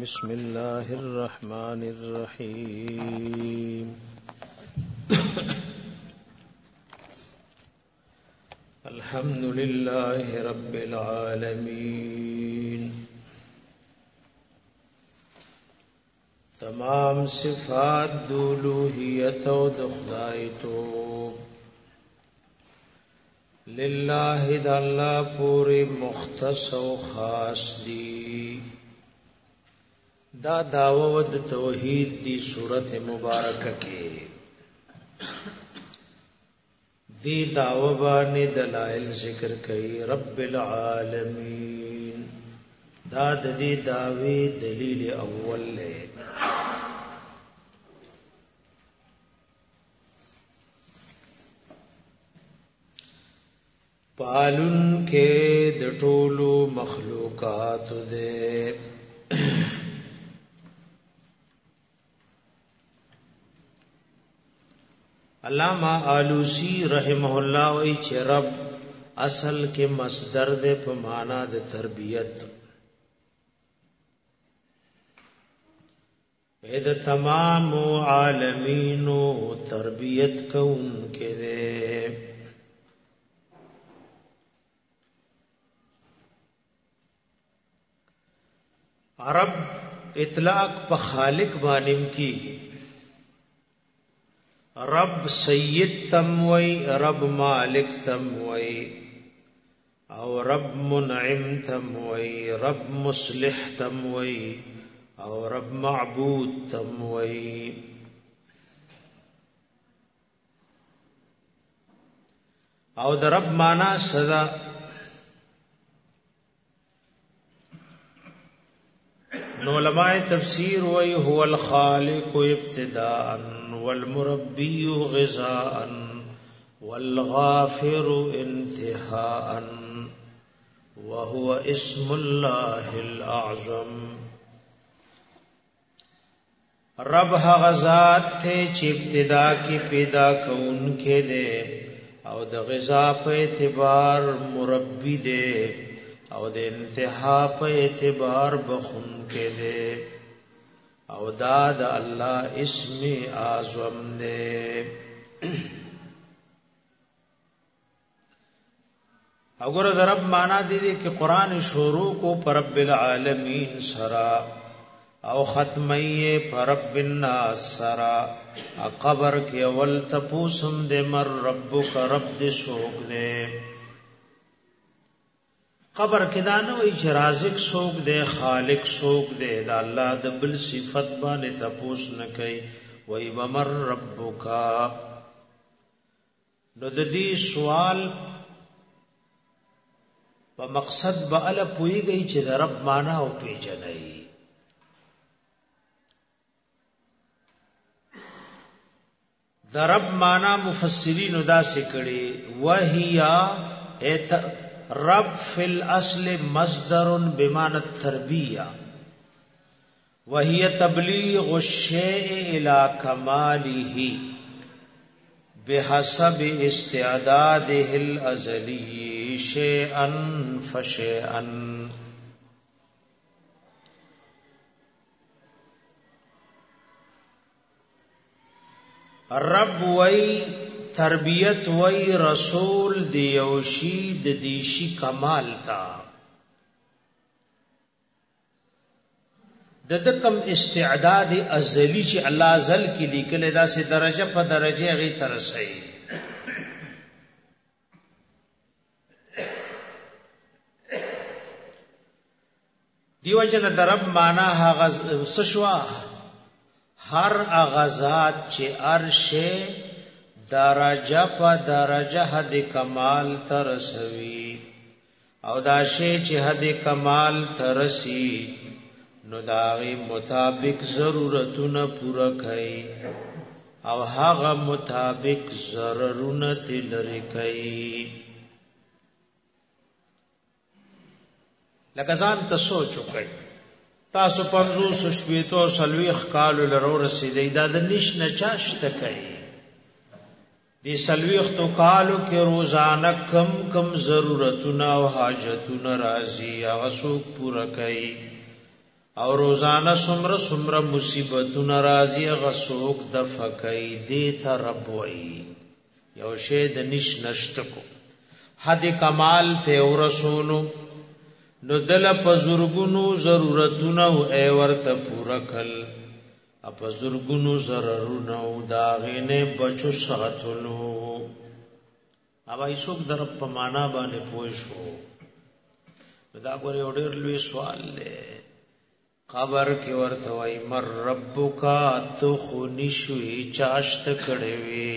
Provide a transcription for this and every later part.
بسم الله الرحمن الرحيم الحمد لله رب العالمين تمام صفات دولوهیت و دخدایتو لله د الله پوری مختص او خاص دی دا دعوه د توحید دی سورت مبارکه کې دی دعوه باندې دلائل ذکر کوي رب العالمین دا د دې دعوی دلیل اول له پالن کې د ټولو مخلوقات دې علامہ آلوسی رحمه الله وی چې رب اصل کې مصدر دې په معنا د تربیت د تمام عالمین تربیت کون کې دې عرب اطلاق په خالق باندې کی رب سید تموی رب مالک تموی او رب منعم تموی رب مصلح تموی او رب معبود تموی او در رب مانا سزا نو علماء تفسیر وی هو الخالق ابتداء والمربی غذاء والغافر انتهاء وهو اسم الله الاعظم رب غذات ته چې ابتدا کې پیدا کون کې دے او د غذا په اعتبار مربی دے او د انتها په اعتبار بخون کې دے او دا د الله اسم اعظم دے اگر د رب معنا دي چې قران شروع کو پر رب العالمین سرا او ختمیه پر رب الناس سرا قبر کې اول تپوسم دے مر ربک رب دې سوک دے قبر کې دا نه وي چې رازق څوک دی خالق څوک دی دا الله د بل صفت باندې تپوس نه کوي وای بمر ربک نو د دې سوال په مقصد به ال پويږي چې د رب معنا او پیژنئ د رب معنا مفسرین دا سکړي وهیا رب فی الاصل مصدر بمعنى التربیہ وهي تبلیغ الشیء الى کماله بحسب استعداده الازلی شیئا فشیئا رب وی تربیت وی رسول دیوشی د دیشی کمال تا د کم استعداد ازلی چې الله ازل کې لیکل دا سه درجه په درجه غي ترسي دیو جن درب معنا هغه سشوا هر اغازات چې ارشه درجه په درجه حد کمال ترسوي او دا شی چې حد کمال ترسي نو داغي مطابق ضرورتونه پوره کوي او هغه مطابق ضررونه تلری کوي لکه ځان ته سوچ وکړئ تاسو 500 شپېتو سلويخ کال لرو رسیدای دا د نش نه چاشته کوي دی سلویختو کالو کې روزانه کم ضرورتونه او حاجتونه راځي هغه څوک پوره کوي او روزانه سمره سمره مصیبتونه راځي غسوک د فکای دی ته رب وای یو شی د نشتکو حد کمال ته ورسولو نو دل پزورګونو ضرورتونه او ورته پورا کل اپزورګونو ضررونه او داغینه بچو ساتلو اوای څوک در په معنا باندې پوه شو دا ګورې اورډر لوی سوال له خبر کې ورته وای مر ربک تو خو نشوي چاشت کړي وي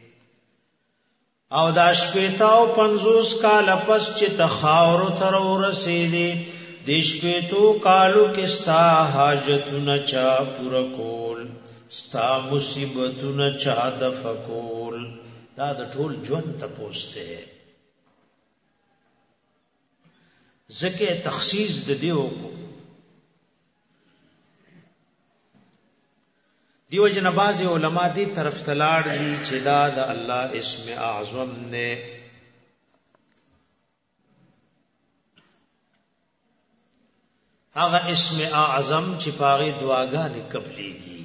او دا شپېتاو 50 کال پس چې تخاور تر ورسېدي د شپېتو کالو کې ستا حاجتونه چا پوره کول ستا مصیبتونه چا دفع کول دا د ټول ژوند ته پوسته زکه تخصیص د دیو کو دیو جن باز علماء دی طرف تلاړ دي چې دا د الله اسم اعظم نه هغه اسم اعظم چې پاغي دعاګانې قبليږي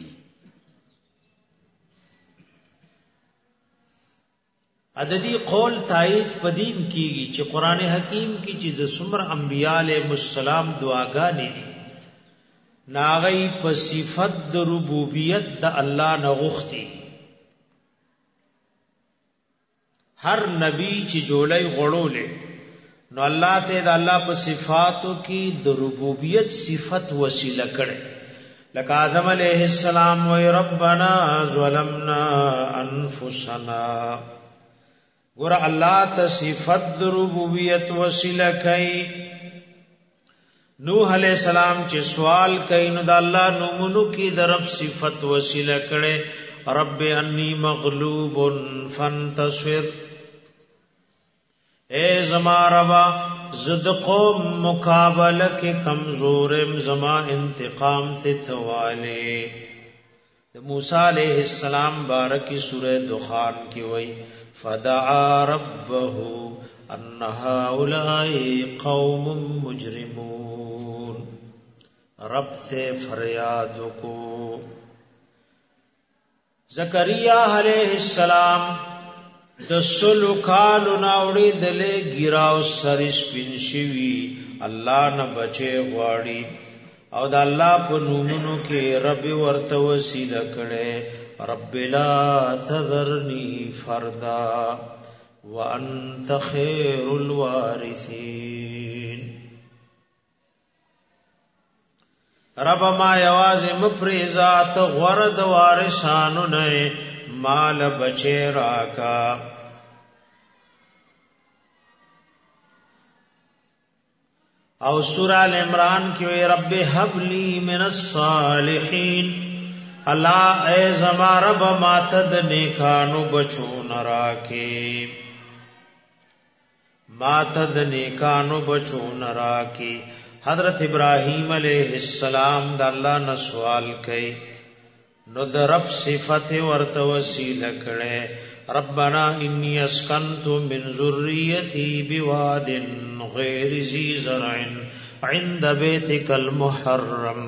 عددی قول تایید پدیم کیږي چې قران حکیم کې چې د سمر انبیاء علیهم السلام دعاګانې دي ناغی په صفت د ربوبیت د الله نغختی هر نبی چې جولای غړولې نو الله ته د الله په صفاتو کې د ربوبیت صفت وسیله کړي لکه آدم علیہ السلام و ربنا ظلمنا انفسنا ګور الله ته صفت د ربوبیت وسیله کړي نوح علیہ السلام چې سوال کوي نو د الله نومونو کې د رب صفت وسیله کړي رب انی مغلوب فانتصر اے زما ربا زد قوم مقابله کې کمزورم زما انتقام ته تواله د موسی علیہ السلام بارکی سورہ دخان کې وای فدعا ربه ان هؤلاء قوم مجرمون رب ته فریاد کو زکریا علیہ السلام د سلو کالو ناوړي دلې ګیراو سرش پینشوي الله نه بچي غواړي او د الله په نومونو کې رب ورته وسیله کړي رب لا تذرني فردا وانت خير الوارثين رب ما یوازې مپریزات غرد وارثانو نه مال بچے راکا او سورہ العمران کی رب حب لی من الصالحین اللہ اے زما رب ماتد نیکانو بچو نراکی ماتد نیکانو بچو نراکی حضرت ابراہیم علیہ السلام دا اللہ نے سوال کئی نو د رب صفت ورته وسیله کړي ربنا انی اسکنت من ذریتی بواد غیر ذی زرع عند بیتک المحرم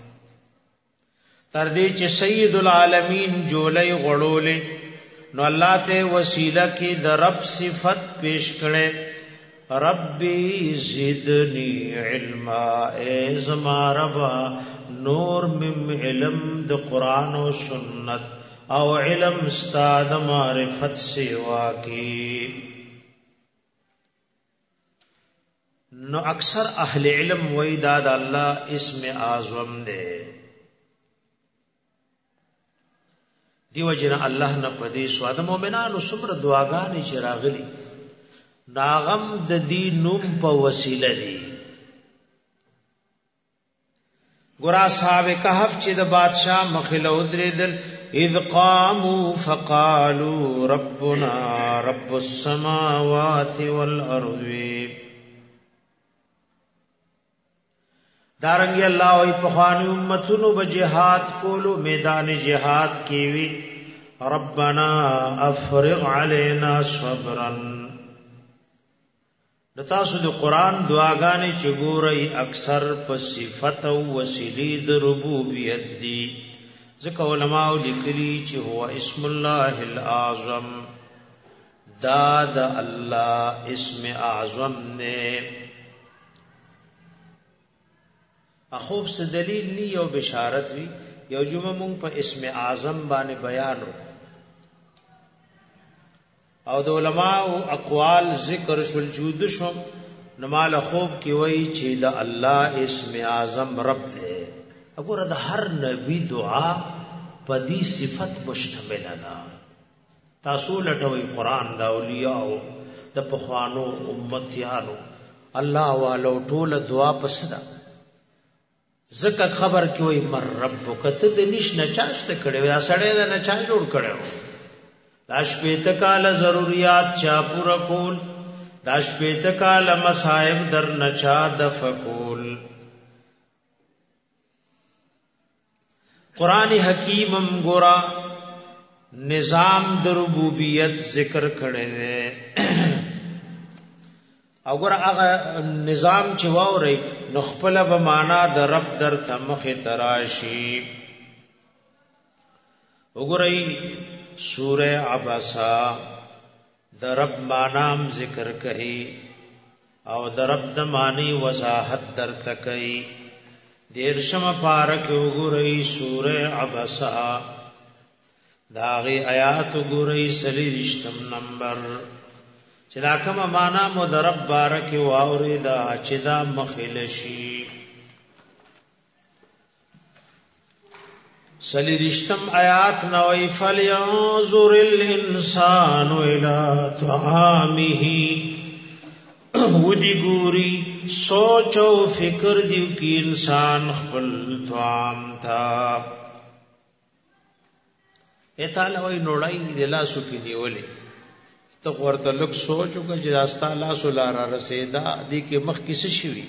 تر دې چې سید العالمین جولای غړولې نو الله ته وسیله کې د رب صفت پیش کړي ربی زدنی علما اے زما ربا نور مم علم د قرآن و سنت او علم استاد معرفت سیوا کی نو اکثر اہل علم ویداد اللہ اسم اعظم دے دیو جن اللہ نه پدې سواد مومنانو صبر دعاګانې چې راغلي ناغم د دې نوم په وسیله دي ګور اصحاب کهف چې د بادشاہ مخله ودریدل اذ قاموا فقالوا ربنا رب السماوات والارض دارنګ الله او په خواني امتونو به جهاد کولو میدان جهاد کې وی ربنا افرغ علينا صبرا د تاسو د قران دعاګانې چې ګورئ اکثر په صفت او وسیلې د ربوبیت دي ځکه علماء لیکلي چې هو اسم الله الاعظم دا د الله اسم اعظم نه اخوب سے دلیل نی یو بشارت وی یو جمعه مونږ په اسم اعظم باندې بیانو او د علماء اقوال ذکر شول جود شو نمال خوب کی وای چې د الله اسم اعظم رب دی وګوره د هر نبی دعا په دې صفت مشتمل ده تاسو لټوي قران دا اولیاء د پخوانو امتیانو الله والو ټول دعا پسدا زکه خبر کی وای مر ربک ته د نش نه چاشته کړي یا سړی دا نه چا جوړ کړو داش پیت کال ضرورت چا پورا کول داش پیت کال مصائب در نچا دفقول قران حکیمم ګورا نظام د ربوبیت ذکر کړي دي او ګورا هغه نظام چې واوري نو خپل به معنا د رب در تمخ تراشی وګورئ سورہ عبسا د رب مانام ذکر کہی او د رب د معنی وضاحت در تکئی دیرشم پارک وګورئ سورہ عبسا داغي آیات وګورئ سلی رشتم نمبر چې دا کومه معنا مو د رب بارک واوري دا چې دا مخلشی سلی رشتم آیات نوئی فَلْيَنْظُرِ الْإِنسَانُ إِلَىٰ طَعَامِهِ ودی گوری سوچ و فکر دیو کی انسان خپل طعام تھا ایتالا وی نوڑائی دلاسو کی دیولی تو ورته لک سوچو که جداستا لاسو لارا رسیدا دی که مخ کسی شوی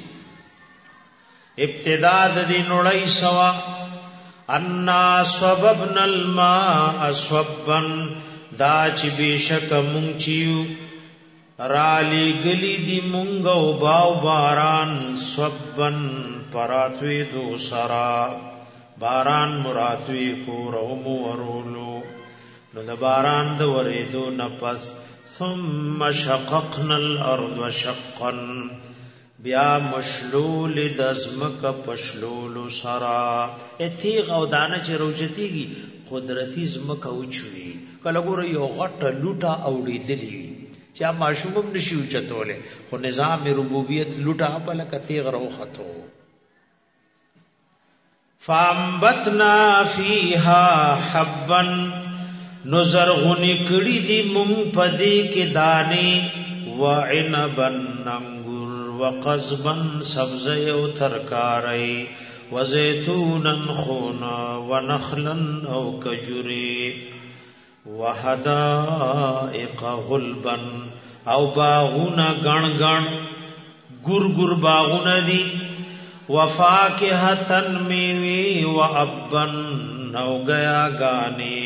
ابتداد دی نوڑائی سوا انا صببنا الماء صبا دا چې بشک مونږ چیو رالی گلی دی مونږ او باو باران صبن پراتوی دو سرا باران مراتوی کو روم ورولو نو د باران د وریدو نفس ثم شققنا الارض شقا بیا مشلول د ازمک پشلول سرا اتیغ او دانه چې روجتیږي قدرتی زمک اوچوي کله ګور یو غټه لوټه اوړېدلی چې ماشومم نشي اوچتوله خو نظام ربوبیت لوټه بل کتیغ روخته فامبتنا فیها حبا نظر غنی کړي دی مونږ پدې کې دانه وعنبا وقزبا سبزه او ترکاری وزیتونا خونا ونخلا او کجوری وحدائق غلبا او باغونا گن گن گر گر باغونا دی وفاکهتا میوی وابن او گیا گانی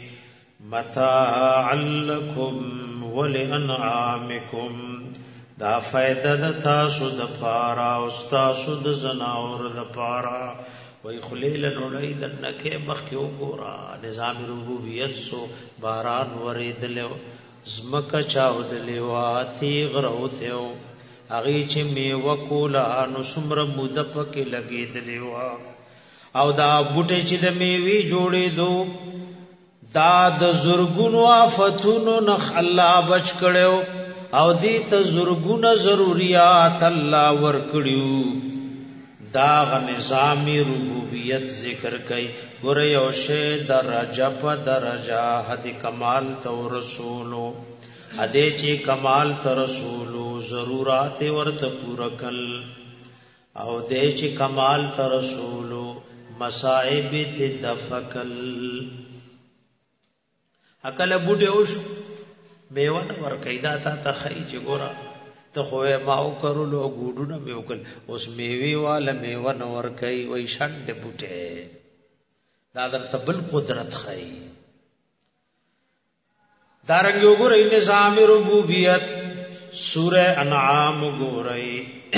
متاعا لکم ولانعامکم دا فائدہ د تاسو د پارا او تاسو د زناور د پارا وای خلیل نړۍ د نکه مخ یو ګورا نظام ربوبیت سو باران وریدلو زمکه چاودلې واتی غروته اغه چې می وکولا نو سمر مودپ کې لګیدلې وا او دا بوټي چې د میوي جوړې دو دا د زرګونو آفتونو نخ الله بچ کړو او دی ته زرګونه ضرورت الله ور کړیو دا غ نظامی ربوبیت ذکر کای ګور یو شه درجه په درجه حد کمال تو رسولو اده چې کمال ته رسولو ضرورت ورته پورکل او دې چې کمال ته رسولو مصائب ته دفکل عقل بوټه اوش میوه ور کیدا تا تخی چې ګورا ته خو ما او کرلو ګوډونه مې وکړ اوس میوي والا میوه نور کوي وای شند بوټه دا درته بل قدرت خای دارنګ وګورئ نظام ربوبیت سورہ انعام گورئی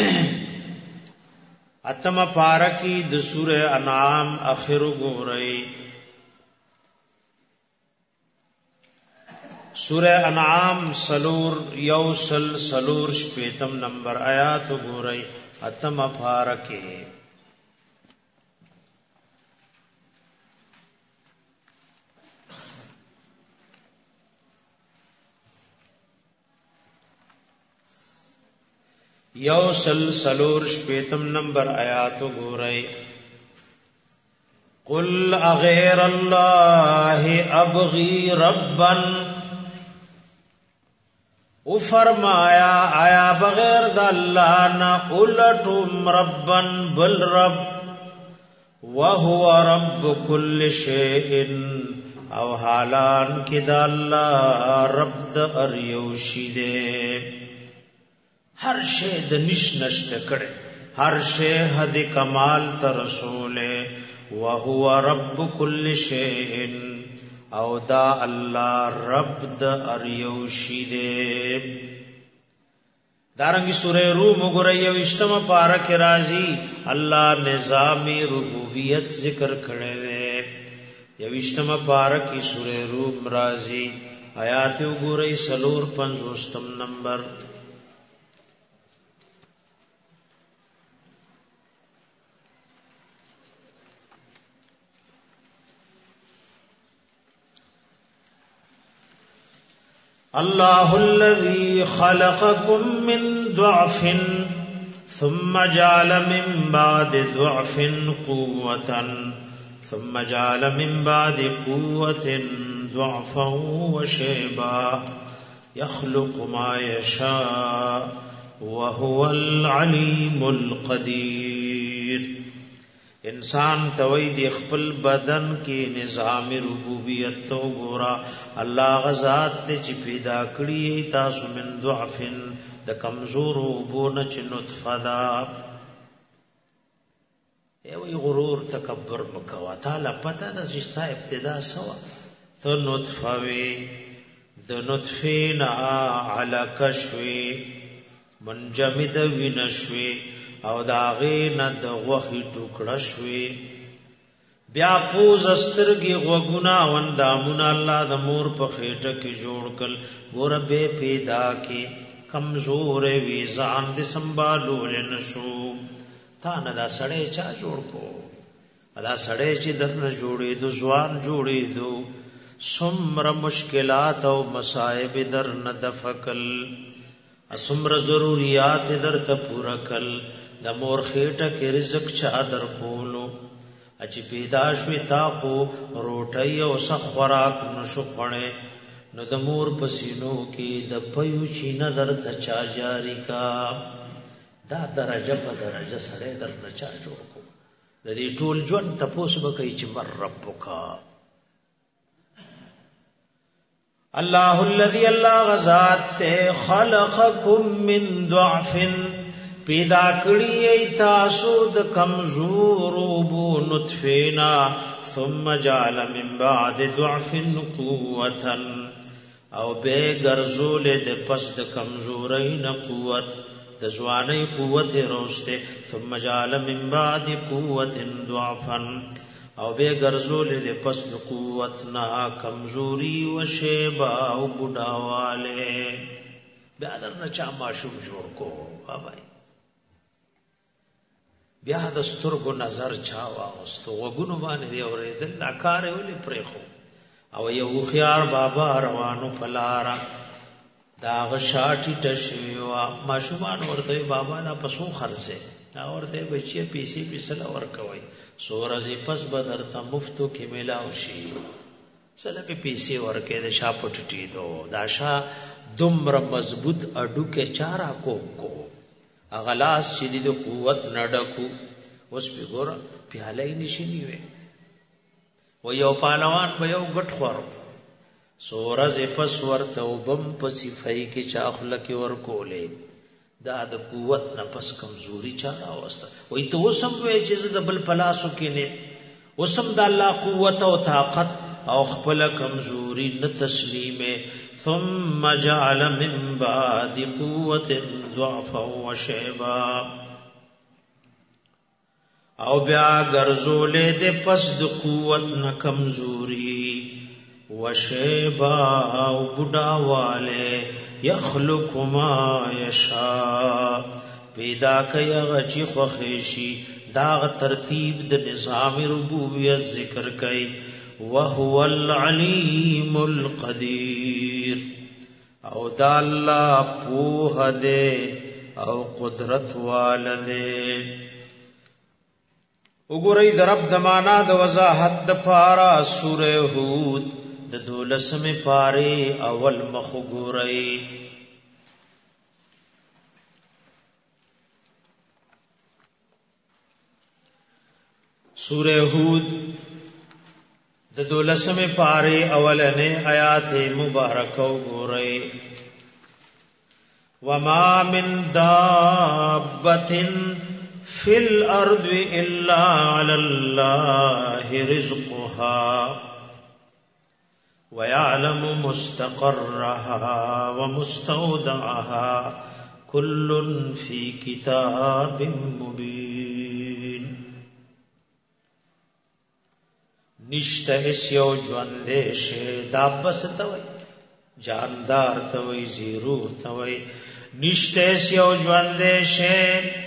اتم پارکی د سورہ انعام اخر گورئی سورہ انعام سلور شپیتم نمبر آیات گورئی اتم پارکی سلور شپیتم نمبر آیات گورئی قل اغیر اللہ ابغی ربا او فرمایا آیا بغیر د اللہ نا الٹم ربا بل رب وهو رب کل شیء او حالان کی د اللہ رب د اریوشی دے ہر شے د نشت کڑے ہر شے حد کمال ترسولے وهو رب کل شیء او دا اللہ رب د اریوشی دے دارنگی سورہ روم گرئی وشتم پارک رازی اللہ نظامی ربوبیت ذکر کرے دے یوشتم پارکی سورہ روم رازی آیات گرئی سلور پنزوستم نمبر اللہ الذی خلقکم من ضعف ثم جعل من بعد ضعف قوة ثم جعل من بعد قوة ضعفا وشیبا يخلق ما يشاء وهو العلیم القدیر انسان توئی دی خپل بدن کی نظام ربوبیت تو گورا اللہ غزات تے چی پیدا کری تاسو من ضعفن د کمزور بون چ نطفه دا ایوی غرور تکبر مکوا تعالی پتہ د جستا ابتدا سوا تو نطفه وی د نطفینا علقه شوی منجمد وینشوی او داغی ند غوخی ٹکڑا شوی بیا پوز استرگی غوگونا وندامونا اللہ دا مور پا خیٹا کی جوڑ کل گور بے پیدا کی کمزور ویزان دی سنبالو لنشو تا ندا سڑے چا جوڑ کو ادا سڑے چی در نجوڑی دو زوان جوڑی دو سمر مشکلات او مسائب در ندفکل اسمر ضروریات در تپورا کل د مور خېټه کې رزق چا در کولو اچ پیدا شوي تا خو روټي او سخوراک نشو خړې نو د مور پسینو کې د پيو چی نظر ته چا جاری کا دا درجه په درجه سره در نه چا جوړ کو د دې ټول ژوند تاسو به کوي چې مر ربک الله الذي الله غزاد خلقكم من ضعف پیدا کړی تاسو د کمزور بو نطفینا ثم جعل من بعد ضعف قوة او بے گرزول د پس د کمزورین قوت د ځواني قوت روسته ثم جعل من بعد قوة ضعفا او بے گرزول د پس د قوت نا کمزوری و شیبا او بډاواله بیا درنه چا ماشوم جوړ کو بابا بیا د سترګو نظر چا واغستو وګونو باندې دی اورېدل دا کار ولې پرېخو او یو خيار بابا روانو پلارا دا غشاټی تشوا ماشومان ورته بابا دا پسو خرڅه دا ورته بچي پیسې پیسله ورکوي سورځي پس بدر ته مفتو کې ملاو شي سره په پیسې ورکې د شاپټټي دو دا شا دومره مضبوط اډو کې چارا کو اغلاس چې د قوت نډکو اوس په ګور پیاله نشي نیوي و یو پهلوان به یو غټ خور سورز پس ورته وبم په صفای کې چاخله کې ور کولې دا د قوت نه پس کمزوري چا راوسته وای ته وسم وې چې د بل پلاسو کې نه وسم د الله قوت او طاقت او خپل کمزوری نه تسلیمه ثم جعل من بعد قوة ضعفا وشيبا او بیا ګرځولې د پس د قوت نه کمزوري وشيبا او بډاواله يخلق ما يشاء پیدا کوي غچ خوخشي دا ترتیب د نظام ربوبیت ذکر کوي وهو العلیم القدیر او دا الله په دې او قدرت والده وګورئ د رب زمانہ د وضاحت د پارا سوره هود د 12مه پاره اول مخ وګورئ سوره هود د 12مه پاره اولنه آیات مبارکه وګورئ وما من دابة في الأرض إلا على الله رزقها ويعلم مستقرها ومستودعها كل في كتاب مبين نشته اسیو ژوندې شه دابس توي جاندار توي زیرو توي نشته اسیو ژوندې شه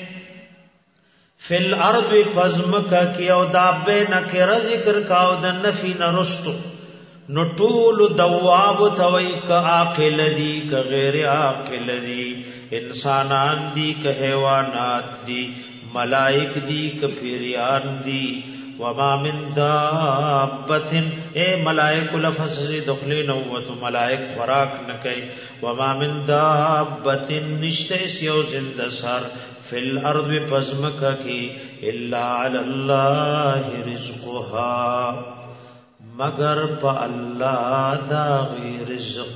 فل ارض پزمکا کی او دابه نکره ذکر کاو د نفی نرستو نو ټول دواب توي ک عاقل دی ک غیر عاقل دی انسانان دی ک حیوانات دی ملائک دی ک پیریان دی وما من دابت اے ملائک لفظ سے دخلی نوت ملائک فراق نکئی وما من دابت نشتے سیو زند سر فی الارض پزمکا کی الا علی اللہ رزقها مگر پا اللہ داغی رزق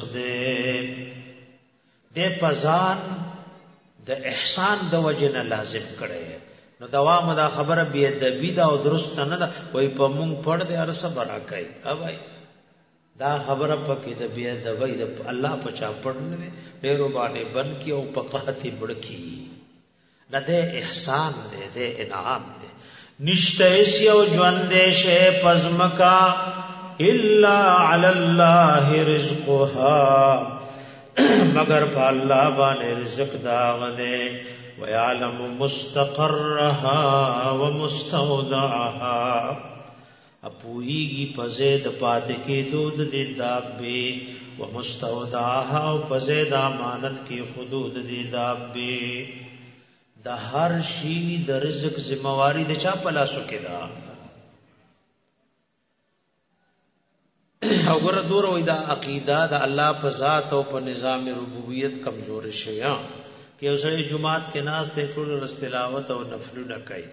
دے پزان د احسان د وجن لازم کړي نو دوام دا خبره بی ادبی دا او درست نه ده وای په مونږ پړ دې ارسه برا کوي اوای دا خبره پکې د بی ادبی د الله په چا پړ نه دي ډیرو باندې بن کی او پقاتی بڑکی نه ده احسان ده انعام ده نشته یو ژوند شه پزمکا الا علی الله رزقها مگر په الله باندې رزق دا غده ويعلم مستقرها ومستودعها اپویږي پزید پات کې دود دې دابه ومستودعها او پزید امانت کې حدود دې دابه د هر شی د رزق ذمہواری د چا په لاسو کې ده او ګره دور وې دا عقیده د الله په ذات او په نظام ربوبیت کمزور شي کہ اسے جمعات کے ناس تے ټول رستلاوت او نفلونه کوي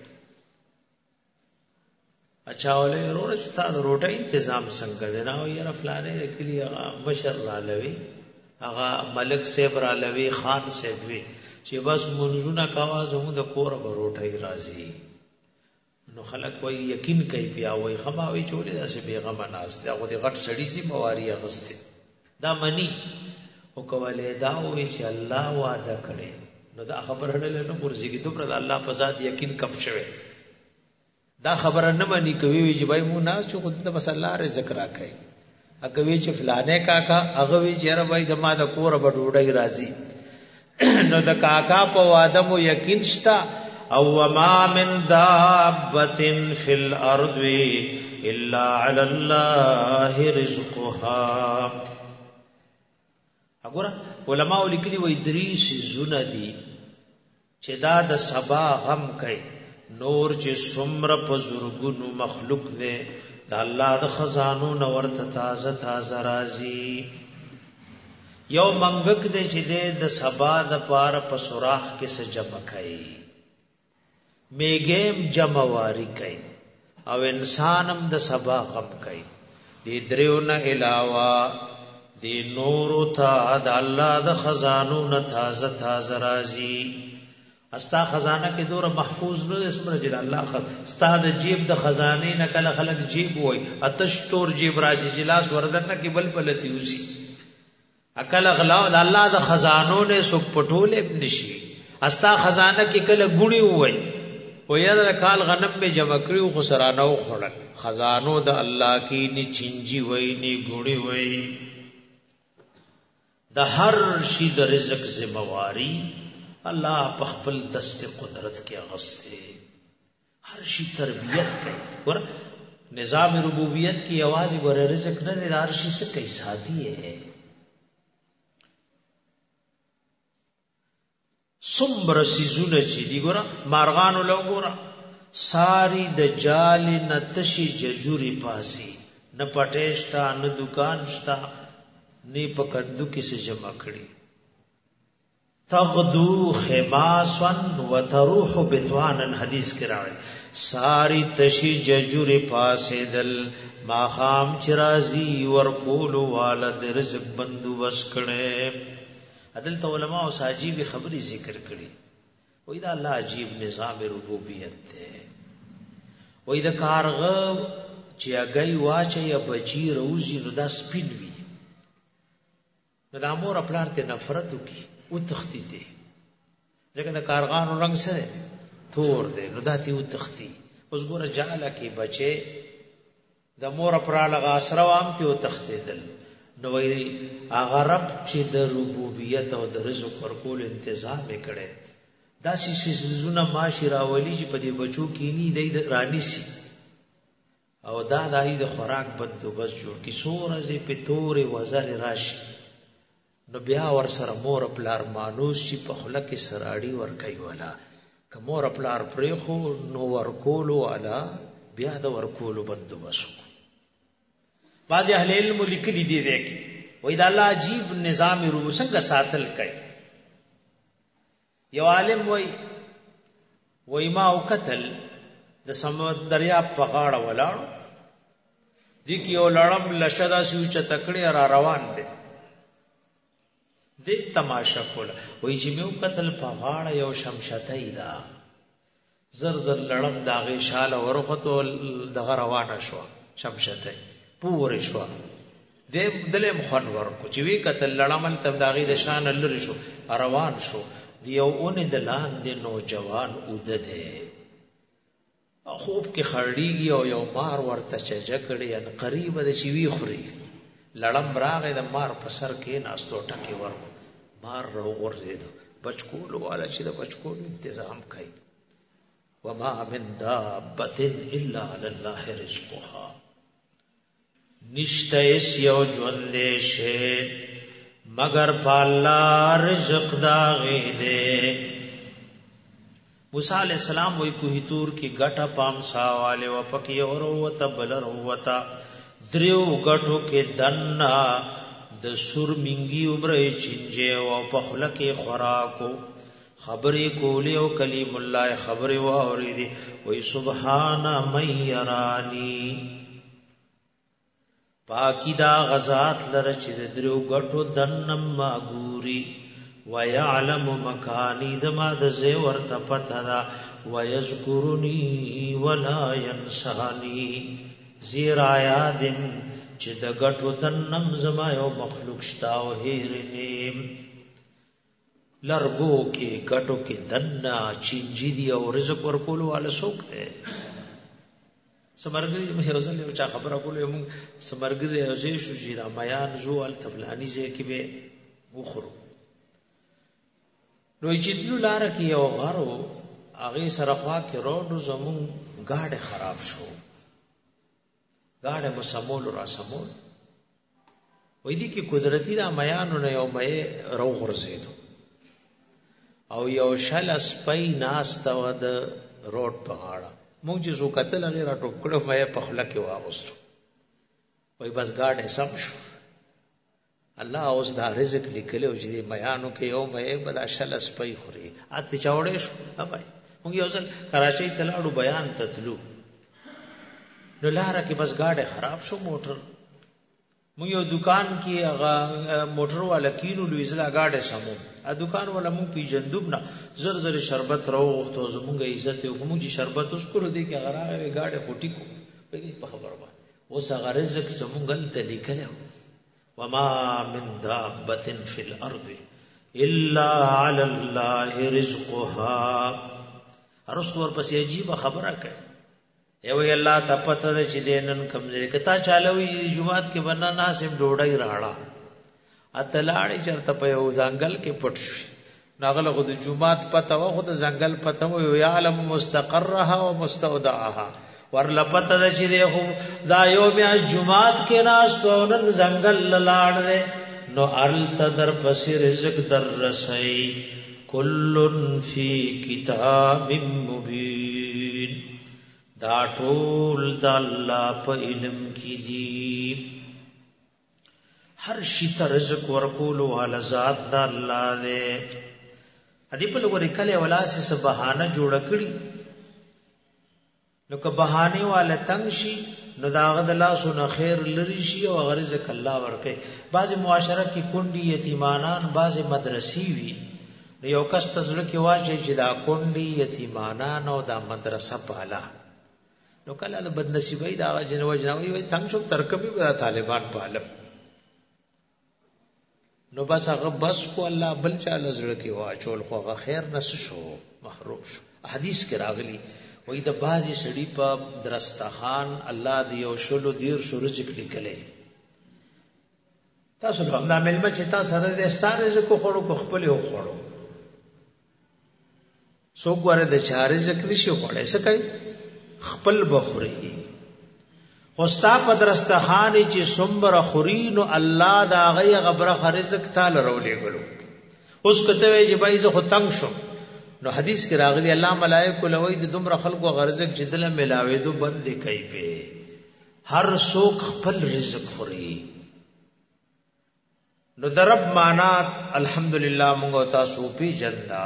اچھا ولې روړ چې تا د روټه تنظیم څنګه دی نو یاره فلانه کلی بشر را لوي هغه ملک صاحب را لوي خان صاحب وي چې بس منځونه کاوه زموږ د کور به روټه راځي نو خلک وای یقین کوي بیا وای خماوي چولې داسې بیغمه ناس دا غو دې غټ سړی سي مواري غسته دا منی او کوله دا وی چې الله وعده کړي نو دا خبره نه نو ورځي ته پر الله په ذات یقین کم شوه دا خبره نه مانی کوي چې بای مو ناس چې خود ته بس الله رزق راکړي اګه وی چې فلانه کاکا هغه وی چې را بای د ما د کور به ډوډۍ راځي نو د کاکا په وعده مو یقین شتا او وما من دابة فی الارض الا علی الله رزقها وګوره علماء لیکلي وای دریس زونه دي چې دا د سبا غم کوي نور چې څومره په زورګونو مخلوق دی د الله د خزانو نو ورته تازه تازه راځي یو منګک دی چې د سبا د پار په سوراخ کې څه جمع کوي میګم جمع واری کوي او انسانم د سبا غم کوي دې دریونه علاوه دی نورو تا د الله د خزانو نه تازه تازه راځي استا خزانه کې دور محفوظ نه اسمره چې الله ستا د جیب د خزانه نه کله خلک جیب وای اتش تور جیب راځي جلاس وردن کې بل بلتی وسی اکل غلا د الله د خزانو نه سو پټول ابن شي استا خزانه کې کله ګونی وای و یاره د کال غنم به جمع کړو خو سرانو خړل خزانو د الله کې ني چنجي وای ني ګونی وای د هر شي د رزق ذمہواری الله په خپل دست قدرت کې اغسته هر شي تربيت کوي ور نظام ربوبیت کی आवाज ور رزق نه د هر شي څخه کوي سادي ہے سمبر سيزونه چې دی ګور مارغانو لو ګور ساری د جال نتشي ججوري پاسي نه پټېشتا نه دکان شتا نه پکندو کې څه جمع کړي تغدو خماسن وتروح بتوانا حدیث کې راغلی ساری تشي ججوري پاسي دل ما خام چرازي ورکول والد رزق بندو بس کړي عدل علماء او عجیب خبري ذکر کړي وای دا الله عجیب نظام ربوبیت ده وای دا کارغه چې اگای واچي یا بچی روزي نو دا سپین وي نو دا مور خپل ته نفرت وکي او تختی دی ځکه د کارغانو رنگ سره تور دی نو دا تی او تختی اوس ګوره جاله کې بچي د مور پر لغه اسره وام تی او تختی دل نو وی هغه رب چې د ربوبیت او د رزق ورکول تنظیم کړي دا سيزونه ماشي راولي چې په دې بچو کې ني د رانی سي او دا دای د خوراک بندوبست جوړ کی سورځي په تورې وزر راشي نو بیا ور سره مور پلار مانوس چې په خله کې سراړي ور کوي ولا که مور پلار پرې خو نو ور کولو والا بیا د ور کولو بندوبست بعض اهل علم لیکلي دي وکي وای دا الله عجیب نظام ربو څنګه ساتل کوي یو عالم وای ما او قتل د سمندر دریا په غاړه ولاړ دي کې یو لړم لشدا سوچ تکړه را روان دي د تماشا کول وای چې مې قتل په غاړه یو شمشتای دا زر زر لړم داغه شاله ورخته دغه روانه شو شمشتای پورې شو دلې مخن ورکو چې وی قتل لړمل تم داغه د شان لری شو روان شو دیو اون د لاندې نوجوان اوده ده خوب کې خړډيږي او یو مار ورته چجکړي ان قریب د شي وی خوري لړم راغې د مار په سر کې ناستو ټکی ورکو مار رو ورزید بچکول والا چې د بچکول تنظیم کوي وما من دابه الا على الله رزقها نشته اس یو ژوند شه مگر پالا رزق دا غې دے موسی علیہ السلام وی کوه تور کی غټه پام ساواله و پکې اوروته بلر وتا دریو غټو کې دنا د سور منګي عمره چنجه او په خله کې خوراکو خبرې کولې او کلیم الله خبرې و اورېدي وی سبحان من يرانی پاکی دا غزات لره چې د درو غټو دنم ما ګوري ويعلم مکانی دما د زه ورته پته دا ويذكرني ولا ينساني زیر آیادن چې د غټو دنم زما یو مخلوق شتا او هیرنیم لرګو کې غټو کې دنا چینجی دی او رزق ورکول والا سوکته سمرګری مشه رسول یو چا خبره کوله موږ سمرګری اوسې شو چې را بیان زو ال تفلانی زه کې به وخرو نو چې دلو لار کې یو غرو هغه سرخوا کې روډ زمون گاډه خراب شو گاډه مسمول را سمول وې دي کې قدرتي دا میانو نه یو مې رو غرزیدو او یو شل سپي ناس ته ود روډ په غاړه مونږ چې زو قتل غیر ټوکړو مې په خله کې واغستو وای بس ګاډ حساب شو الله اوس دا رزق لیکلو چې میانو کې یو مې بل شل سپي خوري اته چاوړې شو هاي مونږ یو ځل کراچۍ تلاړو بیان تتلو نو لار کې بس ګاډ خراب شو موټر مونږ یو دکان کې هغه موټر والا کینو لویزلا گاډه سمو ا دکان والا مونږ پیجندوب نه زر زر شربت راوغختو زمونږه عزت یو کوم چې شربت اوس کړو دی کې غراغه گاډه پټی کو په خبره باندې اوس هغه رزق زمونږ ته لیکلو وما من دابه فی الارض الا علی الله رزقها ارسور پس عجیب خبره کوي ایوی الله ته پته ده چې دینن کمزې کتا چالوي جمعات کې بنا ناسم ډوډۍ راړه اتلاړې چرته په یو ځنګل کې پټ شي ناغله خو د جمعات پته و خو د ځنګل پته و یعلم مستقرها ومستودعها ورل پته ده چې خو دا یو بیا جمعات کې ناس په نن ځنګل لاړې نو ارل تدر پس رزق در رسي کلن فی کتاب مبین دا ټول د الله په علم کې دي هر شي ته رزق ورکول ول ذات د الله دی ادي په لګوري کله ولاسه سه بهانه جوړ کړی نو که بهانه والا تنگ شي نو داغه د الله سونه خیر لري شي او رزق الله ورکه بعض معاشره کې کونډي یتیمانان بعض مدرسې وي یو کس تزړه کې واچي چې دا کونډي یتیمانان او دا مدرسه پالا نو کله د بد نصیبای دا جنوي وي څنګه شو ترکبي به طالبان پالم نو بس هغه بس کو الله بل چاله زړه کې واچول خو هغه خیر نس شو محروم شو حدیث کې راغلی وای د بازي سړی په درستخان الله دی او شلو دیر شو رزق لیکلې تاسو هم دا ملما چې تاسو سره د ستاره رزق خورو کو خپل یو خورو سو ګوره د چارې رزق نشي خوړې څه کوي خپل بخوري خوستا پدرستخان چې سمبر خورین الله دا غي غبره رزق تعالی رولې غلو اوس کته وی چې بای زه خو تنگ شم نو حدیث کې راغلی الله ملائکه لوی د دومره خلقو غرزق چې دله ملاوي دو بند کوي په هر څوک خپل رزق خوري نو درب معنا الحمدلله موږ تاسو پی جندا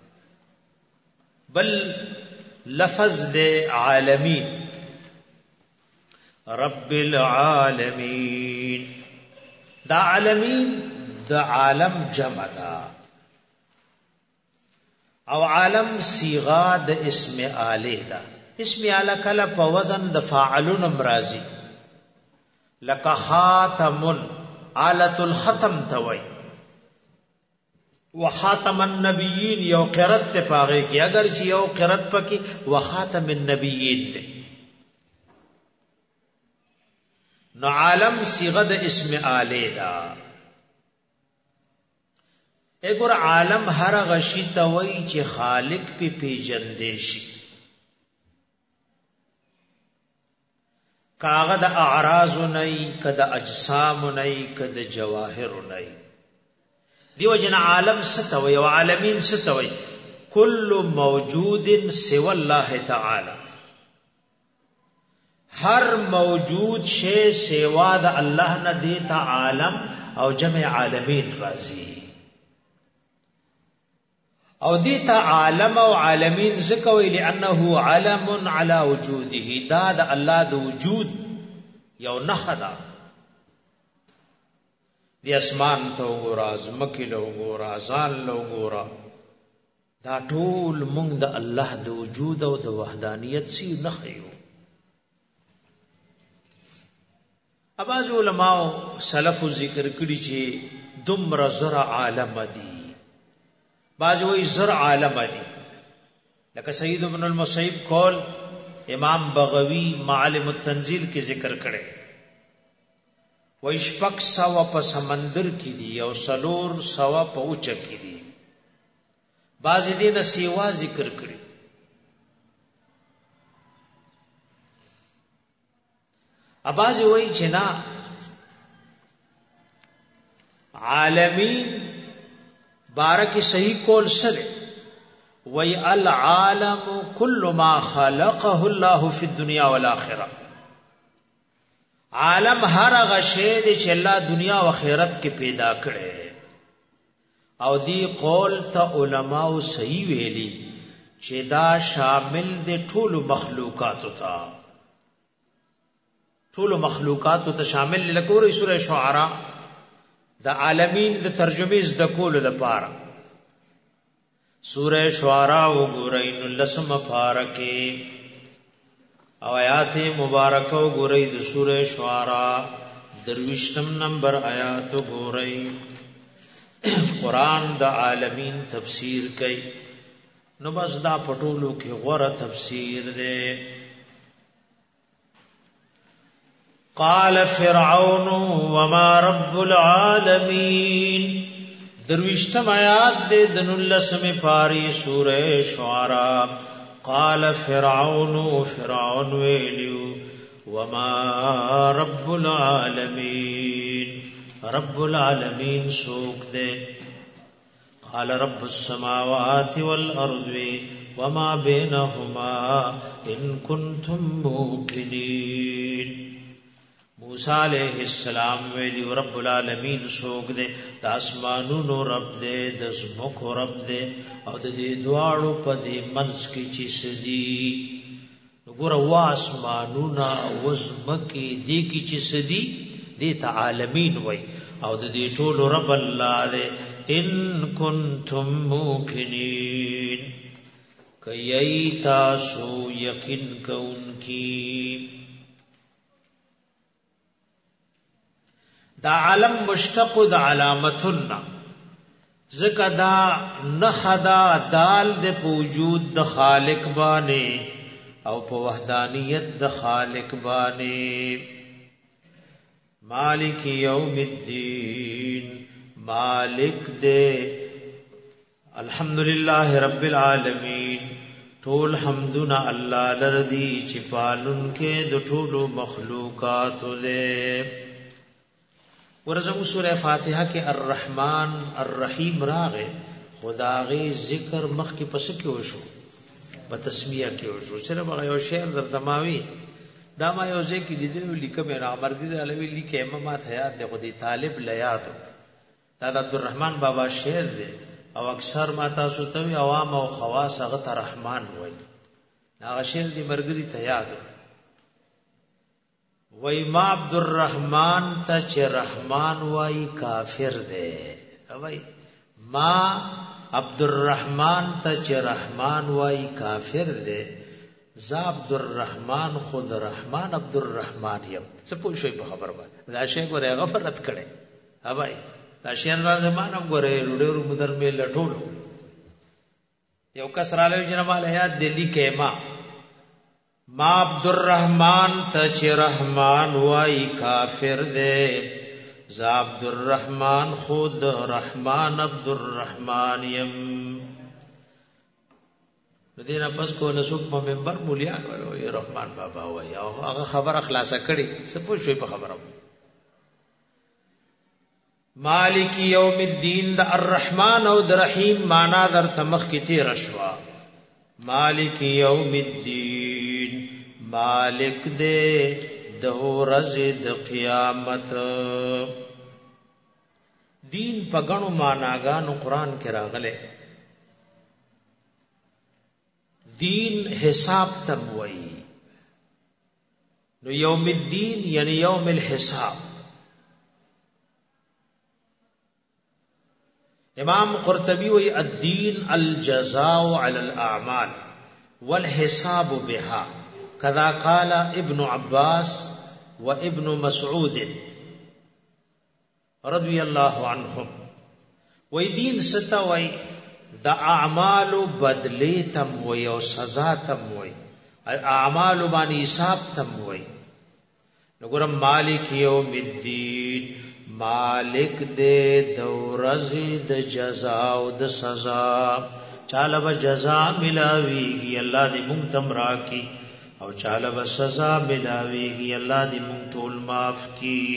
بل لفظ دے عالمین رب العالمین دا عالمین دا عالم جمع دا او عالم صیغه د اسم آله دا اسم آله کله په وزن د فاعلون امرازی لک خاتم آلۃ الختم توي وخاتم النبیین یو قرت ته پاغه کی اگر چې یو قرت پکې وخاتم النبیین ده نو عالم صيغه د اسم آله دا اګور عالم هر غشی ته وای چې خالق په پیجندې شي کاغه د اعراض نه کده اجسام نه کده جواهر نه دیو جن عالم ستوي او عالمین ستوي کل موجود سوى الله تعالی ہر موجود شے سوا د الله نه دیتا عالم او جمع عالمین راضی او دیتا عالم او عالمین زکوی لانه علم على وجوده دا د الله د وجود یو نحدا دی اسمان ته وګورا زمکه له وګورا ځان له وګورا دا ټول موږ د الله د وجود او د وحدانیت سی نه خيو اباظ علماء سلف ذکر کړي چې دمر زرع عالم دي باز وی زرع عالم دي لکه سید ابن المسیب قول امام بغوی معالم التنزیل کې ذکر کړي وشپک سوا په سمندر کې دي او سلور سوا په اوچ کې دي باز دې نه سیوا ذکر کړي اباز وی چې نا عالمین بارک صحیح کول سره وی العالم كل ما خلقه الله في الدنيا والاخره عالم هر غشی دی چې الله دنیا او آخرت کې پیدا کړي او دی قول ته علماء صحیح ویلي چې دا شامل دی ټول مخلوقات ته ټول مخلوقات ته شامل لکوري سوره شعراء د عالمین د ترجمه ز د کول لپاره سوره شعراء وګورئ نو لسم فارکه او آیات مبارکه وګورئ د سوره شعراء درویشتم نمبر آیات وګورئ قران د عالمین تفسیر کوي نو بس دا پټولو کې غوړه تفسیر ده قال فرعون وما رب العالمین درویشتم آیات دے دنلسم پاری سورہ شعراء قال فرعون ویلیو وما رب العالمین رب العالمین سوک دے قال رب السماوات والارض وما بينهما ان كنتم موقنين موسی علیہ السلام ویلی رب العالمین سوک دے د اسمانونو رب دے د زمکو رب دے او د دې دواړو په دې منځ کې چې سدي وګوره واسمانونه او زمکې دې کې چې سدي دې ته عالمین وای او د دې ټولو رب الله دے ان کنتم موقنین کای تاسو یقین کوونکی دا عالم مشتق د علامتنا زکه دا نخدا دال د وجود د خالق باندې او په وحدانیت د خالق باندې مالک یوم الدین مالک دے الحمدللہ رب العالمین ټول حمدنا الله لردی چې پالون کې د ټولو مخلوقات له ورزم سورہ فاتحہ کې الرحمن الرحیم راغه خداغي ذکر مخ کې پس کې وشو په تسمیه کې وشو چې بغا یو شعر در دماوی دا ما یو ځکه لیدل لیکم نه امرګی علوی لیکه امامات حیات د خدای طالب لیات دا د عبدالرحمن بابا شعر دی او اکثر ما تاسو ته عوام او خواص هغه ته رحمان وای هغه شعر دی مرګری ته یاد وای ما عبدالرحمن ته چې رحمان وای کافر دی وای ما عبدالرحمن ته چې رحمان وای کافر دی ز عبدالرحمن خود رحمان عبدالرحمن یم څه پوه شوي په خبر باندې دا شی ګوره غفلت کړي ها بھائی دا شعر را زمانه ګوره ډېر مدر می لټول یو کس را لوي جنمال حیات دلی کې ما عبدالرحمن ته چې رحمان وای کافر دی ز عبدالرحمن خود رحمان عبدالرحمن یم ندینا پس کو نسوک په منبر مولیان ولوي رحمان بابا وای او هغه خبره خلاصه کړي څه پوه شوي په خبره مالک یوم الدین د الرحمن او د رحیم معنا در تمخ کی تیر شوا مالک یوم الدین مالک دے د ورځ د قیامت دین په غنو معناګانو قران کې راغله دین حساب تم وای نو یوم الدین یعنی یوم الحساب امام قرطبی وی الدین الجزاء علی الاعمال والحساب بها كذا قال ابن عباس وابن مسعود رضی اللہ عنهم وی دین ستا وی دا اعمال بدلی تم وی او سزا تم وی اعمال بانی حساب تم وی نگرم مالک یوم الدین مالک دے دورز د جزا او د سزا چاله به جزا ملاویږي الله دې مونږ تم راکي او چاله به سزا ملاویږي الله دې مونږ ټول معاف کړي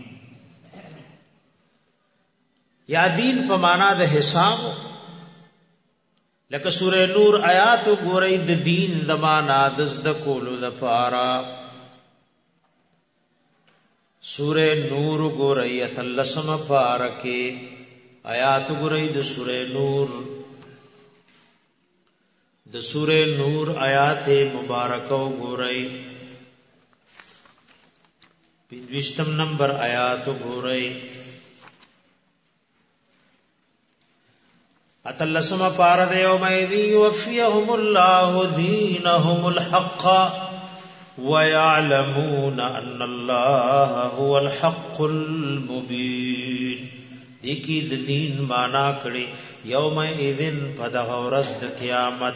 یا دین په معنا د حساب لکه سورہ نور آیات ګورئ د دین د معنا د زد کولو لپاره سورہ نور ګورئ اتلسم پارکه آیات ګورئ د سورہ نور د سورہ نور آیات مبارکه ګورئ 25 نمبر آیات ګورئ. اتلسم پارد یومئذ یوفیهم الله دینهم الحق ويعلمون ان الله هو الحق المبین. دیکی د دین معنا کړي یومئذ پدغه ورځ د قیامت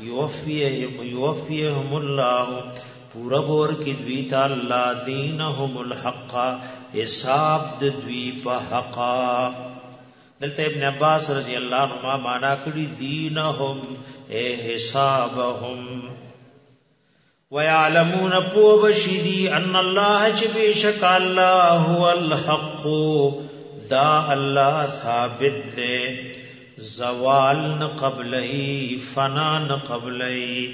یوفیهم الله پورا بور کی دوی تا الله دینهم الحق حساب د دوی په حقا. دلته ابن عباس رضی الله عنهما معنا کړي دینهم اے حسابهم. ويعلمون بوبشدي ان الله چې بشک الله هو الحق دا الله ثابت دے زوال نه قبلئی فنا نه قبلئی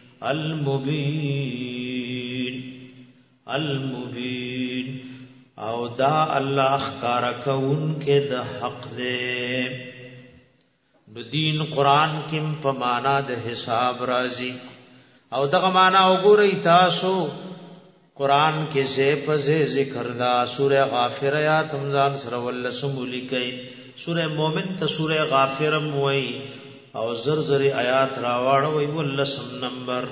المبین او دا الله اخکار کون کې د حق دے. نو دین قران کې په معنا د حساب راځي او دغه معنا وګورئ تاسو قران کې زه په ذکر دا سوره غافر آیات رمضان سره ولسم لیکي سوره مومن ته سوره غافر موي او زر آیات راوړوي ولسم نمبر.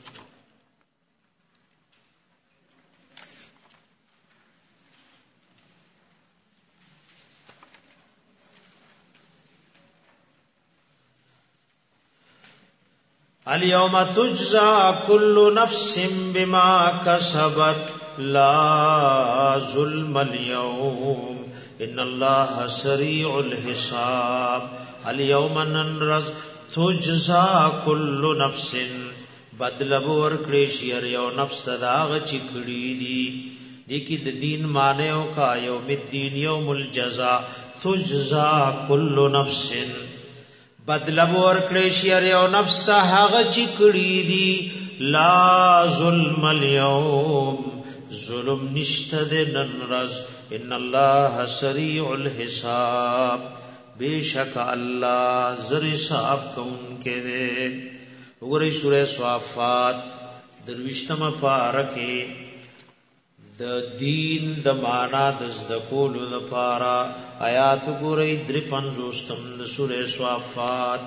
اليوم تجزى كل نفس بما كسبت لا ظلم اليوم ان الله سريع الحساب. اليوم ننرز تجزى كل نفس بدل بور کړي هر یو نفس داغ چکړي دي. دکی د دین معنی او کا یوم الدین یوم الجزاء تجزى كل نفس بدل بور کړي شر یو نفس ته هغه چکړي دي. لا ظلم اليوم ظلم نشته د ننرز ان الله سریع الحساب بیشک الله زری حساب کوونکې دی. وګورئ سورہ صافات درویشتمه پارکه د دین د معنا د ذکول لپاره آیات ګورئ 53 د سورہ صافات.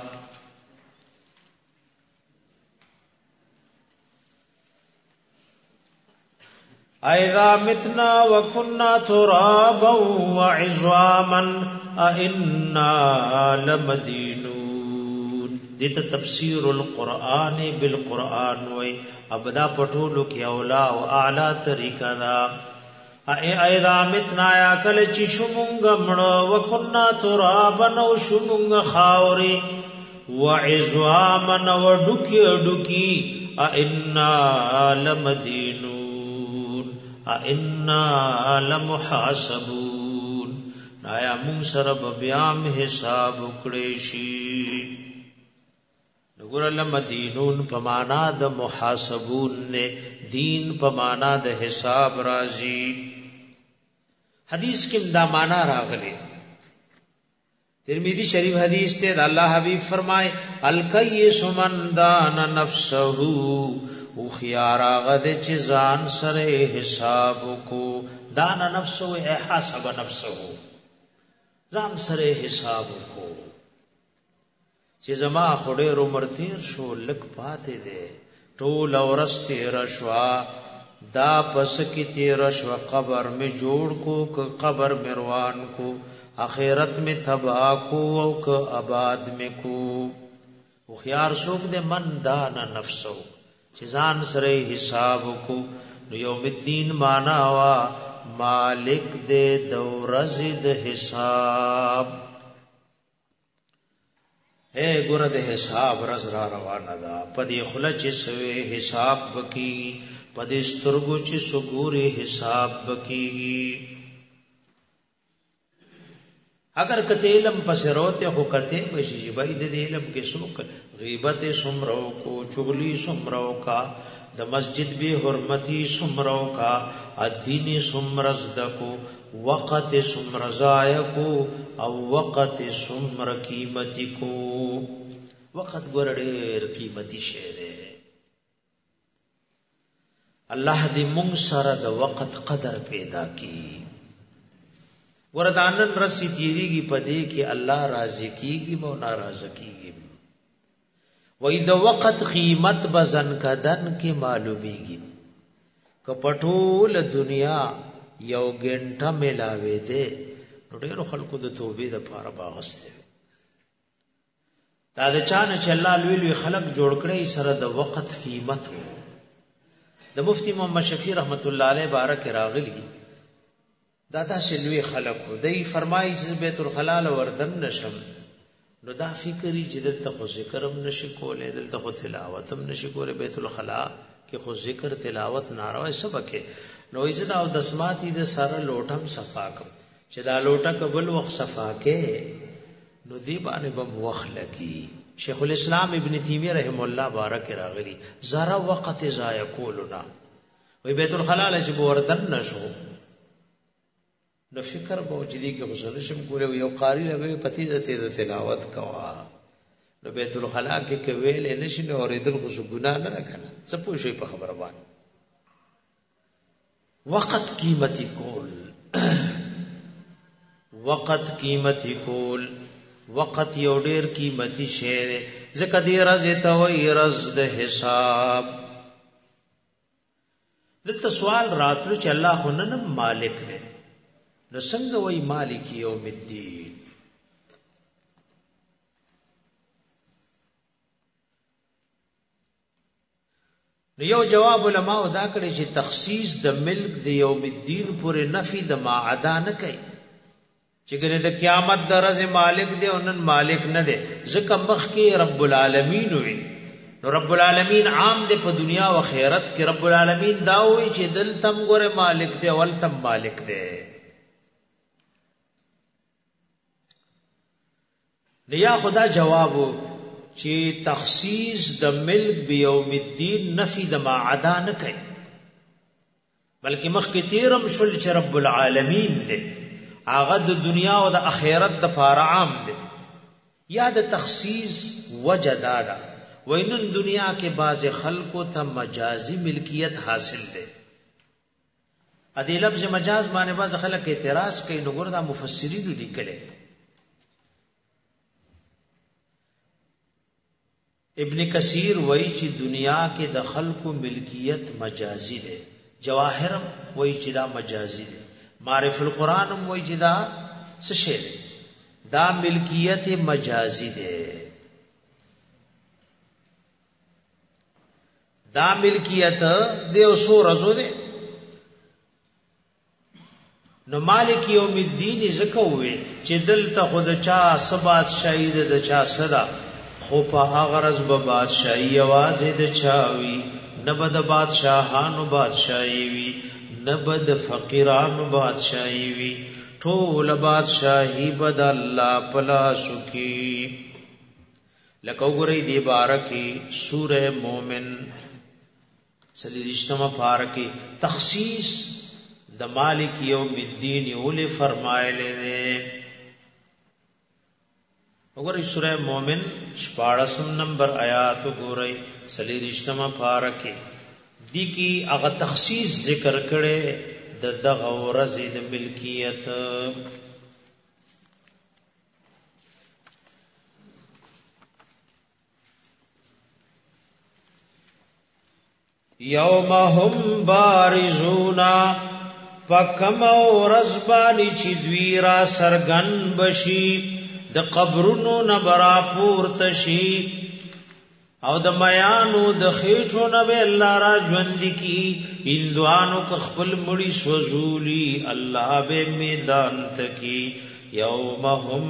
اذا متنا وكنا ترابا وعظاما ائنا لمدينون. دته تفسیر القرآن بالقرآن وای ابدا پټولو کې اولا او اعلی طریقہ دا. اذا متنا یا کل چې شومږ مړو وکنا ترابا نو شومږ خاوري وعظاما نو ډوکی ائنا لمدينون ائنا لمحاسبون. آیا مون سره بیا حساب وکړي شي. وګوره لمدینون په معنا د محاسبون نه دین په معنا د حساب راځي. حدیث کې دا معنا راغلي. ترمذی شریف حدیث ته الله حبیب فرمائے الکیس من دان نفسه او خيار غد چې ځان سره حساب کو. دان نفسه حساب نفسه ځان سره حساب کو چې زما خډې عمر تیر شو لک پاتې دي ټول اورسته رشوا دا پس کی تیر شو قبر میں جوړ کو قبر مروان کو اخرت میں تباہ کو او ک آباد میں کو. او خيار سوق دے من دان نفسه چې ځان سره حساب کو. یوم الدین معنا وا مالک دے دورز د حساب. اے ګور د حساب رز را روانه ده پدې خلچ سوي حساب بکی پدې سترګو چې سګوري حساب بکی. اگر کته علم پس روته هو کته وشي بای د علم کې سوک غیبت سمرو کو چغلی سمرو کا د مسجد به حرمتی سمرو کا ادین سمرز دکو وقت سمرزای کو او وقت سمر قیمتی کو. وقت ګور ډېر قیمتي شی دی. الله دې مونږ سره د وخت قدر پیدا کړي. وردانن رسی تیریږي پدې کې الله راضي کیږي مو ناراض کیږي. وې د وخت قیمت بزن کدن کې معلومیږي. کپټول دنیا یو غنټه ملاوي دے نو ډېر خلکو د توبې د پاره باغسته. دا د چانه چې الله لوی خلق جوړ کړي سره د وخت قیمت وو. د مفتی محمد شفیع رحمت الله علیه بارک راغلی دا تاسو لوی خلق وو. دی فرمایي چې بیت الخلا وردن نشم نو دا فکرې چې دلته خو ذکرم نشي کولای، دلته خو تلاوتم نشي کولای. بیت الخلا کې خو ذکر تلاوت ناروا سبکه نو ایزدا او دسماتی د سره لوټم صفاکم چې دا لوټه قبل وخت صفاکه نو دی باندې بم وخت لکی. شیخ الاسلام ابن تیمیہ رحم الله بارک راغلی زرا وقت ضایع کولنا وی بیت الخلا چې وردن نشو نو فکر موجودی کې غسل شم کوله یو قاری لوي پتی د تلاوت کوا نو بیت الخلا کې کویل نشي نو اوریدل خو ګناه نه کنه. څه پوښي په خبره باندې وقت قیمتي کول وقت قیمتي کول وقت یو ډیر قیمتي شی دی ځکه دی رز ته وای رز د حساب. دلته سوال راتلو چې الله هو نه مالک دی نو څنګه وای مالک یوم الدین. نو یو جواب علماء دا کړی چې تخصیص د ملک د یوم الدین پورې نفي د ما ادا نه کوي چې ګره د قیامت درځه مالک دی او نن مالک نه دی. ځکه مخ کې رب العالمین وي نو رب العالمین عام دی په دنیا او آخرت کې. رب العالمین دا وي چې دل تم ګره مالک دی ول تم مالک دی. نیا خدا جوابو چې تخصیص د ملک بیوم الدین نفی د ما عدا نه کوي بلکې مخکې تیرم شل چې رب العالمین دی هغه د دنیا او د آخرت د پاره عام دی. یا د تخصیص وجدادا وینن دنیا کې بعض خلکو ته مجازی ملکیت حاصل دی. ادي لفظ مجاز باندې بعض خلک اعتراض کوي نو ګوردا مفسرین لیکلي. ابن کثیر وای چې دنیا کې د خلکو ملکیت مجازی دی. جواهر وای چې دا مجازی دی. معرف القرآن وای چې دا څه شی دی دا ملکیت مجازی دی. دا ملکیت دی اوسو رزو دی. نو مالک یوم الدین زکه وې چې دلته خود چا سبات شهید د چا صدا خو په هغه غرض به بادشاہي आवाज د چاوي نه بد بادشاہانو بادشاہي وي نه بد فقیرانو بادشاہي وي ټول بادشاہي بد الله پلا سکی. لکه وګورئ دی بارکی سوره مومن سلیشتمه پارکی تخصیص د مالک یوم الدین ول فرمایله ده. وګورئ سوره مومن 14 نمبر آیات وګورئ سلیشتمه پارکی دی کی هغه تخصیص ذکر کړي د دغه ورځې د ملکیت. یوم هم بارزونا پکم او رزبانی چی دوی را سرگن بشی د قبرونو نبرا پورتشی او د میانو د خېټو نه به الله را ژوند کی اندوانو خپل مړی سوزولی الله به میدان تکی. یوم هم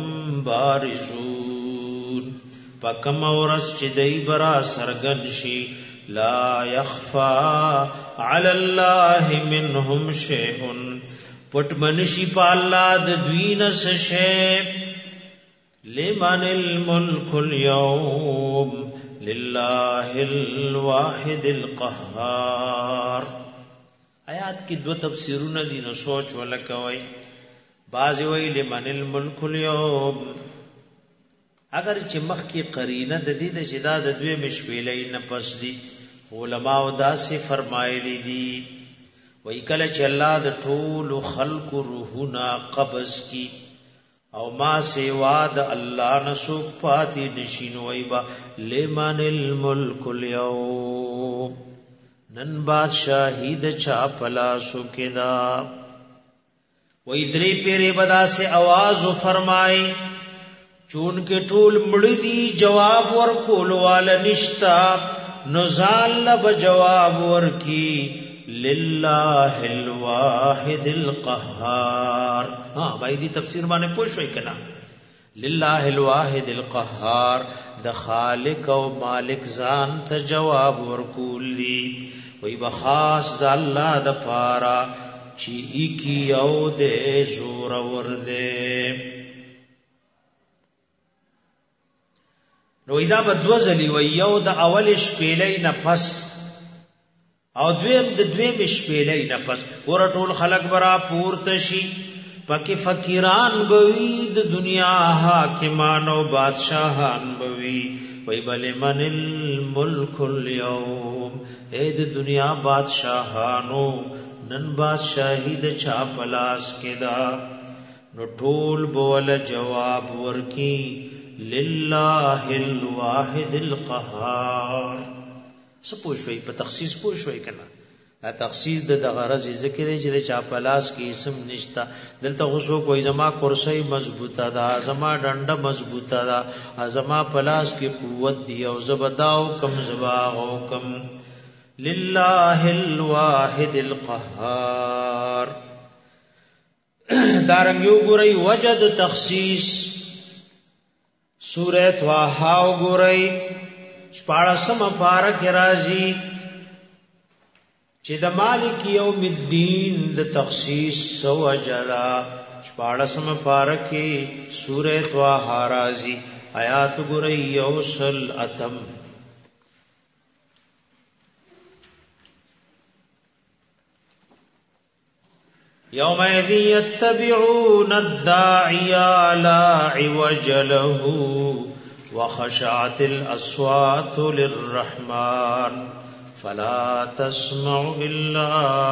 بارزون پکم اورس چې دای برا سرګن شي لا يخفى على الله منهم شيء پټ منشي په الله د دوی نه څه. لمن الملك اليوم لله الواحد القهار. آیات کی دو تفسیرونه دي نو سوچ ولکوي. بعض وی لمن الملك اليوم اگر چې مخ کی قرینه د دې د جدا د دوی مشویلې نه پس دي علماء داسې فرمایلی دي وای کله چې الله د ټول خلق روحنا قبض کی او ما سوا د الله نسوک پاتې نشینو وای با لمن الملک اليوم نن بادشاہی د چا پلاسو کدا وای درې پیره بدا سے आवाज فرمای چون کې ټول مړدي جواب ورکول وال نشتا نزال لب جواب ورکی لله الواحد القهار بھائی دی تفسیر باندې پوښوي کنا لله الواحد القهار د خالق او مالک ځان ته جواب ورکول دي وای بخاص د الله د پارا چی کی او د زور ور دے نو ایدا بدوزلی و یو د اول شپېلې نه پس او دویم د دویم شپېلې نه پس ور ټول خلق برا پورته شي پکې فقیران بوي د دنیا حاکمان او بادشاہان بوي وای بل من الملک اليوم اے د دنیا بادشاہانو نن بادشاہی د چا پلاس کدا نو ټول بول جواب ورکی لله الواحد القهار سپوږوي په تخصیص پوښوي کنه دا تخصیص د غرض ذکر دی چې چا پلاس کې اسم نشتا دلته غوسو کوئی زما کرسی مضبوطه ده زما ډنډه مضبوطه ده زما پلاس کې قوت دی او زبداو کم زباغ او کم لله الواحد القهار دارنګ یو ګورئ وجد تخصیص سورۃ طه وګورئ 14 پارک راځي چې د مالک یوم الدین د تخصیص سو اجلا 14 پارک سورۃ طه راځي آیات ګورئ یوصل اتم يومئذ يتبعون الداعي لا عوج له وخشعت الأصوات للرحمن فلا تسمع إلا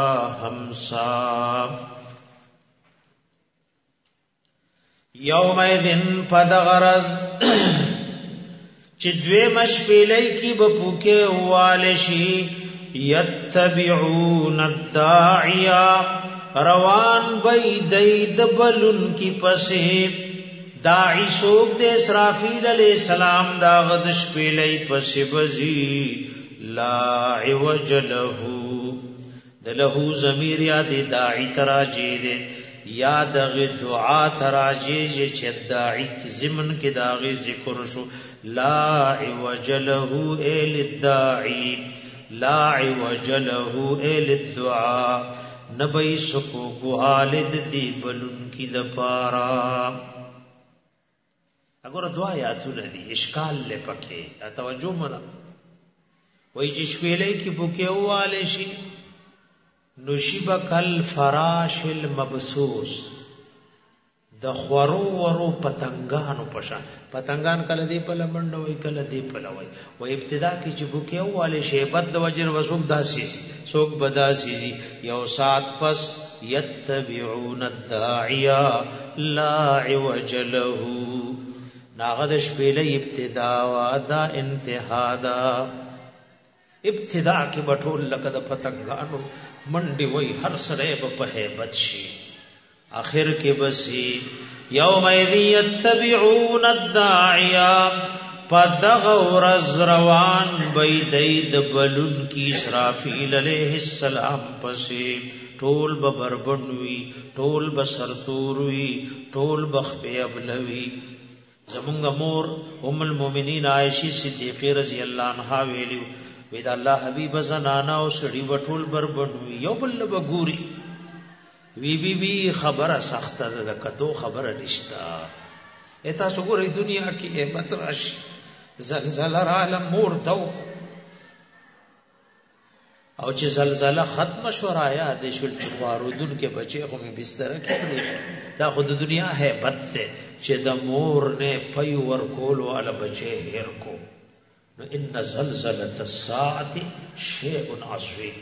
همسا يومئذ پدغرز چدوے مشپیلی کی بپوکے والشی يتبعون الداعي روان بی دید بلن کی پسے داعی سوک دے اسرافیل علیہ السلام دا غدش پیلی پسے بزی لا عوج لہو دلہو ضمیر یا دے داعی تراجے دے یا دغ دعا تراجے جے چھ داعی زمن کے داغی ذکر شو لا عوج لہو اے للداعی لا عوج لہو اے للدعا نبی سکو گوالد دی بلن کی دپارا اگر دعا یاتو ندی اشکال لے پکے توجہ منا وی جشپیلے کی بکیو والے شی نشیب کل فراش المبسوس د خورو ورو پتنگانو پشان پتنگان کله دی په لمنډه وای کله دی په لوي و ابتدا کې چې بوکیو والے شیبت د وجر وسوک داسي سوک بداسي یو سات پس یتبعون الداعي لا عوج له ناغد شپېلې ابتدا وا دا انتها دا ابتدا کې بټول لکه د پتنگانو منډي وای هر سره په هیبت شي آخر کے بسی یومئذ یتبعون الداعی پدغور روان بیدید بلن کی اسرافیل علیہ السلام پسی ټول ببربنوی ټول بسرطوروی ټول بخبی ابلوی زمونگ مور ام المومنین عائشی صدیقی رضی اللہ عنہ ویلیو وید اللہ حبیب زنانا و سڑی و ټول بربنوی یو بل بگوری وی بی خبر سخت ده کتو خبر نشتا اتا سګورې دنیا کې هیبت راشي زلزلہ عالم مور دو او چې زلزلہ ختم شو رایا د شل چخوارو دن کې بچي خو می بستر کې پړي دا خود دنیا هیبت ده چې د مور نه پي ور کول والا بچي هر کو نو ان زلزلة الساعة شيء عظيم.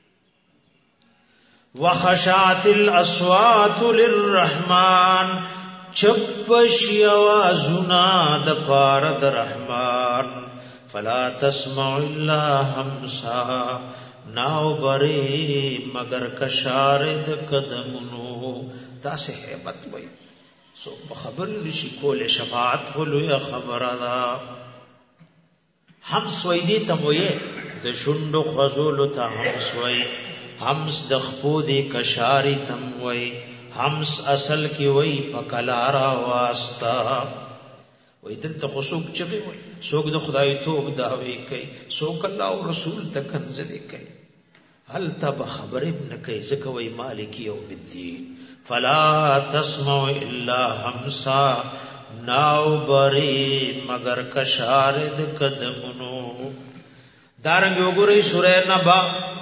وخشعت الاصوات للرحمن چپشی آوازنا د پاره د رحمان فلا تسمع الا همسا ناو بری مگر کشارد قدمونو. دا سه hebat وای سو خبر نشي کول شفاعت خلوی خبر دا همس وای دی تموی د شوندو خزول ته همس وای همس د خپو دی کشاری تم وای همس اصل کی وای پکلارا واسطا وای دلته خصوص چبه وای سوک د خدای توب داوی کوي سوک الله او رسول ته کنځلې کوي هل تب خبر ابن کوي زکه وای مالک یوم الدین فلا تسمع الا همسا ناو بری مگر کشارد قدمونو. دارنګ وګورئ سورہ نبا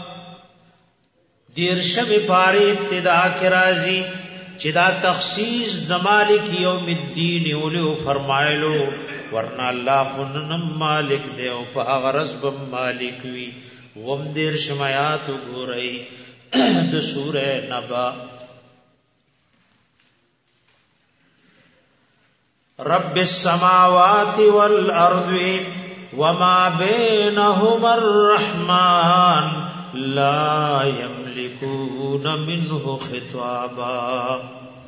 دیرشم پاری ابتدا کی رازی چې دا تخصیص د مالک یوم الدین ولو فرمایلو ورنه الله خنن مالک دی او په هغه رزق مالک وی. وم دیرشم آیات وګورئ د سورہ نبا رب السماوات والارض وما بينهما الرحمن لا يملكون منه خطابا.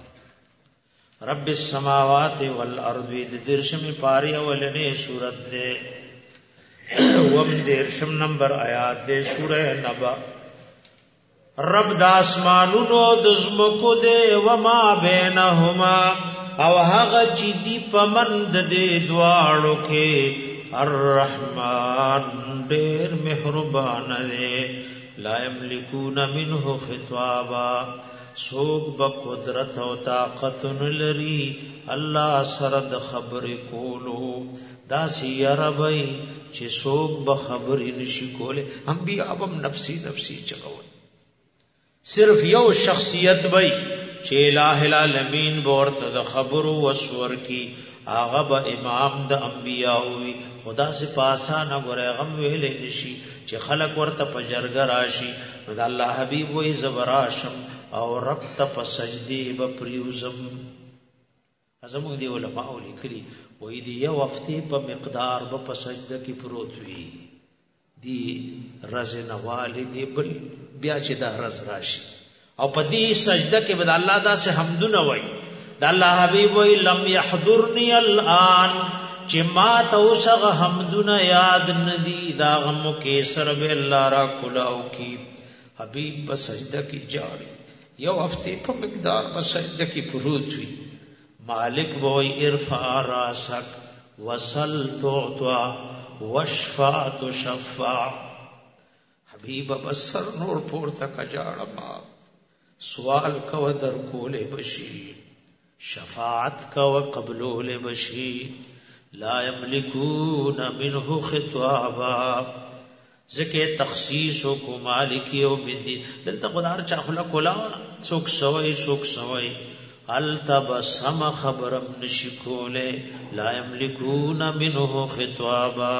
رب السماوات والارض د درشم پاری اولنې سورت ده وم درشم نمبر آیات ده سورہ نبا. رب د اسمانونو د زمکو ده وما بینهما او هغه چې دی پمند دې دواړو کې الرحمن ډېر مهربان دی. لا یملکون منه خطابا سوق بقدرت او طاقت لري الله سره د خبر کولو دا سی ربي چې سوق به خبر نشي کوله. انبیاء هم نفسي نفسي چغول صرف یو شخصیت وای چې الٰه العالمین ورته د خبر وسور کی آغا با امام د انبیاء وی خدا سے پاسا نہ غره غم ویلې نشي چې خلق ورته پجرګ راشي نو د الله حبیب وی زبراشم او رب ته په سجدي به پریوزم. ازمو دی علماء لیکلي وی دی یو وختي په مقدار په سجده کې پروت وی دی رزن والدی بل بیا چې دا رز راشي او په دې سجده کې به الله دا سه حمدونه وای د الله حبیب وی لم يحضرني الان چې ما توسغه حمدونه یاد ندی دا غم کې سر به الله را کولاو کی حبیب په سجده کې جاړي یو هفته په مقدار په سجده کې پروت وی مالک وی ارفع راسک وصل تعطى واشفع تشفع. حبیب بسر نور پورته کا جاړما سوال کو در کولې بشي شفاعت کو قبول بشي. لا یملکون منه خطابا ذکر تخصیص کو مالک یوم الدین دلته خدار چا خلق کولا سوک سوئی التبسم خبرم نشکوله. لا یملکون منه خطابا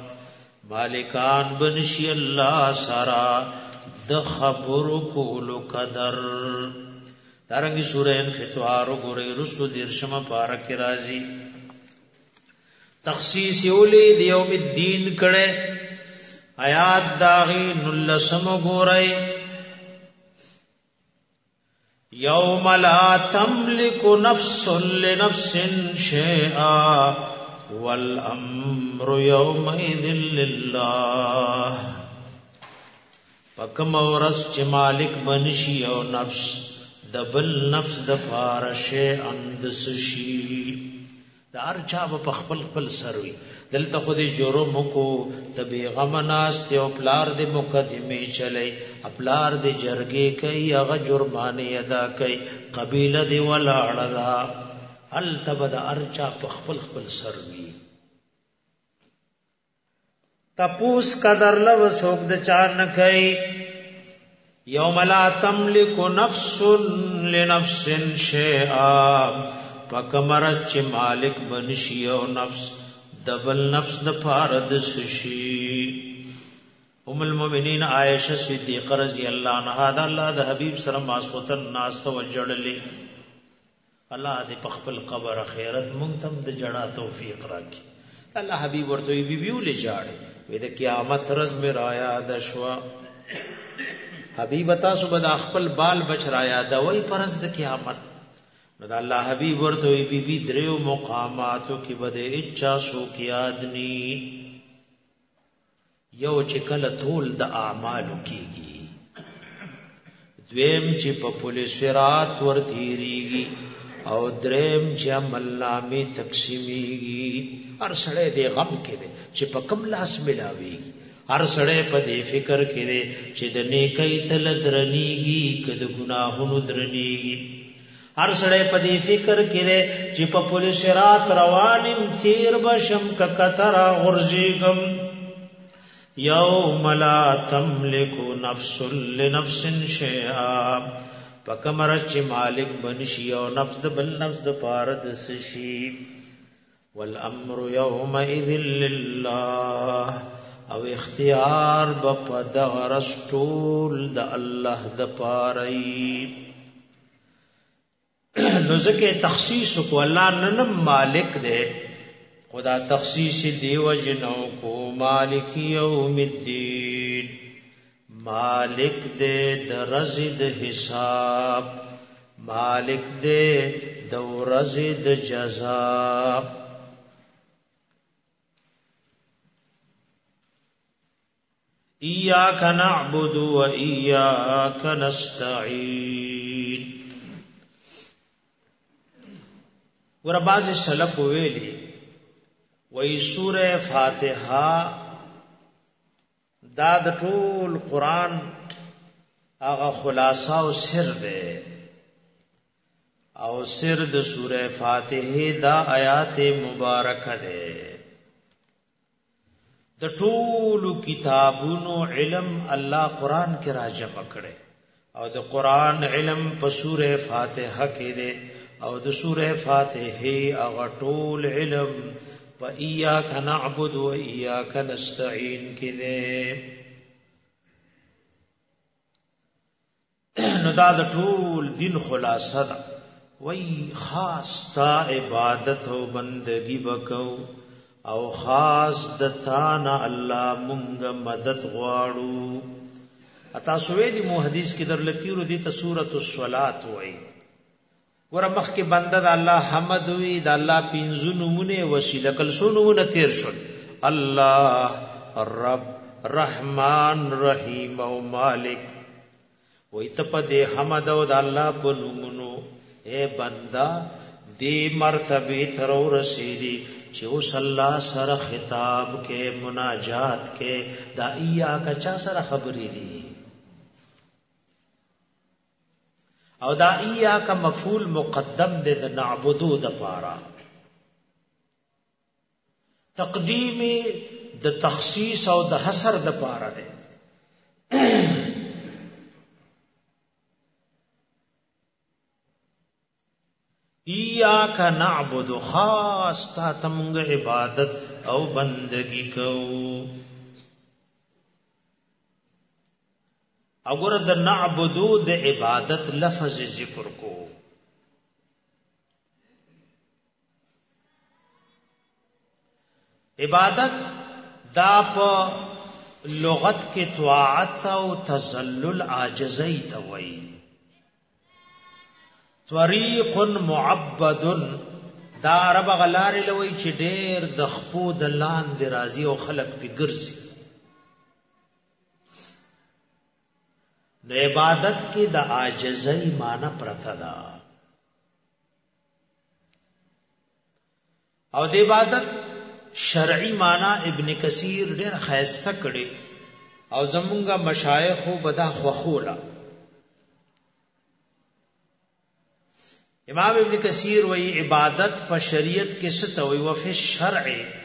مالکان بنشی اللہ سارا د خبر کولو قدر. دارنگی سورہ انفطار گوری رسو دیرشم پارک رازی تخصیص اولی دیوم الدین کڑے آیات داغی نلسم گوری یوم لا تملک نفس لنفس شیئا والامر یومئذ للہ. پکم ورس چه مالک بنشی او نفس دبل نفس د پارشه اندسشی دا ارچا په خپل خپل سروي دلته خو دې جرم کو تبي غم ناس ته او پلار دې مقدمه چلے خپلار دې جرګه کوي هغه جرمانه ادا کوي قبيله دې ولاړه دا ال تبد ارچا په خپل خپل سروي تپوس قدر لو سوک د چا نه کوي. یوم لا تملک نفس لنفس شیئا پکمرچ مالک بنشی او نفس دبل نفس د پاره د سشي. ام المؤمنین عائشہ صدیقہ رضی اللہ عنہا دا الله د حبیب سره ماسوتن ناس ته وجړلې. الله دې په خپل قبر خیرت مونږ تم د جړا توفیق راکړي. الله حبیب ورته بیبي ولې جاړي وې د قیامت ورځ مې را یاد شوا. حبیب تاسو به د خپل بال بچ را یادوي پرز د قیامت. نو د الله حبیب ورته بیبي دریو مقاماتو کې بده اچا سو کې یادني. یو چې کله ټول د اعمالو کېږي، دویم چې په پولیس رات ورتیریږي، او دریم چې عمل نامې تقسیمیږي. هر سړی دې غم کې دی چې په کوم لاس ملاويږي. هر سړی په دې فکر کې دی چې د نیکۍ تل درنیږي که د ګناهونو درنیږي. هر سړی په دې فکر کې دی چې په پولیس رات روانم تیر بشم که کترا غرزیږم. یوم لا تملک نفس لنفس شیئا، پکمرش چې مالک بنشي او نفس د بل نفس د پاره د سشي. والامر یومئذ لله، او اختیار په دغه رسول د الله د پاره. نو ځکه تخصیص کو الله نن مالک دی، خدا تخصیص دیو جنو کو مالک یوم الدین، مالک دے د ورځې د حساب، مالک دے د ورځې د جزا. ایاک نعبد و ایاک نستعین. ور بعض سلف ویلی وی سورہ فاتحہ دا د ټول قرآن هغه خلاصہ او سر ده، او سر د سورہ فاتحه دا آیات مبارکه ده. د ټول کتابونو علم الله قرآن کې راجم کړي، او د قرآن علم په سورہ فاتحه کې ده، او د سورہ فاتحه هغه ټول علم و ایاک نعبد و ایاک نستعین کې ده. نو دا د ټول دین خلاصه ده. وای خاص تا عبادت او بندگی وکاو، او خاص د تانا الله مونږ مدد غواړو. اتا سویلی مو حدیث کې در لتیرو دي ته سورۃ الصلات وای. ورمخ کې بنده د الله حمد وی، د الله پنځه نمونه وسیله کل سو نمونه تیر شول: الله، رب، رحمان، رحیم او مالک. وای ته په دې حمد او د الله په نومونو اے بندا دې مرتبه تر ورسېږي چې اوس الله سره خطاب کې مناجات کې دا ایاک چا سره خبرې دي، او دا ایاک مفعول مقدم دے د نعبدو د پارا. تقدیم د تخصیص او د حصر د پارا دے. ایاک نعبد، خاص تا تمنگ عبادت او بندگی کو. اگر د نعبدو د عبادت لفظ ذکر کو، عبادت دا په لغت کې طاعت او تذلل عاجزی ته وایي. طریق معبد دا عرب غلار لوي چې ډېر د خپو د لاندې راضي او خلق په ګرځي. د عبادت کې د عاجزۍ معنی پرته ده، او د عبادت شرعي معنی ابن کثیر ډېر خاصه کړي، او زمونږه مشایخ بدا خوخولا. امام ابن کثیر وی عبادت په شریعت کې څه ته وی؟ وفي الشرع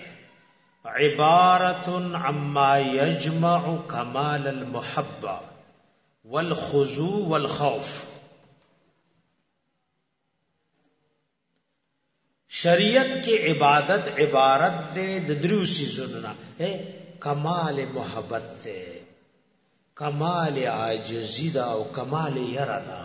عبارة عما يجمع كمال المحبة والخضوع والخوف. شریعت کې عبادت عبارت دے د دریو سيزونو نه، کمال محبت دے، کمال عاجزی دا او کمال یرا دا.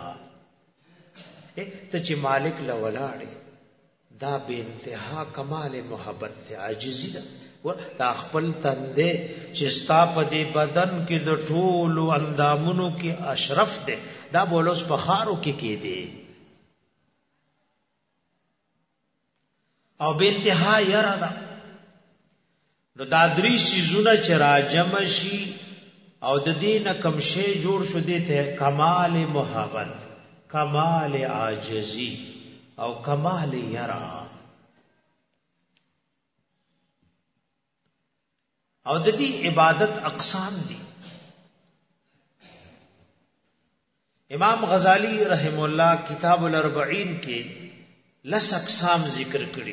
ته چې مالک لولاړي دا به انتها کمال محبت دے، عاجزی دا. دا خپل تندې چې ستا په دې بدن کې د ټولو اندامونو کې اشرف دے، دا بولوس په خارو کې دی او به انتها یرا دا. نو دا درې سيزونه چې راجم شي او د دین کم شی جوړ شو دي ته کمال محبت، کمال عاجزی او کمال یرا. او د دې عبادت اقسام دي. امام غزالی رحم الله کتاب الاربعین کې لس اقسام ذکر کړي: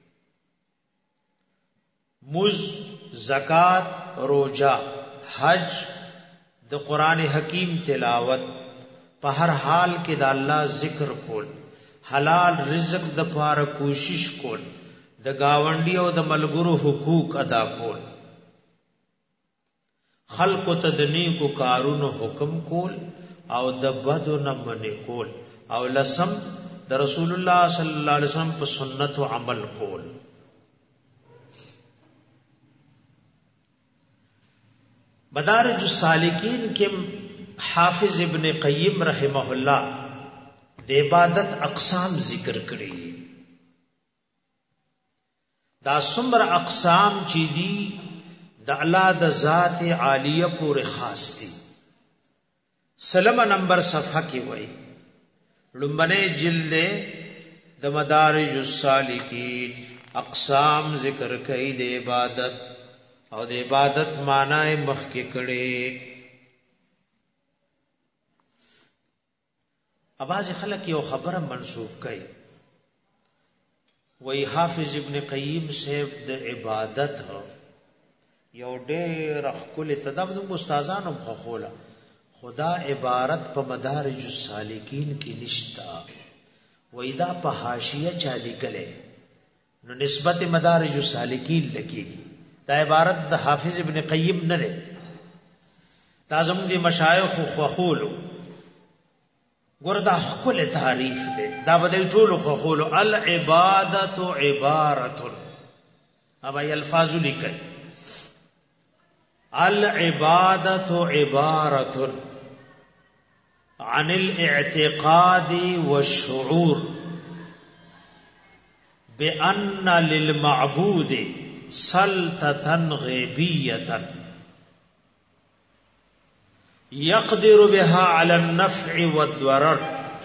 مز، زکات، روزہ، حج، د قران حکیم تلاوت، په هر حال کې د الله ذکر کول، حلال رزق د پاره کوشش کول، د گاونډي او د ملګرو حقوق ادا کول، خلق ته د نیکو کارونو حکم کول او د بدو نه منع کول، او لسم د رسول الله صلی الله علیه وسلم په سنت او عمل کول. مدارج السالکین کې حافظ ابن قیم رحمه الله د عبادت اقسام ذکر کړي. دا څومره اقسام چې دي د الله د ذات عالیه پورې خاص دي. سلمه نمبر صفحه کې وایي لمبنه جلد د مدارج السالکین اقسام ذکر کړي د عبادت او د عبادت معنی مخکې کړي. اواز خلک یو خبره منسوب کړي، وای حافظ ابن قیم صاحب د عبادت یو ډېر خپل تدبر د استادانو مخوله، خدا عبارت په مدارج السالکین کې نشتا، وای دا په حاشیه چا لیکلې، نو نسبت مدارج السالکین لکېږي. دا عبارت د حافظ ابن قیم نه ده، دا زموږ د مشایخ خوخولو ګوردا خپل تعریف ده، دا بدل ټولو خوخولو العبادت عبارت، ابا الفاظ لیکي العبادت عبارت عن الاعتقاد والشعور بأن للمعبود سلطة غيبية يقدر بها على النفع والضرر،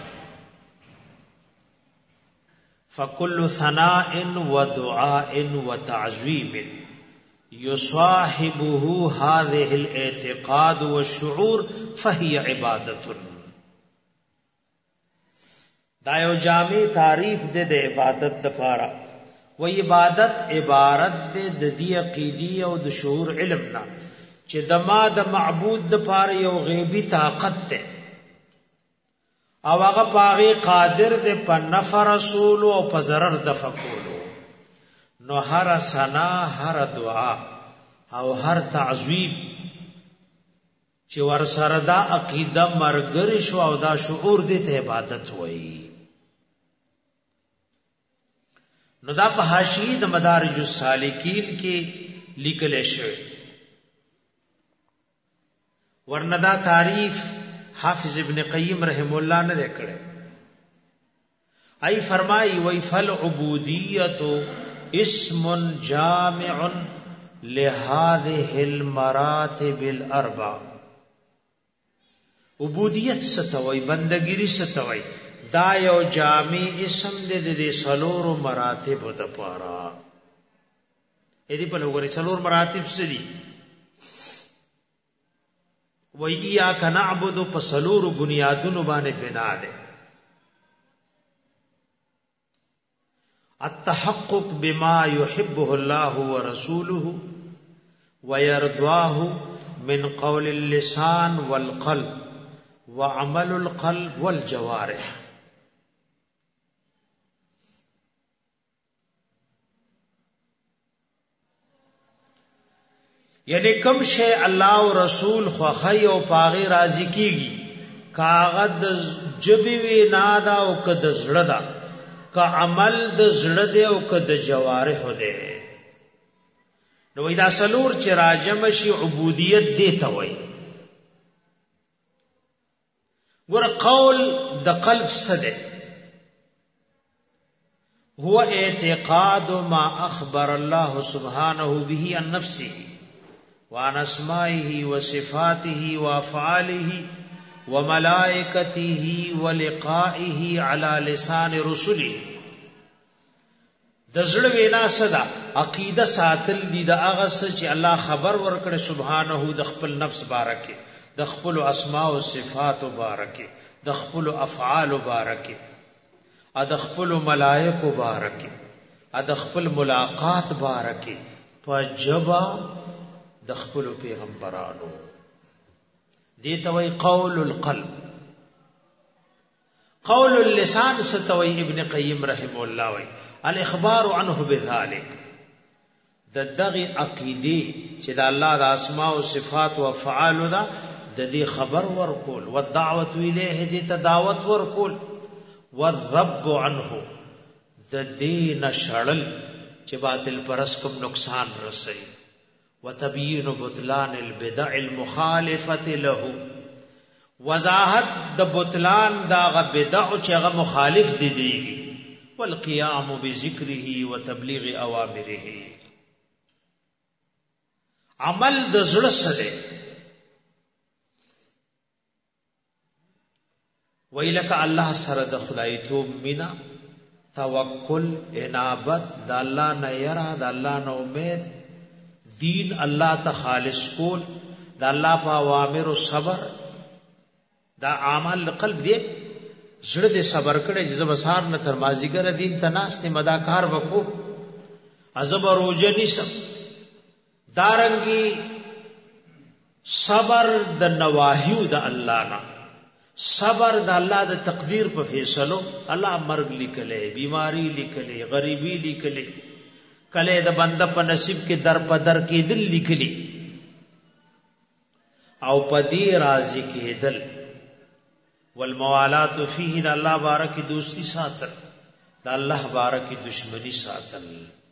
فكل ثناء ودعاء وتعظيم يصاحبه هذه الاعتقاد والشعور فهي عبادة. دا یو جامع تعریف دے د عبادت لپاره، و عبادت عبارت دے د دې عقیدی او د شعور علم نه چې د ما د معبود لپاره یو غیبی طاقت ده او هغه پاغي قادر ده په نفع رسول او په ضرر دفع کولو. نو هر ثنا، هر دعا او هر تعظیم چې ور سره دا عقیده مرګري شو او دا شعور دې ته عبادت وایي. نو دا په حاشیه د مدارج السالکین کې لیکل شوی. ورنه دا تعریف حافظ ابن قیم رحم الله نه کړي. ای فرمای وی فل عبودیت اسم جامع لهذه المراتب الاربع. عبودیت ستوي، بندګيري ستوي، دا یو جامع اسم دې د سلور مراتب د پاره. اې دې په لوري سلور مراتب څه دي؟ و ایاک نعبد په سلور بنیادونو باندې بنا ده. التحقق بما يحبه الله ورسوله ويرضاه من قول اللسان والقلب وعمل القلب والجوارح. یعنی کم شی الله او رسول خوخی او پاغي راضی کیږي کاغذ جبی وی نادا او کد زړه دا کا عمل د زړه دی او کد جوارح دی نو دا سلور چې راجم شي عبودیت دی ته وای ور قول د قلب سده هو اعتقاد ما اخبر الله سبحانه به عن نفسه وعن اسمائه وصفاته وافعاله وملائكته ولقائه على لسان رسله د زړه وینا صدا عقیده ساتل دي د هغه څه چې الله خبر ورکړي سبحانه د خپل نفس بارکه د خپل اسماء او صفات بارکه د خپل افعال بارکه ا د خپل ملائکه بارکه ا د خپل ملاقات بارکه فجبا د خپل پیغمبرانو دیتا وی قول القلب قول اللسان ستوی ابن قیم رحمه الله وی الاخبار عنه بذلك د دغه عقیده چې د الله د اسماء او صفات او افعال دا د دې خبر ورکول او دعوت الیه دې تداوت ورکول والذب عنه د دې نشړل چې باطل پرس کوم نقصان رسي وتبيين بطلان البدع المخالفه له وضاحت د بطلان دا غ بدع چې هغه مخالف دي والقيام بذكره وتبليغ اوامره عمل د زړه سره ویلک الله سره د خدای توب مینا توکل انابت د الله نه یرا د الله نه امید دین الله ته خالص کول د الله په اوامر او صبر دا اعمال قلب دی زړه دې صبر کړي چې زبسار نه تر مازیګر دین ته ناست مداکار وکړو عذاب روزه نسم دارنګي صبر د نواهیو د الله نه صبر د الله د تقدیر په فیصلو الله مرګ لیکلې بیماری لیکلې غریبی لیکلې کله د بنده په نصیب کې در په در کې دل لیکلې او پدی راضی کې دل والموالات فيه د الله بارک دوستی ساتل د الله بارک دشمنی ساتل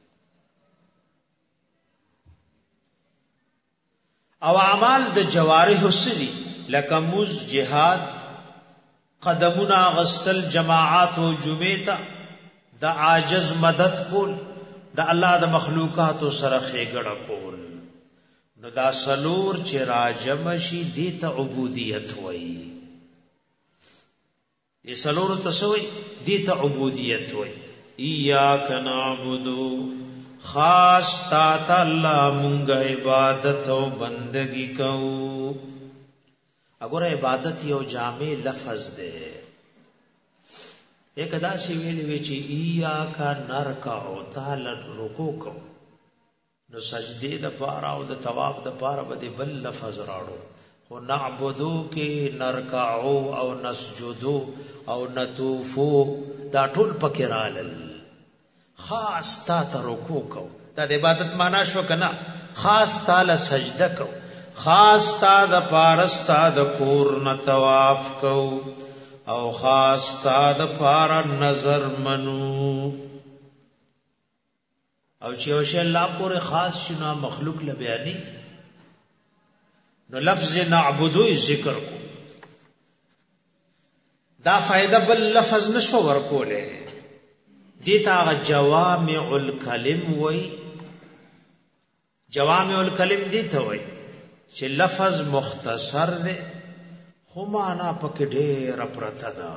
او اعمال د جوارح سری لکه موز جهاد قدمنا غسل جماعات او جمعه د عاجز مدد کول د الله د مخلوقات سره خېګړه کول نو دا سلور چې راجم شي د ته عبودیت وایي یہ سلور تسوی دیتا عبودیت ہوئی ایاک نعبدو خاص تاتا اللہ منگا عبادت و بندگی کو اگر عبادت یو جامع لفظ دے ایک ادا سی ویلی ویچی ایاکا نرکعو تالا رکو کو نو سجدی دا پارا او دا تواب دا پارا با دی بل لفظ راڑو خو نعبدو کی نرکعو او نسجدو او نطوفو دا ټول پکې رالل خاص تا ته رکوع کو دا د عبادت معنا شو کنه خاص تا له سجده کو خاص تا د پارستا د کور نه طواف کو او خاص تا د پار نظر منو او چې وش الله پورې خاص شنو مخلوق له بیانې نو لفظ نعبدو ذکر کو دا فائدہ بل لفظ نشو ورکوله دیتا جوامع الکلم وای جوامع الکلم دیتا وای چې لفظ مختصر دی خو معنا پکې ډېر پرته ده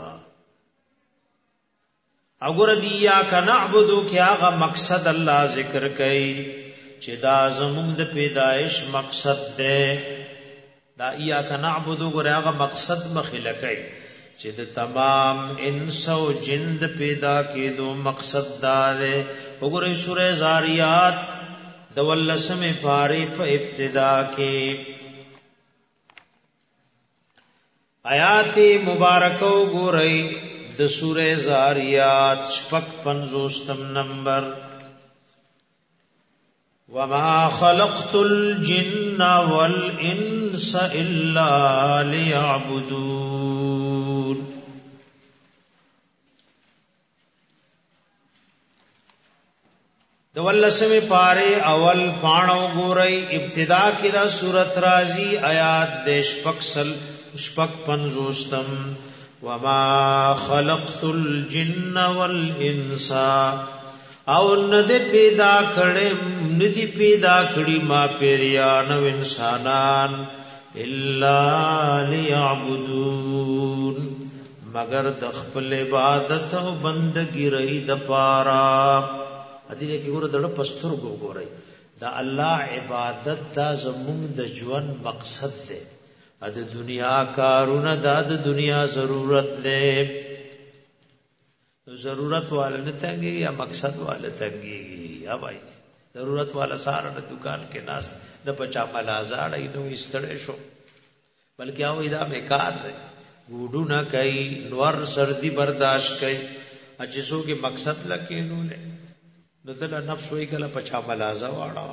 اگر دیا کا نعبدو کې هغه مقصد الله ذکر کوي چې دا زموږ د پیدایش مقصد ده دا یا کا نعبدو ګره هغه مقصد مخله کوي چې د تمام انس او جند پیدا کېدو مقصد دا ده وګورئ سورہ زاریات د ولسمه پاره په ابتدا کې آیات مبارکه وګورئ د سورہ زاریات شپږ 50 نمبر وما خلقت الجن والانس الا ليعبدون. دولسمی پارے اول پانو گورئی ابتدا کی دا سورت رازی آیات دے شپک پنزوستم. وما خلقت الجن والانس او ندی پیدا کړي ما پیریان و انسانان الا لیعبدون مگر د خپل عبادت او بندګی رہی د پارا. ادي کې ګوره دړه پستر ګورای دا الله عبادت دا زموږ د ژوند مقصد دی. د دنیا کارونه دا د دنیا ضرورت دی. ضرورت والا نه تنګي یا مقصد والا تنګي یا بھائی ضرورت والا سارا د دکان کې ناس نه پچا ملازاړې نو استړې شو بلکې او ادا بیکار دی. ګوډو نه کوي نور سردی برداشت کوي اجسو کې مقصد لکه نو له دل نفس وی کله پچا ملازا واړه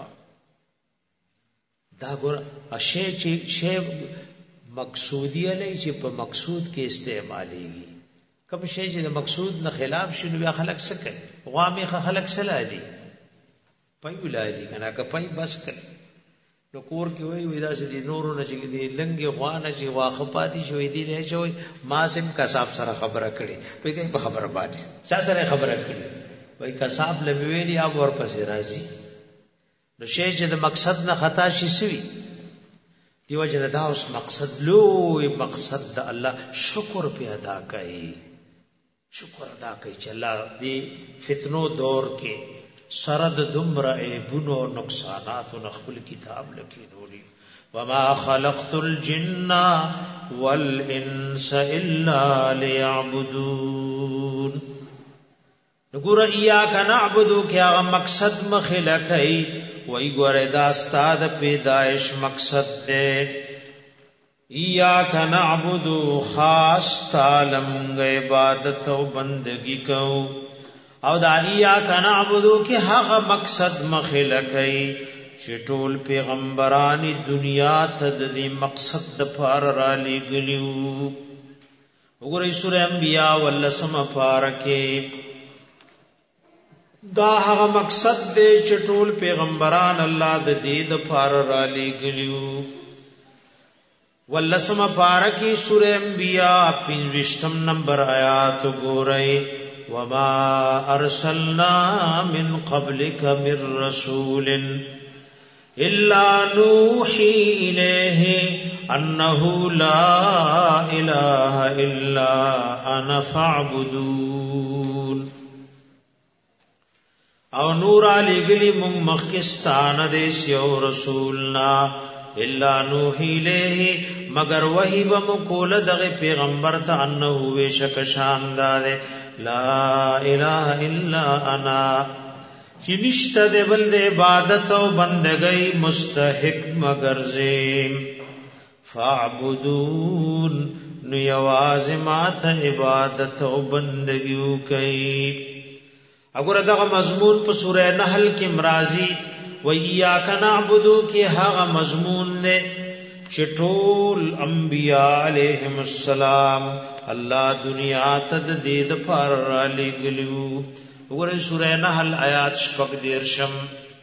دا ګور اشی چې شی مقصودی علی چې په مقصود کې استعمالېږي. کوم شی چې د مقصود نه خلاف شنو بیا خلق سکه غوامي خلق سلالي پای ولادي کنه که پای بس کړ نو کور کې وای دا چې د نورو نه چې دی لنګي غوانه چې واخپاتي شوې دی نه شوی ما سم کساب سره خبره کړي په کې په خبره باندې چا سره خبره کړي وای کساب لویلی اب ور پسې راځي نو شی چې د مقصد نه خطا شي سوي دیو جن دا اوس مقصد لوی مقصد د الله شکر په ادا کوي. شکر ادا کوي چې الله دې فتنو دور کې سرد دمر ایبونو نقصانات و نخبل کتاب لکی دوری. وما خلقت الجن والانس الا لیعبدون. نگور ایاک نعبدو کیا مقصد مخلقی وی گور دا استاد پیدائش مقصد دے. ایاک نعبدو خاص تالم عبادت و بندگی کو او دا ایاک نعبدو کی حق مقصد مخلقی چټول پیغمبرانی دنیا تدلی مقصد دپار را لګلیو. وګورئ سورہ انبیاء ولسم پارکه دا هغه مقصد دے چټول پیغمبران الله د دې دپار را لګلیو. ولسم پارکی سورہ انبیاء 25 نمبر آیات گورئ. وما ارسلنا من قبلك من رسول الا نوحي اليه انه لا اله الا انا فاعبدون. او نور علی گلی مون مخکستان دیس یو رسولنا الا نوحی الیہ مگر وحی بمکول دغی پیغمبر تا انہو ویشک شاندار لا الہ الا انا چی نشتا دے بلد عبادت و بندگی مستحق مگر زیم فاعبدون نیواز مات عبادت و بندگیو کئی. اگر دغه مضمون په سورہ نحل کې مرাজি و ایاک نعبدو کې هغه مضمون نه چې ټول انبیاء علیهم السلام الله دنیا ته د دې د پر علی ګلو. وګورئ سورہ نحل آیات شپږ دیرشم.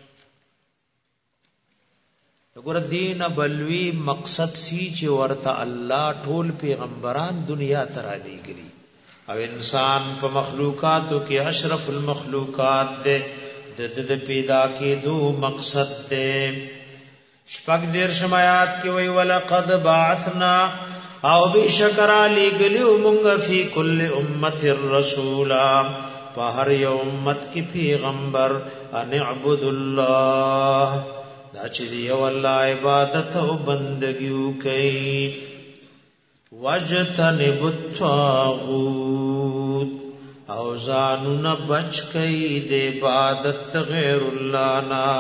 وګوره دین بلوی مقصد سی چې ورته الله ټول پیغمبران دنیا ته را لېږلي او انسان په مخلوقاتو کې اشرف المخلوقات دے د پیدا کې دو مقصد دے. شپږ دیرشم آیات کې وی ولقد بعثنا او بشکر علی گلیو مونږ فی کل امت الرسولا په هر یو امت کې پیغمبر ان اعبد الله دا چې دی الله عبادت او بندګي کوي. وجتنب الطاغوت او ځانونه بچ کئ د عبادت غیر الله نا.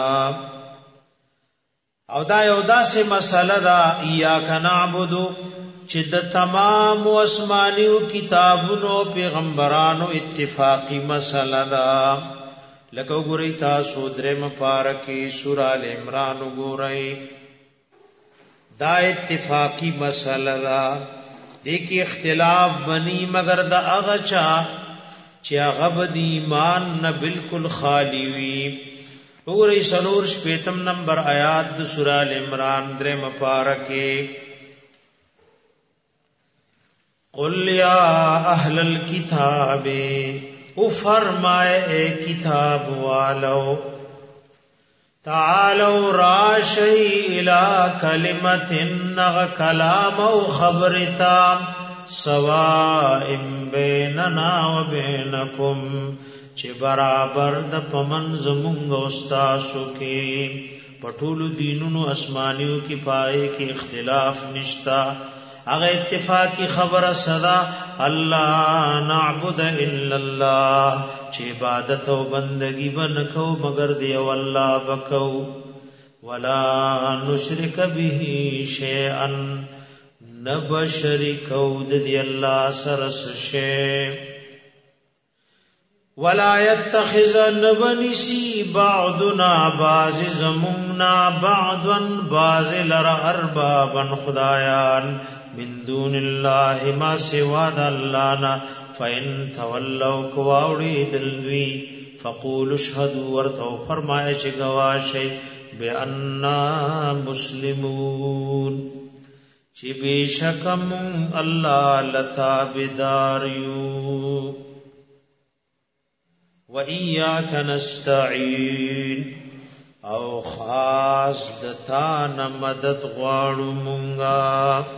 او دا یو داسې مسله ده ایاک نعبدو چې د تمام اسمانیو کتابونو پیغمبرانو اتفاقی مسله ده لکه وګورئ تاسو درېم پارکې سورہ ال عمران وګورئ دا اتفاقی مسله ده دې کې اختلاف بنی مگر د هغه چا چې هغه د ایمان نه بالکل خالی وي وګورئ سلور شپیتم نمبر آیات د سورہ ال عمران درېم پارکې قل یا اهل الكتاب او فرمائے اے کتاب والو تعالوا راشی الى کلمت نغ کلام او خبرتا سواء بیننا و بینکم چه برابر د پمن زمونږ او تاسو کې پټول دینونو اسمانیو کې پای کې اختلاف نشتا اغه اتفاقی خبر صدا الله نعبد الا الله چې عبادت او بندگی بنکو مگر دی او الله بکو ولا نشرک به شیئا نبشرکو دی الله سرس شی ولا يتخذ نبنسی بعضنا بعض زمنا بعضا بعض لرا اربابا خدایان من دون الله ما سوا د الله نا فإن تولوا كواوڑی دلوی فقولوا اشهدوا ورتو فرمائے چې گواشه بأننا مسلمون چې بشکم الله لتابداریو وَإِيَّاكَ نَسْتَعِينُ او خاص دتا نه مدد غواړو مونږه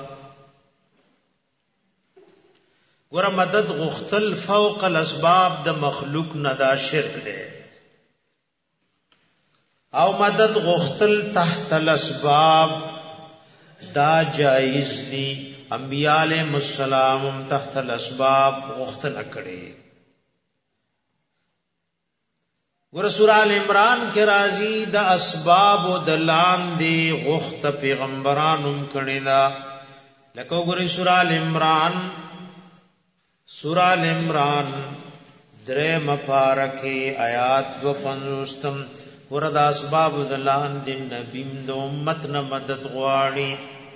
ګور مدد غختل فوق الاسباب د مخلوق نه دا شرک دی او مدد غختل تحت الاسباب دا جائز دی انبیاء علیهم السلام تحت الاسباب غختل کړي ګور سورہ ال عمران کې راځي د اسباب او د لاندې غخت پیغمبرانو کړي دا لکه ګورې سورہ ال عمران درې مپارکه آیات 250 ورته اسباب د لاندې نبی د امت نه مدد غواړي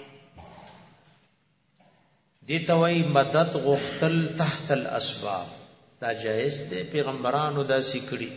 دي توي مدد غختل تحت الاسباب دا جائز دي پیغمبرانو دا سکړي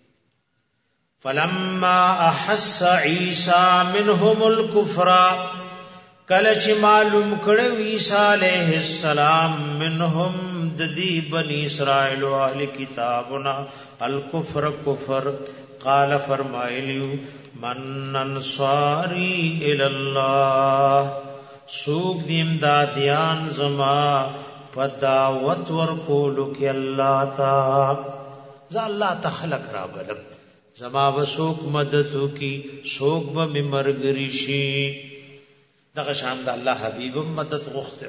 فلما احس عیسی منهم الكفر کله چې معلوم کړو عیسی علیہ السلام منهم د دې بنی اسرائیل او اهل کتابنا الکفر کفر قال فرمایلیو من انصاری الی الله سوق دیم دادیان زما پداوت ورکولو کې الله تا ز الله تخلق را بلم زما وسوک مددو کی سوک به مرګری شي دغه شان د الله حبیب مدد غوښته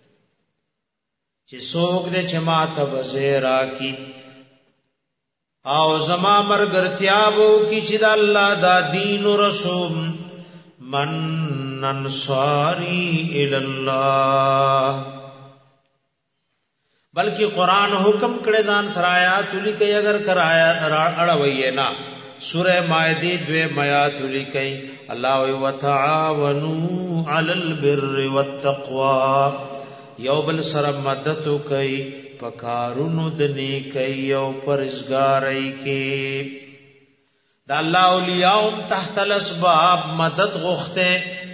چې سوک دې چې ما ته وزیرا کی او زما مرګرتیا وو کی چې د الله دا دین او رسول من انصاری الی الله بلکہ قرآن حکم کړه ځان سرایات لیکي اگر کرایا اړوي نه سورہ مائده 2 آیات لیکي الله وتعاونوا علی البر والتقوى یوبل سره مدد کوي پکارونو د نیکی او پرزګارۍ کې د الله اولیاء تحت الاسباب مدد غوښته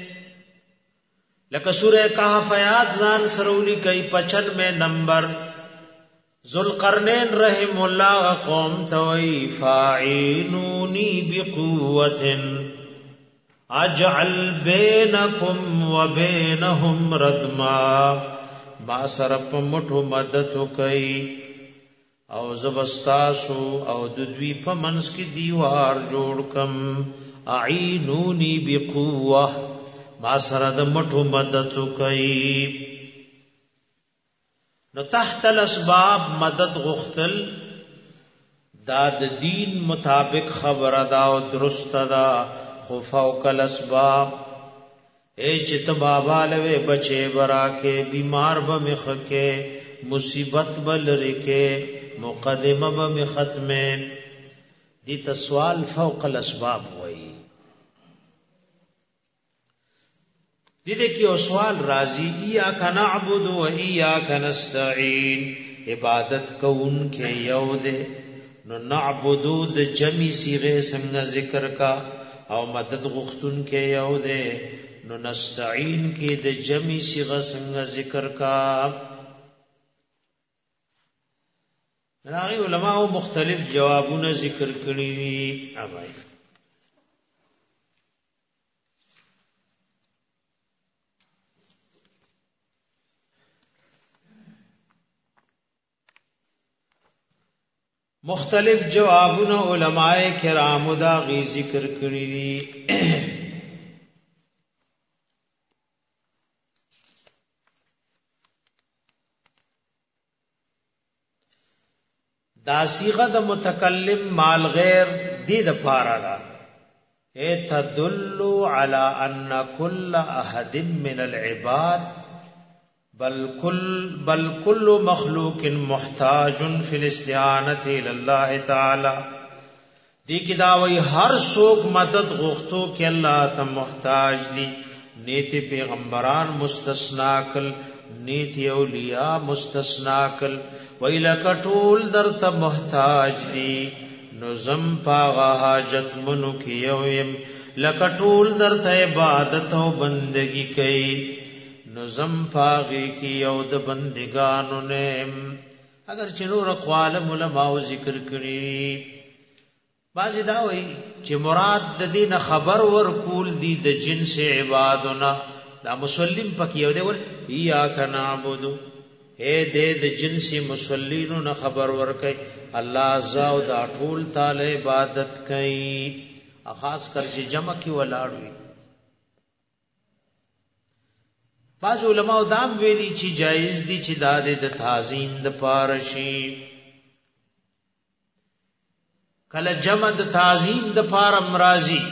لکه سورہ کہف آیات ځان سرولی کوي 95 نمبر ذوالقرنین رحم الله قوم توي فاعینونی بقوة اجعل بینکم وبینهم ردما ما سره په مټو مدد کوي او زبستاسو او د دوی په منځ کې دیوار جوړ کم اعینونی بقوة ما سره د مټو مدد کوي نو تحت الاسباب مدد غختل دا د دین مطابق خبر ادا او درست ادا خو فوق الاسباب اے چت بابا لوي بچي برا کې بیمار به مخکه مصیبت بل رکه مقدمه به ختمه دي تسوال فوق الاسباب وایي. دې کې یو سوال راځي ایاک نعبد و ایاک نستعين، عبادت کوون کې یو دې نو نعبدو د جمع صيغه څنګه ذکر کا او مدد غختون کې یو دې نو نستعين کې د جمع صيغه څنګه ذکر کا. هغه علماء مختلف جوابونه ذکر کړی دي. اوبای مختلف جوابونه علماء کرام دا غي ذکر کړی دي. دا صيغه د متکلم مال غیر دې د پارا دا تدل على ان كل احد من العباد بل كل مخلوق محتاج في الاستعانه الى الله تعالى. دې کې دا وایي هر څوک مدد غوښتو کې الله ته محتاج دي، نیت پیغمبران مستثنا کل، نیت اولیاء مستثنا کل، ویلک ټول درته محتاج دي. نظم پاغا حاجت منو کیویم لکټول درته عبادت او بندگی کوي. نظم پاغي کی او د بندگانو نه اگر چنور اقوال علماء ذکر کړي. بعضی دا وایي چې مراد د دین خبر ورکول دي د جنس عبادنا، دا مسلم پکې یو دی ور ایاک نعبد، اے دې د جنس مسلمانو نه خبر ورکي الله زاو دا ټول تعالی عبادت کوي. خاص کر چې جمع کې ولاړ وي. بعض علماء دام ویلي چې جایز دي چې د تعظیم د پارشي، کله جمع د تعظیم د پار امرازي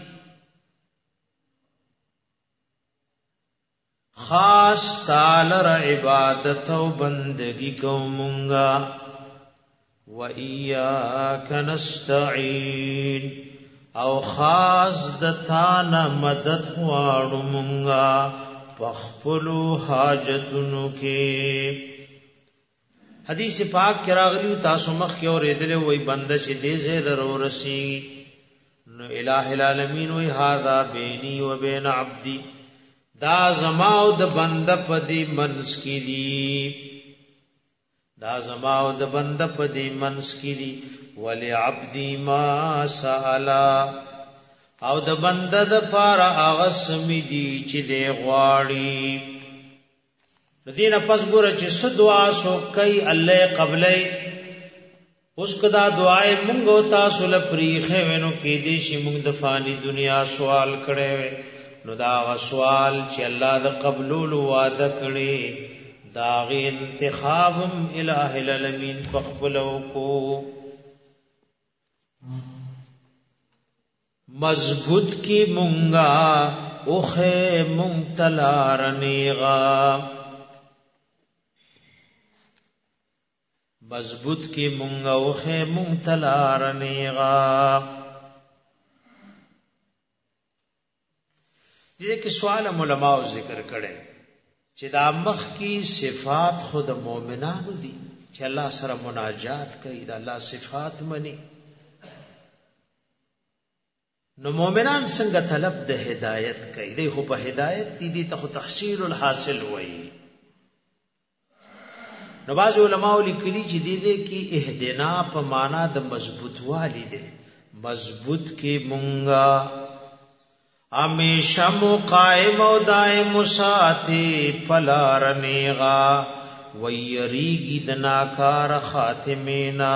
خاص تعالی عبادت او بندگی کومنگا. و ایاک نستعين او خاص د تانا مدد غواړو مونږه پخپلو حاجتونو کې. حدیث پاک کې راغلی تاسو مخ کې اورېدل وای بنده چې دې زه ورسی نو الٰه العالمین وای هاذا بیني و بین عبدی، دا زما او د بنده پدی منس کې دی، دا زما او د بنده پدی منس کې دی. ولی عبدی ما سالا او د بنده د پاره هغه سمې دي چې دی غواړي. د دینه پس ګوره چې څه دعا سو کوي الله قبلې اوس کدا دعای مونږ او تاسو له پریخه وینو کې دي چې مونږ د فانی دنیا سوال کړي نو دا سوال چې الله د قبول وعده کړي دا غي انتخابم الٰه العالمین فقبلو کو. مضبوط کی مونگا اوخے مونتلارنیغا، مضبوط کی مونگا اوخے مونتلارنیغا. دې کې سوال علماء ذکر کړي چې دا مخ کی صفات خود مؤمنانو دي چې الله سره مناجات کوي، دا الله صفات مني. نو مومنان څنګه طلب د هدایت کوي؟ دی خو په هدایت دي ته تحصیل الحاصل وایي. نو باز علماء لیکلي چې دې کې اهدنا په معنا د مضبوط والی دی. مضبوط کې مونږه همیشه مو قائم او دائم ساتي پلارنیغا ویریږي د ناکار خاتمینا.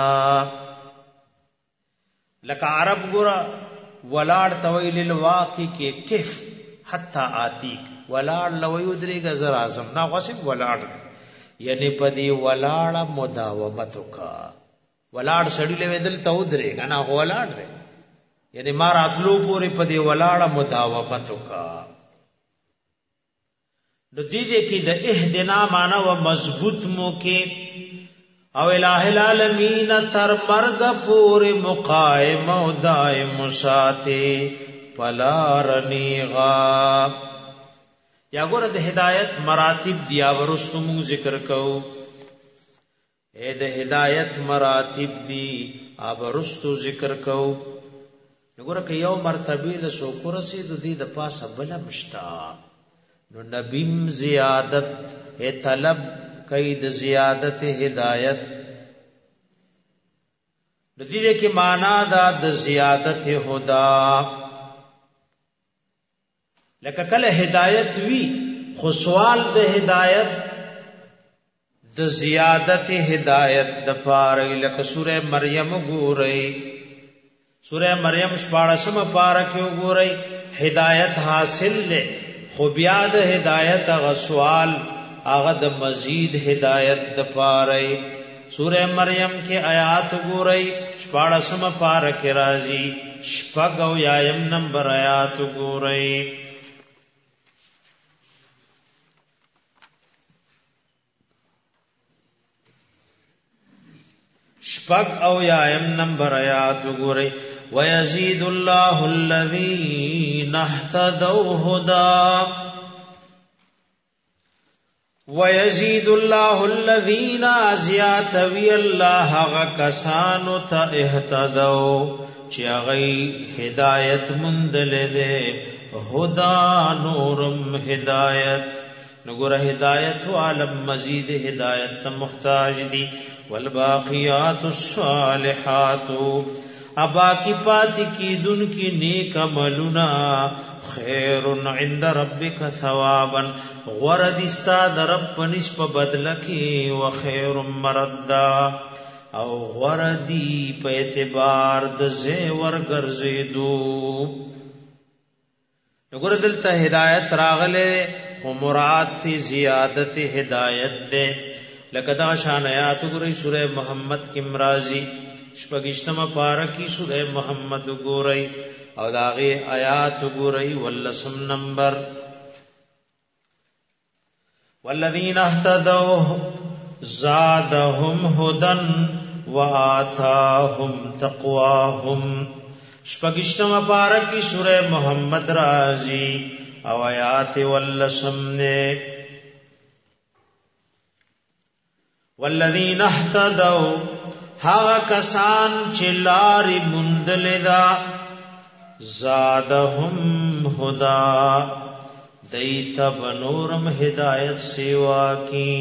لکه عرب ګره ولاړ تویل الواقع کې کیف حتا آتیک، ولاړ لوی ودرېګه زر اعظم نا غصب ولاړ، یعنی پدی ولاړ مداومت کا، ولاړ سړی لوي دل ته ودرېګه نا ولاړ رې، یعنی ما راتلو پوری پدی ولاړ مداومت کا. نو دې کې د اهدنا معنا و مضبوط مو کې او الہ العالمین تر مرگ پوری مقائم او دائم ساتے پلارنیغا. یا گورا د ہدایت مراتب دیا ورستو مون ذکر کو. اے د ہدایت مراتب دی ورستو ذکر کو. نگورا که یو مرتبی لسو کرسی دو دی د پاس بلا مشتا نو نبیم زیادت اے طلب کئی د زیادت ہدایت. ندی دے کی مانا دا د زیادت ہدا لکه کله ہدایت وی خو سوال د ہدایت د زیادت ہدایت د پاره لکه سوره مریم ګورئ. سوره مریم 14 پاره کې ګورئ ہدایت حاصل لے خو بیا د ہدایت غسوال هغه د مزید ہدایت د پاره. سوره مریم کې آیات ګورئ 14 پاره کې راځي شپږ او یایم نمبر آیات ګورئ. شپږ او یایم نمبر آیات ګورئ. وَيَزِيدُ اللَّهُ الَّذِينَ اهْتَدَوْا هُدًى وَيَزِيدُ اللَّهُ الَّذِينَ زِيَاتَوِي اللَّهَ غَكَسَانُ تَهْتَدَوْا چی اغی ہدایت مندل دے ہدا نورم ہدایت. نگور ہدایت عالم مزید ہدایت محتاج دی. والباقیات الصالحات ابا کی پاتی کی دن کی نیک عملنا خیر عند ربک ثوابا غرد استاد رب پنسپ بدلکی وخیر مردا او غردی پہ اعتبار د زیور گرزیدو. نگور دلتا ہدایت راغلے خو مراد تی زیادت ہدایت دے. لکدا شان آیات گوری سورہ محمد کی مرازی شپگشتم پارکی سورہ محمد گوری او داغی آیات گوری واللسم نمبر. والذین اہتدوا زادهم هدى وآتاهم تقواهم شپگشتم پارکی سورہ محمد رازی او آیات واللسم نے. والذین اهتدوا ها کسان چلاری مندلدا زادهم هدى دیتا بنورم ہدایت سیوا کی.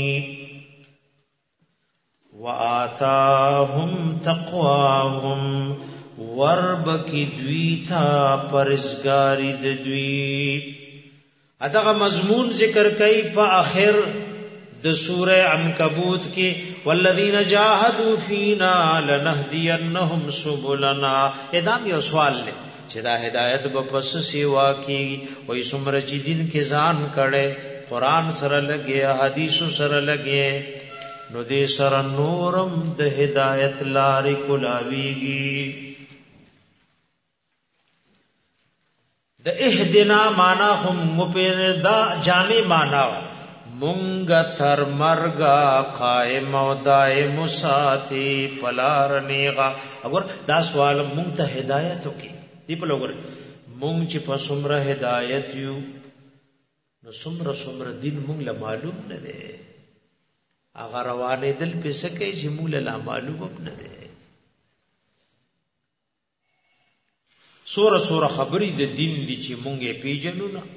وآتاهم تقواهم ورب کی دویتا پرزگاری دوی. ادغه مضمون ذکر کئی پا آخر د سورہ عنکبوت کی والذین جاہدوا فینا لنهدینهم سبلنا. ادام یو سوال لے چې دا ہدایت بپس سیوا کی وای سمر چې دین کې ځان کړي قران سره لګي حدیث سره لګي نو دې سره نورم د ہدایت لارې کولاویږي. د اهدنا معنا هم مپردا جامع معنا مونږ تر مرګا قائم او دائم ساتي پلارنیغا. اگر دا سوال مونږ ته ہدایت وکي دی په لور مونږ چې په سمره ہدایت یو نو سمره دین مونږ له معلوم نه دی. اگر روانه دل په سکه چې مونږ له معلوم نه دی. سوره خبرې د دین دي چې مونږ یې پیژنو نه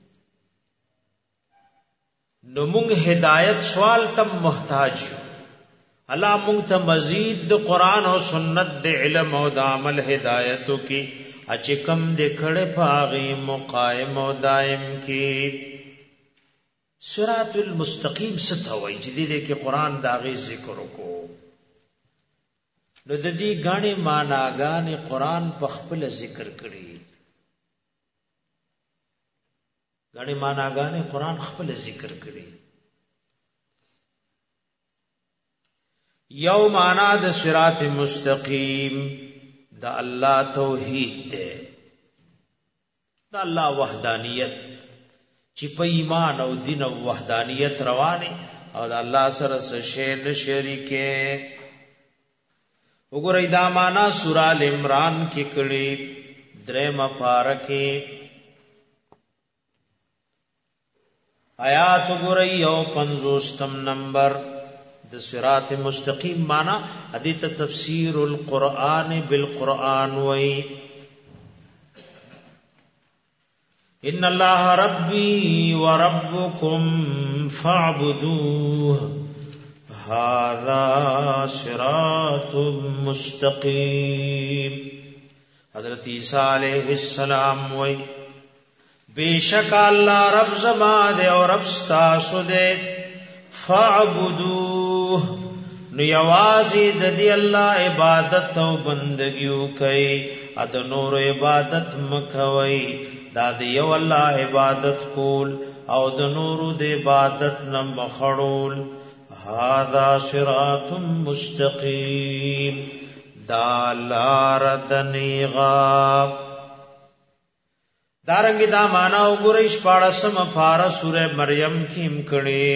نو مونږ هدایت سوال تم محتاج شو. الله مونږ ته مزید د قران او سنت د علم او د عمل هدایتو کې اچ کم د کړه پاغي مقایم او دائم کې. صراط المستقیم ستوي چې دې کې قران داغي ذکر وکړو نو د دې غاڼې معناګانې قران په خپل ذکر کړي. غاڼې معناګانې قران خپل ذکر کړي. یو معنا د صراط مستقیم د الله توحید ده د الله وحدانیت چې په ایمان او دین او وحدانیت روانه او د الله سره څه شی نه شریکه وګورئ دا معنا سورہ ال عمران کې کړي درېم پارہ کې آیات وګورئ یو 50 نمبر د صراط مستقیم معنا حدیث تفسیر القرآن بالقرآن وای ان الله ربي وربكم فاعبدوه هذا صراط مستقیم. حضرت عیسی علیہ السلام وای بیشک الله رب زما دے اور رب تاسو دے فاعبدوه نو یوازی د دی الله عبادت او بندگیو کوي اد نور عبادت مکوي دا دی یو الله عبادت کول او د نور د عبادت نه مخړول. هذا صراط مستقیم دا لار دنیغا. دارنګ دا معنا وګورئ 14 پارہ سورہ مریم کې هم کړي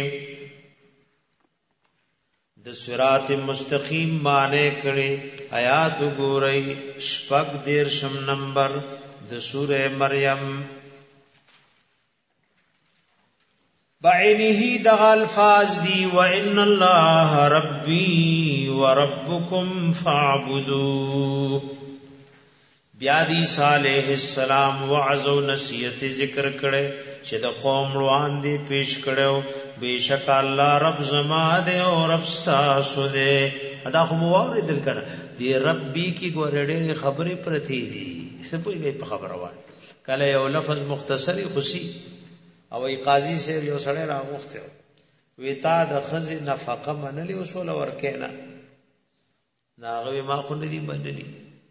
د صراط مستقیم معنی کړي آیات وګورئ 14 نمبر د سورہ مریم بعینه د الفاظ دی وان الله ربی وربکم فاعبدوه. بیا دی صالح السلام وعظ و نصیحت ذکر کړي چې د قوم وړاندې پیش کړو بیشک الله رب زما دے او رب تاسو دے. ادا خو موارد کړه دی ربی کی ګورړې خبرې پرتی دي څه پوهیږي په خبره وای کله یو لفظ مختصری خوشي او ای قاضی سے یو سړی راغوخته ویتا د خزي نفقه منلی اصول ورکینا ناغه ما خو ندی منلی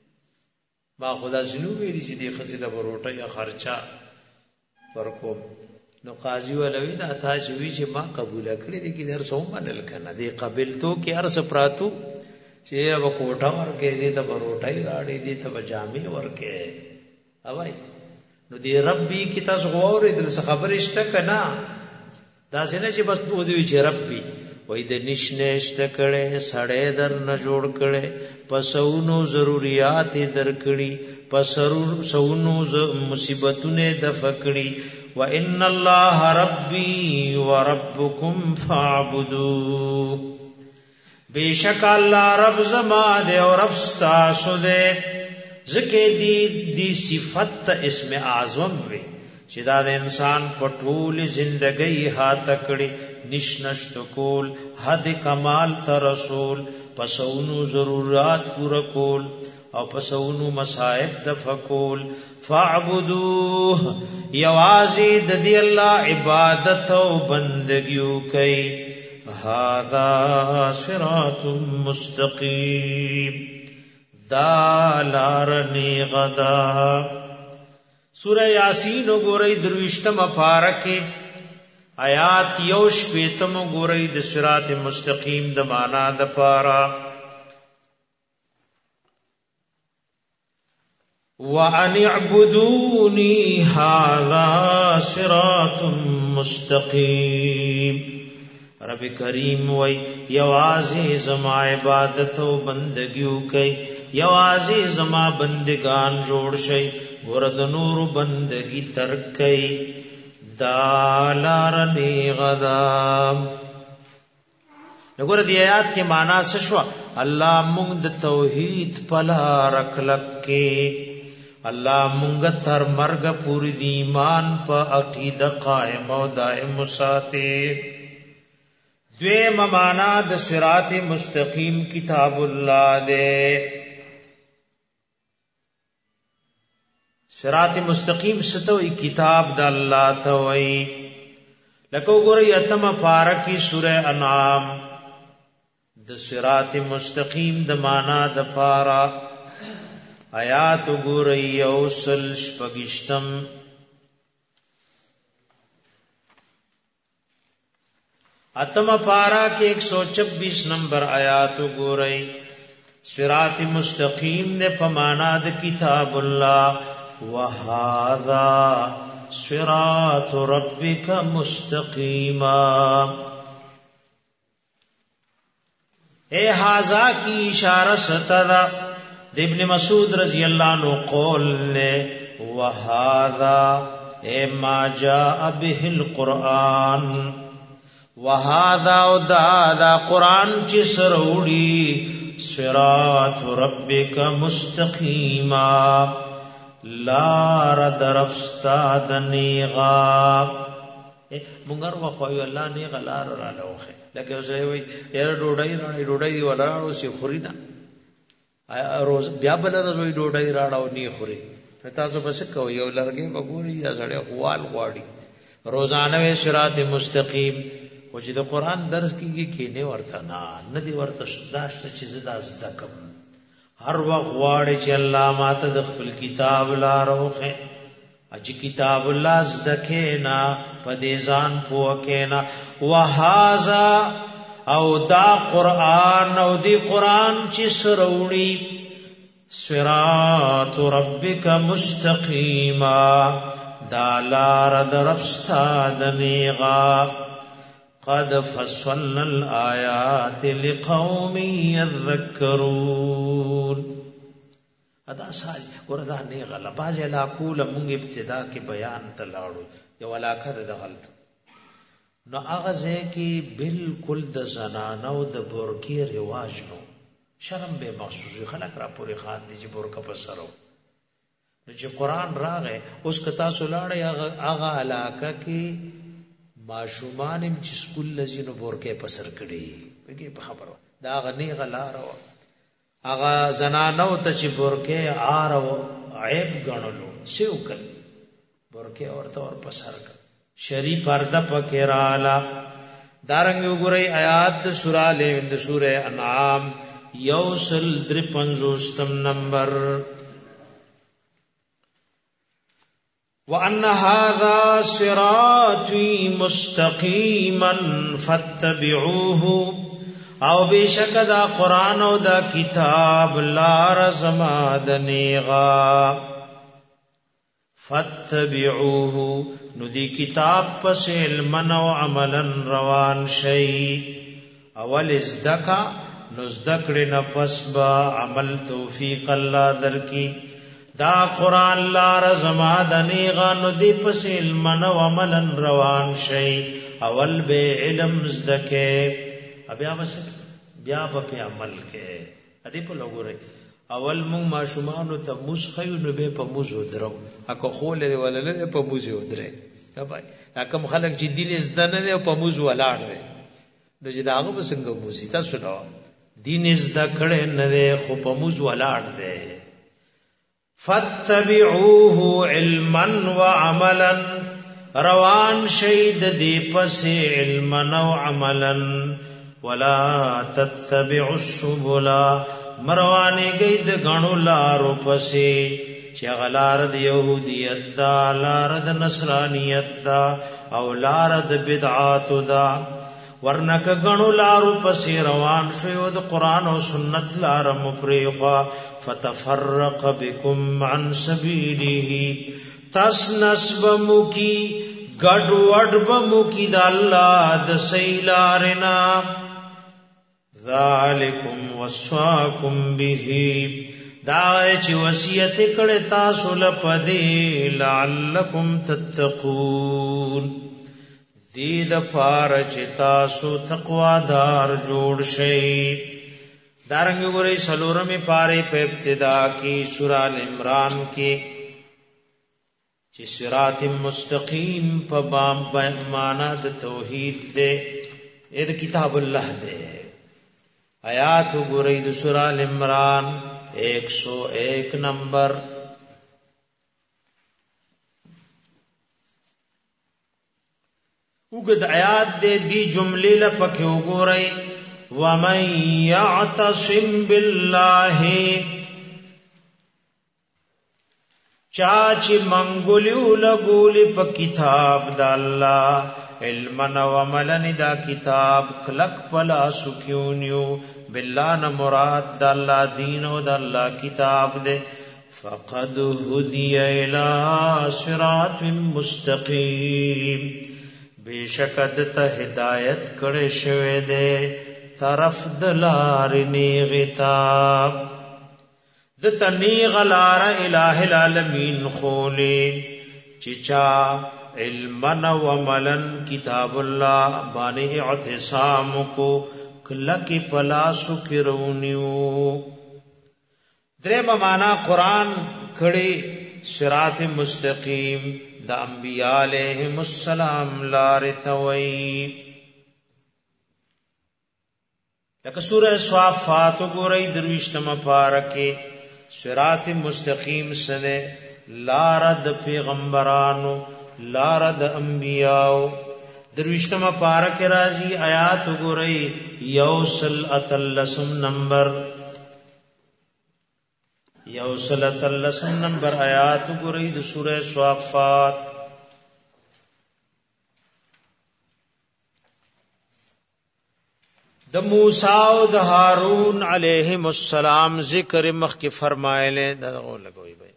ما خدا زنو ویری چې دی خزي د بروټه یا خرچا ورکو نو قاضی ولوی دا تا چې وی چې ما قبول کړی دي کې درس هم منل کنه دی قبلتو کې ارس پراتو چې اب کوټه ورکې دي ته بروټه راړې دي ته جامې ورکې اوای نو دی ربی کی تاسو غوړې د خبرې شته کنه دا څنګه چې بس په دې چې ربی وای د نشنهشت کړي سړې در نه جوړ کړي پسونو ضرورت در کړي پسونو مصیبتونه د فکړي وان الله ربي وربكم فاعبدوه. بیشک الله رب زما دے اور رب تاسو دے. ذکر دی صفت اسم اعظم وی چې دا د انسان په ټول ژوندۍ هات کړي نشنشت کول حد کمال ته رسول پسونو ضرورت پورا کول او پسونو مصائب دفقول. فاعبدوه یوازی د دی الله عبادت او بندگیو کوي. هذا صراط مستقیم دا لارنی غدا. سورہ یاسین وګورئ درویشتم پارکه آیات یوش پیتم وګورئ د صراط مستقیم د معنا د پارا وان اعبدونی هذا صراط مستقیم. رب کریم وای یوازې زما عبادت او بندگیو کوي یوازې زما بندگان جوړ شي ورد نور بندگی ترک کوي دالارنی غدا. وګوره دی آیات کې معنا څه شو الله مونږ د توحید پلا رکلک کې الله مونږ تر مرګ پوری دی ایمان په عقیده قائم او دائم ساتي. دویم معنا د صراط مستقیم کتاب الله دے. صراط مستقیم ستوي کتاب د الله ته وای. لکه وګورئ اتم پارکی سورہ انعام د صراط مستقیم د معنا د پارا آیات وګورئ اوسل شپږشتم اتم پارا کے 126 نمبر آیات گورئی. صراط مستقیم نے پمانا د کتاب اللہ وہذا صراط ربک مستقیما. اے ہاذا کی اشارہ ستدا ابن مسعود رضی اللہ عنہ قول نے وہذا اے ما جاء به القرآن وهذا دا قرآن چی سروڑی صراط ربک مستقیما لار درفستا دنیغا منگر وخوایو اللہ نیغا لار را لوخے لکه اوسه وي یاره ډوډۍ دی ولاړو سی خوري نه روز بیا بل روز ډوډۍ راړو نی خوري تاسو بس کو یو لرګي وګوري دا سړی خوال غواړي روزانه صراط مستقیم او چې د قران درس کیږي کینه ورته نه دی ورته داشت چې زدا زدا کوم هر وخت غواړي چې الله ماته د خپل کتاب لاروخه اج کتاب الله زدکینا پدیزان پوکینا وهذا او دا قرآن او دی قرآن چی سروڑی صراط ربک مستقیما دا لار درفستا دنیغا قد فصلنا الآیات لقوم یذکرون ادا سال وردا نه غلا باز علاقو لمونږ ابتدا کې بیان تلاړو یو علاقه د غلط نو اغازه کې بالکل د زنانو د بورکی رواج نو شرم به مخصوص خلک را پورې خان دي چې بورکا پسرو نو چې قران راغې اوس کتا سولاړې اغا علاقه کې ماشومان چې سکول لزینو بورکه پسر کړي بګي په خبرو دا غنی غلا راو اغا زنانو ته چې بورکه آرو عیب غنلو سیوکل بورکه اورته اور پسر کړ شری پرده پکرالا دارنګ وګورئ آیات د سورہ انعام یوسل 53 نمبر وان هذا صراطی مستقیما فاتبعوه او بشکدا قران او دا کتاب لار زمادنیغا فاتبعوه ندی کتاب پس علمن و عملا روان شئی اول ازدکا نزدکڑن پس با عمل توفیق اللہ در کی دا قرآن لار زمادنیغا ندی پس علمن و عملا روان شئی اول بے علم ازدکے بیا په عمل کې ادي په لګوري اول مونږ ماشومان ته موس خيو نو به په موز ودرو اکه خول دی ولله په موز ودرې بای اکه خلک چې دین زده نه دی په موز ولاړ دی نو چې داغه بسنګ موزي تاسو نو دین زده کړه نه دی خو په موز ولاړ دی فتبعوه علما وعملا روان شید دی پس علما وعملا ولا تتبعوا السبل مروانی گئی د غنو لارو پسې چې غلار د يهوديت دا لار د نصرانيت دا او لار د بدعات دا ورنک غنو لارو پسې روان شو د قران او سنت لار مپریخا فتفرق بكم عن سبيله تسنسب مکی گډ وډ بمکی د الله د سیلارنا ذالکم وصاکم به دا چې وصیت کړه تاسو لپاره لعلکم تتقون دې د پاره چې تاسو تقوا دار جوړ شئ دارنګ ګورې سلورمه پاره په ابتدا کې سورہ ال عمران کې چې صراط مستقیم په بام معنا د توحید دې د کتاب الله دې آیات ګورئ د سورہ ال عمران 101 نمبر وګد آیات دې دی جملې لپاره وګورئ ومن يعتصم بالله چاچ منګولیو لګولې په کتاب د الله علمن و عملن دا کتاب کلک پلا سکیونیو بالله نه مراد د الله دین او د الله کتاب دے فقد هدی الى صراط مستقیم بیشکد ته هدایت کړي شوی دے طرف دلار نیغتا دتا نیغ لار الہ العالمین خولی چچا علمن و ملن کتاب اللہ بانے اعتصام کو کلکی پلاسو کرونیو درم مانا قرآن کھڑی صراط مستقیم دا انبیاء علیہم السلام لارتوئی لکہ سورہ صافات گورئی درویشتم پارکے صراط مستقیم سنے لارد پیغمبرانو لارد انبیاء درویشتم پارک رازی آیات گورئی یوصل اتلسم نمبر یوصلت اللسن نمبر آیات گرئی دو سورہ صافات د موسیٰ و د ہارون علیہم السلام ذکر مخ کی فرمائے لے دغو لگوئی بھئی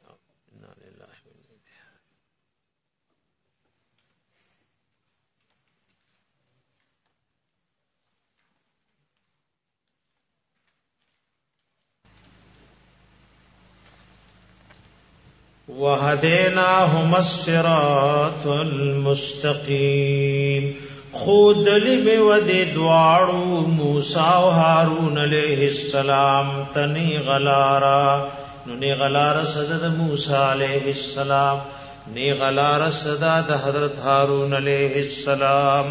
وَهَدَيْنَاهُمَا الصِّرَاطَ الْمُسْتَقِيمَ خود لمی ودی دوارو موسیٰ و ہارون علیہ السلام تنی غلارا نی غلار صدد موسیٰ علیہ السلام نی غلار صدد حضرت ہارون علیہ السلام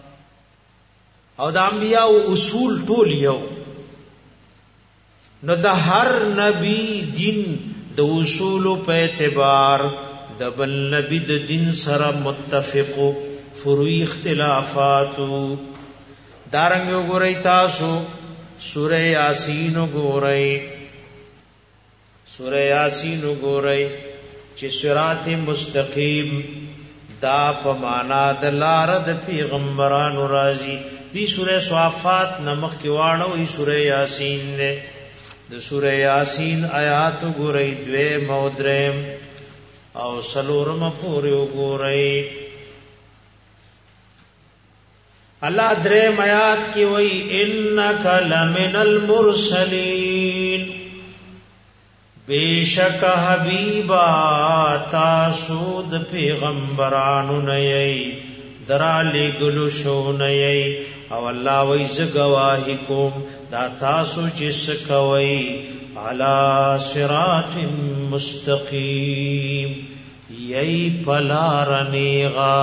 او دا انبیاء اصول ٹولیو نو دا ہر نبی دین د اصول په اعتبار د بل نبی د دین سره متفق فروعی اختلافات دارنګ وګورئ تاسو سورہ یاسین وګورئ چې صراط مستقیم دا په معنا د لار د پیغمبرانو راځي دی سورہ صافات نمخ کې واړو ای سورہ یاسین نه د سورہ یاسین آیات گورئی دوے مودرم او سلورم پوری گورئی اللہ درم آیات کی وئی انکا لمن المرسلین بے شک حبیبا تاسود پیغمبرانو نیئی درالی گلو شو نیئی او اللہ ویز گواہی کوم دا تاسو جس کوئی علی صراط مستقیم یئی پلارنیغا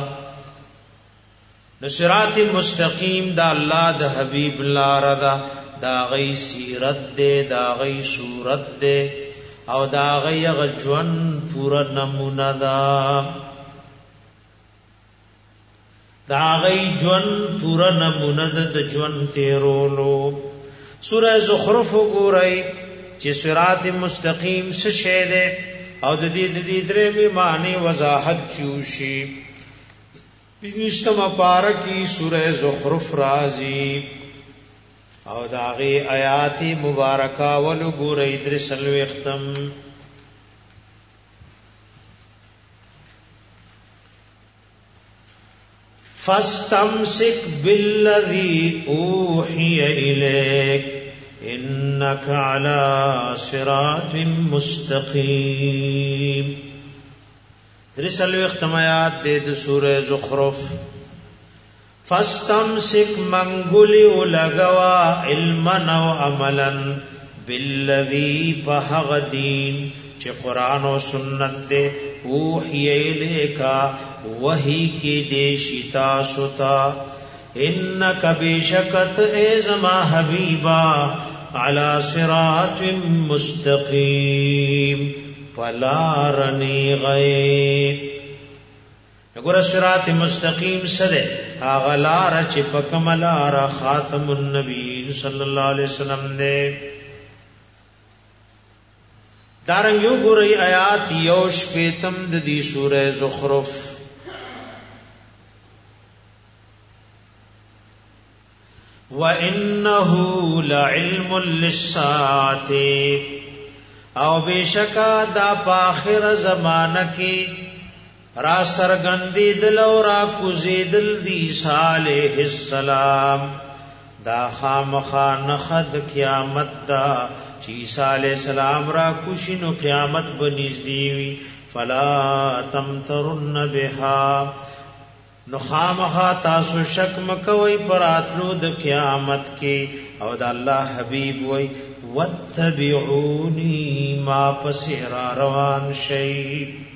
صراط مستقیم دا اللہ دا حبیب لاردا دا غی سیرت دے دا غی صورت دے او دا غی غجون پورا نمونہ دا غی جون پورا نمونہ د جون تیرولو سورہ زخرف گورئی چې صراط مستقیم څه شی ده او د دې درې می معنی وضاحت چوشي پنځمه پارکی سورہ زخرف رازی او دا غی آیات مبارکہ ول گورئی درسلو ختم فاستمسک بالذی اوحی الیک انک علی صراط مستقیم درسلو اختمایات دے سورہ زخرف فاستمسک منگولی لگوا علما و عملا بالذی پہغ دین چه قرآن و سنت دے اوحی الیکا وحی کی دے شتا ستا انک بیشکت اے زما حبیبا علی صراط مستقیم پلارنی غیر نگور صراط مستقیم سدے آغلار چپکم لار خاتم النبیین صلی اللہ علیہ وسلم دے دارنگ یو گوری آیات یوش پیتم دی سورہ زخرف وَإِنَّهُ لَعِلْمٌ لِلسَّاعَةِ او بیشکا دا پاخر زمانہ کی را سرگندی دل و را کزی دل دی عیسیٰ علیہ السلام دا خامخا نخد قیامت دا چې عیسی علیہ السلام را کوشینو قیامت بنزدې وي فلا تمترن بها نو خامخا تاسو شک مکوئ پر اتلو د قیامت کې او د الله حبیب وای واتبعونی ما پسیر روان شي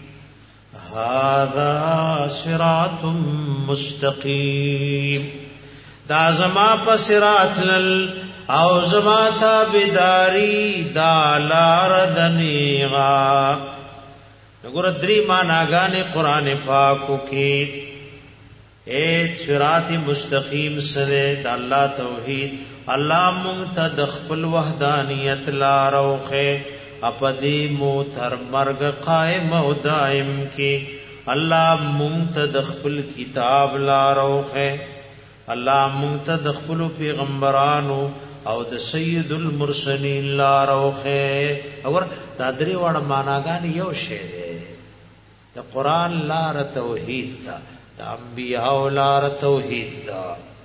هذا صراط مستقیم دا زما پسرات لل او زما تابداری دا لار دنیغا نګور درې معناګانې قران پاکو کې ایت صراط مستقیم سره د الله توحید الله مونږ ته د خپل وحدانیت لار اوخه اپدی مو تر مرګ قائم او دائم کې الله مونږ ته د خپل کتاب لار اوخه الله مونږ ته د خپل پیغمبرانو او د سید المرسلین لار اوخه اور دا درې وړ معناګان یو شی دی د قران لار توحید دا د انبیاء لار توحید دا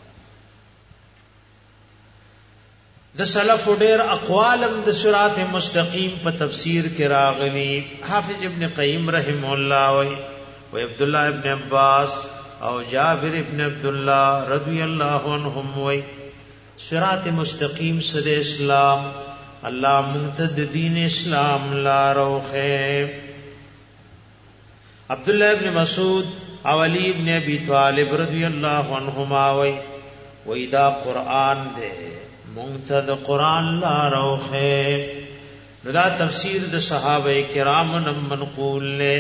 د سلف ډېر اقوالم د صراط مستقیم په تفسیر کې راغلي حافظ ابن قیم رحم الله و عبد الله ابن عباس او جابر ابن عبد الله رضی الله عنهم وی صراط مستقیم سره اسلام الله منتد دین اسلام لا روخه عبد الله ابن مسعود او علی ابن ابی طالب رضی الله عنهما وی دا قران دے منتد قران لا روخه دا تفسیر د صحابه کرام منقول نے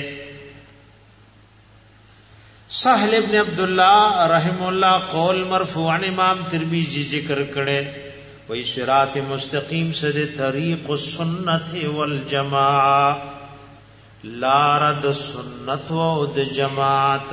سہل ابن عبداللہ رحم اللہ قول مرفوع امام ترمذی ذکر کړي وہی صراط مستقیم سے طریق السنت والجماعہ لارد سنت و د جماعت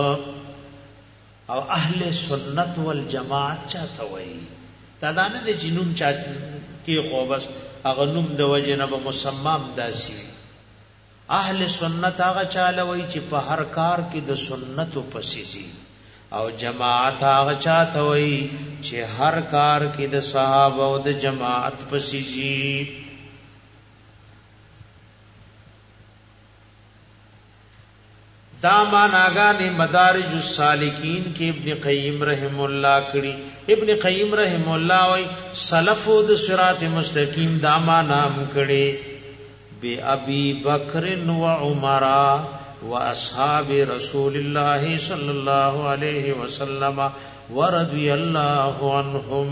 او اهل سنت والجماعت چاته وای دا نه د جنوم چاته کې خو بس اغنوم د وجنب مسمم داسی اهل سنت هغه چاله وای چې په هر کار کې د سنت پسیزي او جماعت هغه چاته وای چې هر کار کې د صحابه او د جماعت پسیزي دا معناګانې مدارج السالکین کې ابن قیم رحم الله کړي ابن قیم رحم الله وای سلف د صراط مستقیم دا نام کړي بی ابی بکر و عمر و اصحاب رسول الله صلی الله علیه وسلم ورضی الله عنهم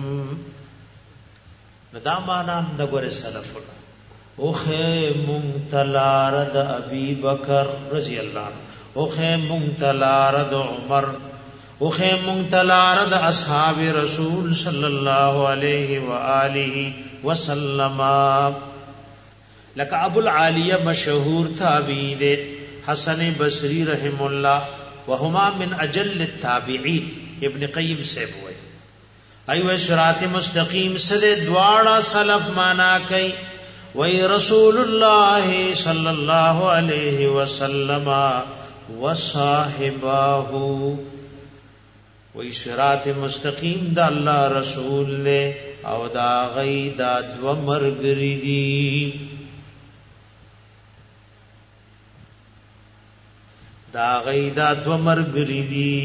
دا معنا د ګور سلفنا اوخه منتلارد ابی بکر رضی الله عنه اوخه منتلارد عمر اوخه منتلارد اصحاب رسول صلی الله علیه و آله وسلم لکه ابو العالیہ مشهور تابعی دے حسن بصری رحم اللہ وهما من اجل التابعین ابن قیم سے ہوئے ایوہ صراط مستقیم سے دواڑا سلف مانا کئی وی رسول اللہ صلی اللہ علیہ وسلم وصاحباہ وی صراط مستقیم دا اللہ رسول لے او دا غی دا دو مرگری دی دا غیدا دو مرگری دی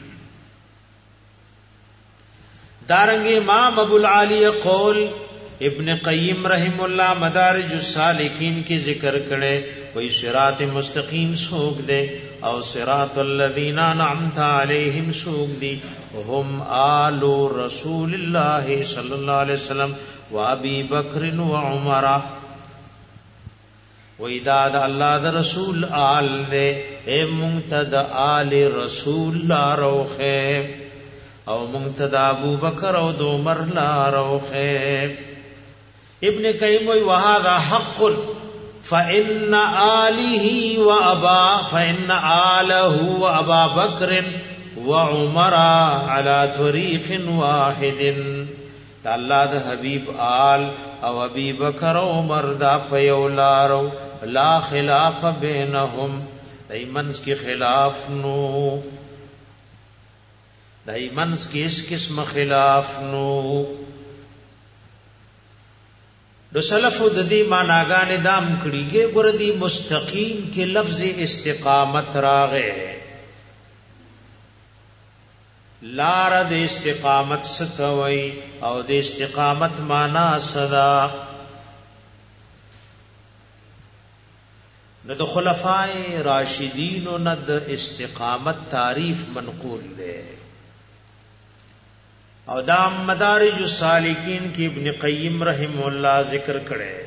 دارنگ امام ابو العالی قول ابن قیم رحم اللہ مدارج السالکین کی ذکر کرے وہی صراط مستقیم سوک دے او صراط الذین انعمت علیہم سوک دی ہم آل رسول اللہ صلی اللہ علیہ وسلم و ابی بکر و عمر وَإِذَا دَ اللَّهَ دَ رَسُولَ آل دے اے منتد آل رسول لا روخے او منتد ابو بکر او دو عمر لا روخے ابن قیم وَهَذَا حَقٌ فَإِنَّ آلَهُ وَأَبَا بَكْرٍ وَعُمَرَ عَلَى طَرِيقٍ وَاحِدٍ اللہ دا حبیب آل او ابی بکر و عمر دا پیولارو لا خلاف بینہم دای منز کی خلاف نو دای منس کې اس قسم خلاف نو. دو سلفو د دې معناګانې دام کړيږي. ګور دي مستقیم کې لفظ استقامت راغې، لار د استقامت ستوي او د استقامت معنا صدا. نو د خلفای راشدین نو د استقامت تعریف منقول ده او دا مدارج السالکین کی ابن قیم رحم الله ذکر کړي.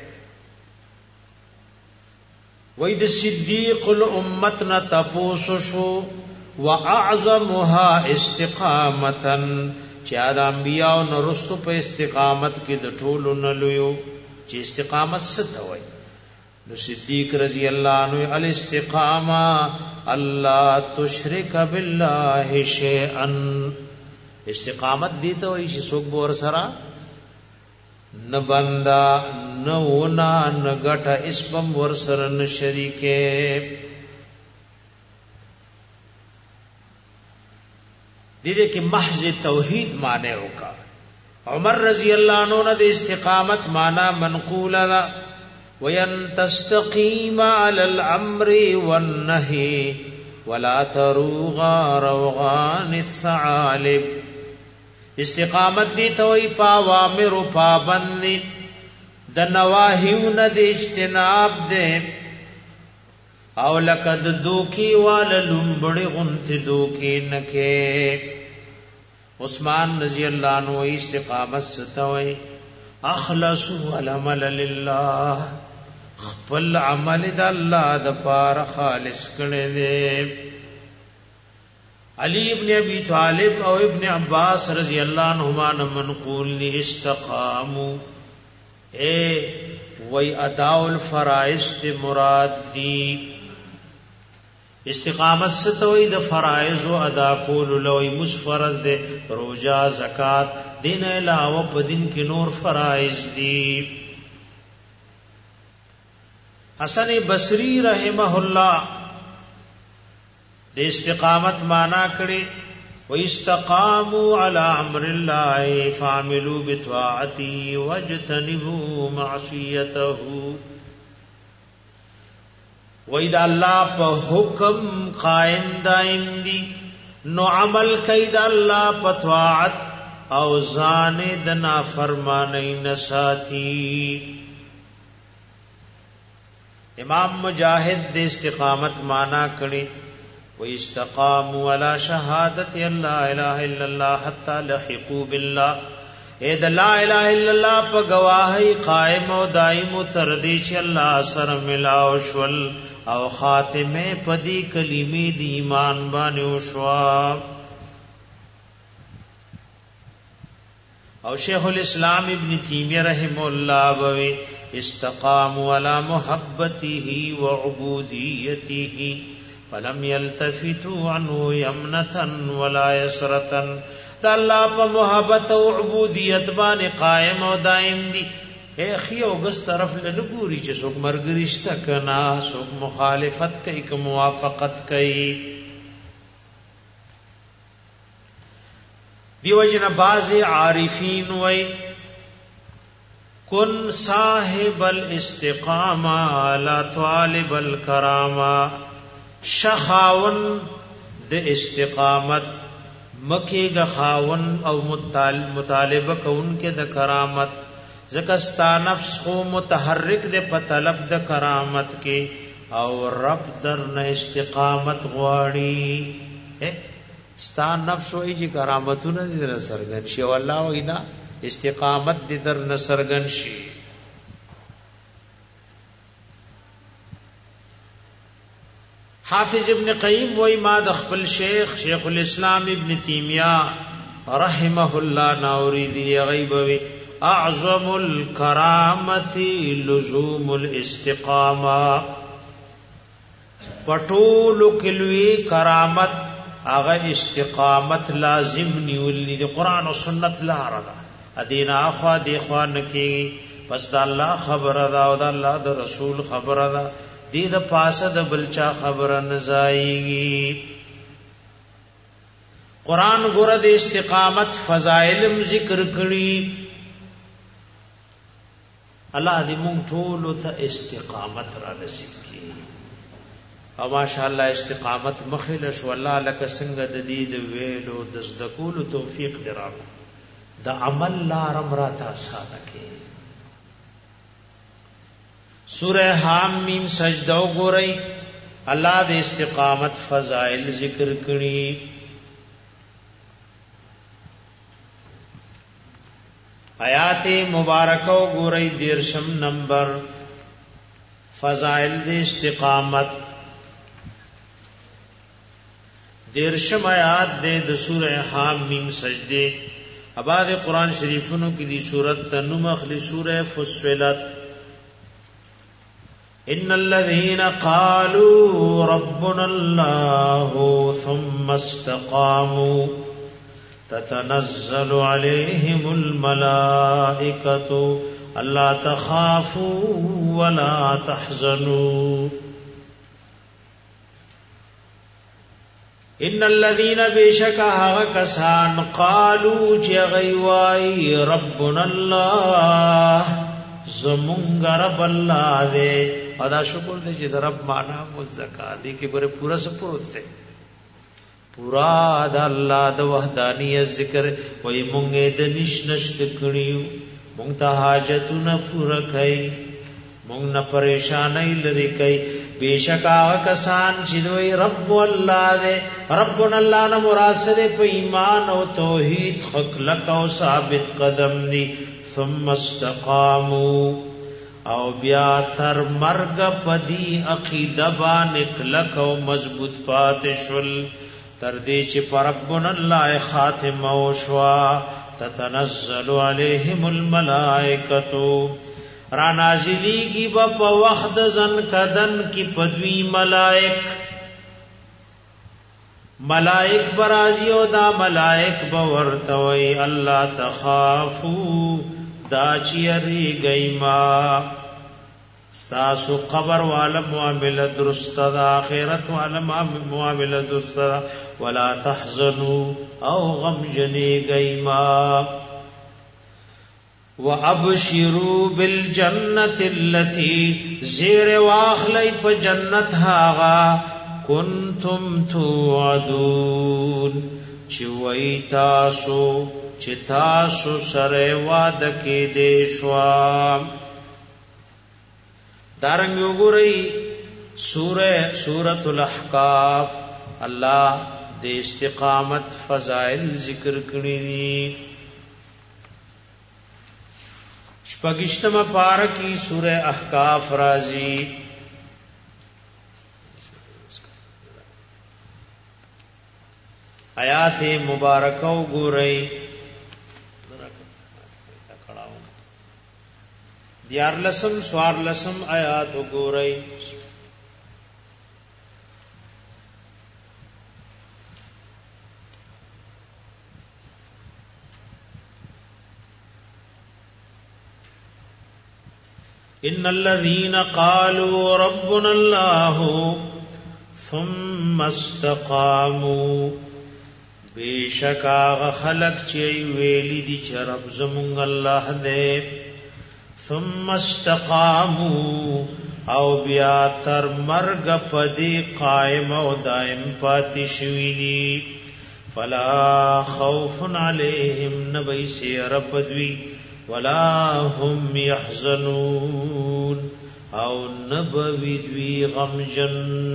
وې د صدیق الامت نا تپوسو شو واعظمها استقامتا، چې د انبیاء نو رستو په استقامت کې د ټولو نه لویو چې استقامت څه ته وایي. نو صدیق رضی اللہ عنہ الاستقامہ اللہ تشرک باللہ شیئا، استقامت دیتا ہوئی چې څوک به ور سره نه بندا نه ونا نه ګټه اسبم ور سره نه شریکه. دې کې محض توحید معنی وکا. عمر رضی اللہ عنہ نے د استقامت معنی منقول ده وَيَن تَسْتَقِيمَ عَلَى الْأَمْرِ وَالنَّهِي وَلَا تَرُوغَا رَوْغَانِ الثَّعَالِبِ. استقامت دی توئی پاوامر و پابندی د نواهیون د اجتناب دے او لقد دوکی والا لنبڑی غنت دوکی نکے. عثمان رضی اللہ عنہ استقامت ستوئی اخلصوا العمل للہ، خپل عمل د الله د پار خالص کړي دي. علی ابن ابی طالب او ابن عباس رضی اللہ عنہما منقول لی استقاموا، اے وی اداء الفرائض تے مراد دی. استقامت ستوئی د فرائض و ادا کول لوی مسفرض دے، روزہ زکات دین علاوہ په دین کې نور فرائض دي. حسن بصری رحمه الله د استقامت معنا کړي واستقاموا على امر الله فعملوا بطاعته واجتنبوا معصيته. وإذا الله په حکم قائم دائم دي نو عمل کوي د الله په طاعت او ځان د نافرمانی نساتی. امام مجاہد د استقامت معنا کړي واستقاموا على شهادت لا اله الا الله حتى لحقوا بالله. اے د لا اله الا الله په گواهی قائم او دائم تر دې چې الله سره ملاو شول او خاتمه پدی کلمې د ایمان باندې وشوا. او شیخ الاسلام ابن تیمیہ رحم اللہ بوی استقاموا على محبته وعبودیته فلم يلتفتوا عنه يمنة ولا يسرة. دا اللہ پا محبت و عبودیت بان قائم و دائم دی. اے خیو گس طرف لنگوری چه سوک مرگرشتا کنا، سوک مخالفت کئی که موافقت کئی. دیو جن باز عارفین وی کن صاحب الاستقامہ لا طالب الکرامہ. شخاون د استقامت مکی گا خاون او مطالبہ کون کے د کرامت، زکستا نفس خو متحرک دے په طلب د کرامت کے او رب در نه استقامت غواړي. ستا نفس وی جی کرامتونه دې در سرګن شي او الله وینا استقامت دې در نه سرګن شي. حافظ ابن قیم وی ما د خپل شیخ الاسلام ابن تیمیہ رحمه الله ناوری دی غیب وی اعظم الکرامت لزوم الاستقامہ. پټول کلوی کرامت اغه استقامت لازم نیولی دی. قرآن و سنت لار دا ادینا اخوا دی خوان کی پس دا اللہ خبر دا او دا اللہ دا رسول خبر دا دی دا پاس دا بلچا خبر نزائیگی. قران ګره د استقامت فضائل ذکر کړي. الله دې مونږ ټول ته استقامت را نصیب کړي. او ماشاءالله استقامت مخله شو الله لك څنګه د دې د ویلو د زدکول توفیق دراو د عمل لارم را تاسو کړي. سورہ حامیم سجدہ وګورئ الله د استقامت فضائل ذکر کړي. آیات مبارکہ وګورئ 13 نمبر فضائل د استقامت 13 آیات د سورہ حامیم سجدے. اباد قرآن شریفونو کې دی سورۃ تنم اخلی سورہ فصلت. ان الذين قالوا ربنا الله ثم استقاموا تتنزل عليهم الملائكة الا تخافوا ولا تحزنوا. ان الذين بشكا کسان قالوا چغیوای ربنا الله زمونږ رب الله دې. ادا شکر دې چې د رب معنا مزکا دې کې ګوره پورا سپورت ده پورا د الله د وحدانیت ذکر وای مونږه د نشنشت کړیو مونږ ته حاجتونه پورا کړي مونږ نه پریشانای لري کړي. بیشکا کسان چې دوی رب الله دې ربنا الله نه مراد سره په ایمان او توحید خلق او ثابت قدم دي. ثم استقاموا او بیا تر مرگ پدی عقیده باندې کلک او مضبوط پاتشل تر دې چې ربنا الله خاتمه او شوا. تتنزل عليهم الملائکه را نازلیږي په وخت ځن کدن کی پدوی ملائک برازی او دا ملائک بورتوي الله تخافو دا چیری گئی ما ستاسو قبر والا معاملہ درست دا آخرت والا معاملہ درست دا ولا تحزنوا او غم جنی گئی ما. وابشروا بالجنة التي زیر واخلی پا جنت هاغا کنتم توعدون چوئی تاسو چتاسو سره وعده کې دیشوا. دارنګ وګورئ سورۃ الاحقاف الله د استقامت فضائل ذکر کړی دي. شپږشتمه پارہ کی سورہ احقاف راضی. آیات مبارکہ وګورئ دیار لسم سوار لسم آیات وګورئ. ان الذين قالوا ربنا الله ثم استقاموا بیشکا خلق چي ویلی دي چې رب زمونږ الله دې ثم استقاموا او بیا تر مرگ پدی قائم او دائم پاتی شویلی فلا خوف علیہم نبی سیر پدوی ولا هم يحزنون او نبوی دوی غمجن.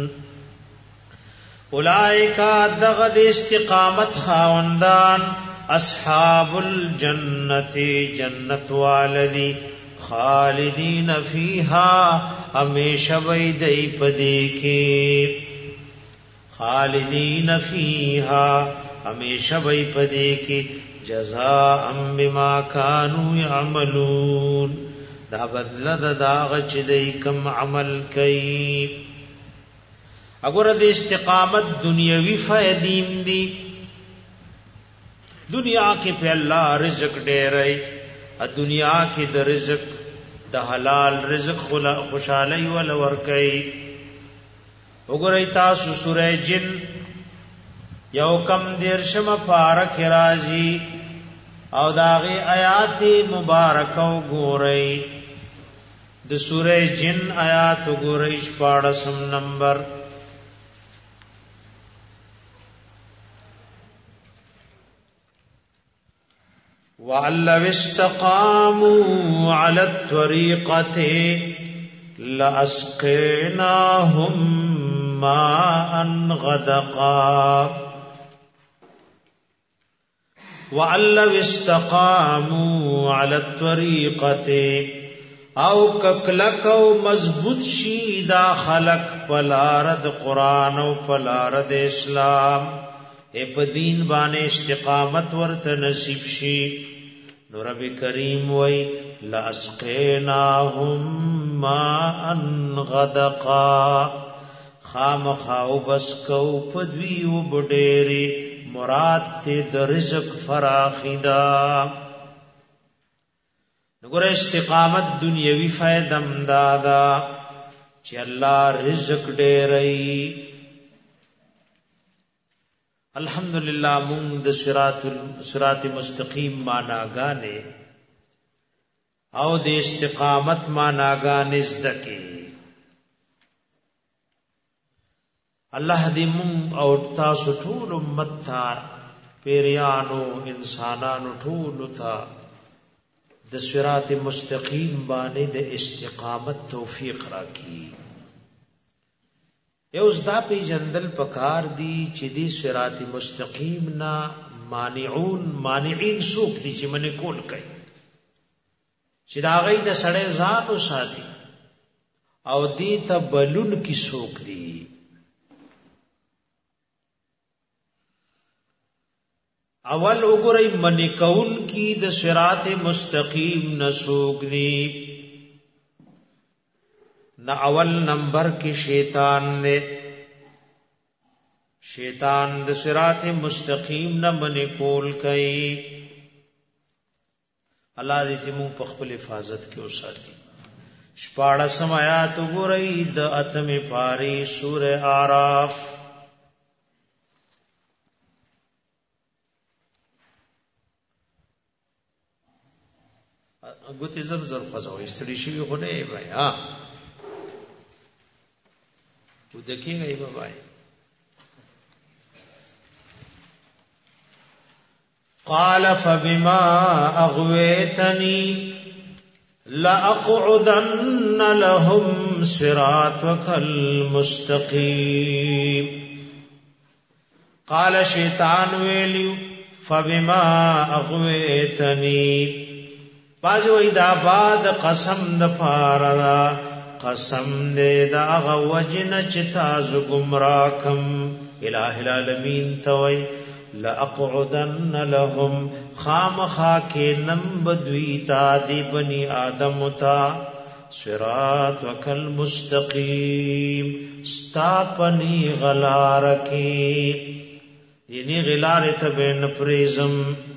اولئک دغد استقامت خاوندان اصحاب الجنت جنت والدی خالدین فیها ہمیشہ ویدئی پدی کی خالدین فیها ہمیشہ وی پدی کی جزاء بما كانوا يعملون دا بدل داغ چ دی کم عمل کئ. اگر د استقامت دنیاوی فائدیم دی دنیا کې په الله رزق ډېرای دنیا کې د رزق د حلال رزق خوشالۍ ول ورکئ. وګورئ تاسو سورہ جن یو کم دیرشم پارک راضی او داغی آیات مبارک او گورئی د سورہ جن آیات گورئی 14 نمبر وَأَلَّوِ اسْتَقَامُوا عَلَى الطَّرِيقَةِ لَأَسْقَيْنَاهُمْ مَاءً غَدَقًا وَأَلَّوِ اسْتَقَامُوا عَلَى الطَّرِيقَةِ او ککلک او مضبوط شي دا خلق پلارد قرآن او پلارد اسلام په دین باندې استقامت ورته نصیب شي نو رب کریم وای لاسقیناهم ماء غدقا خامخاو بس کو پدوی وبډېری مراد ته د رزق فراخیدا وګوره استقامت دنیوي فائدم دادا چې الله رزق ډېرای الحمدللہ مونږ د صراط مستقیم معناګانې او د استقامت معناګانې زدکې الله دې مونږ او تاسو ټول امت ته پیریانو انسانانو ټول ته د صراط مستقیم باندې د استقامت توفیق راکړي یوز دا پی جندل پکار دی چې دی صراط مستقیم نا مانعين سوق دي چې منه کول کوي چې دا غي د سړی ځان او ساتي او دی ته بلون کی سوق دي اول وګورئ منی کون کی د صراط مستقیم نسوق دي نہ اول نمبر کی شیطان نے شیطان د صراط مستقیم نہ من کول کئ الله دې تیمو په خپل حفاظت کې اوساتي 14 آیات وګورئ د اتمه پاری سوره اعراف غوتی زر خزو استری شي غونه وای ها ودکیږي ای بابا قال فبما اغويتني لاقعدن لهم صراطك المستقيم قال شیطان ویلو فبما اغويتني باجو اذا بعد قسم د پارا قسم دې دا غوجن چتا ز گمراکم الہ العالمین توي لاقعدن لهم خامخا کې نم بدوی تا دی بنی آدم تا صراطک المستقیم استاپنی غلارکی دینی غلار ته بن پریزم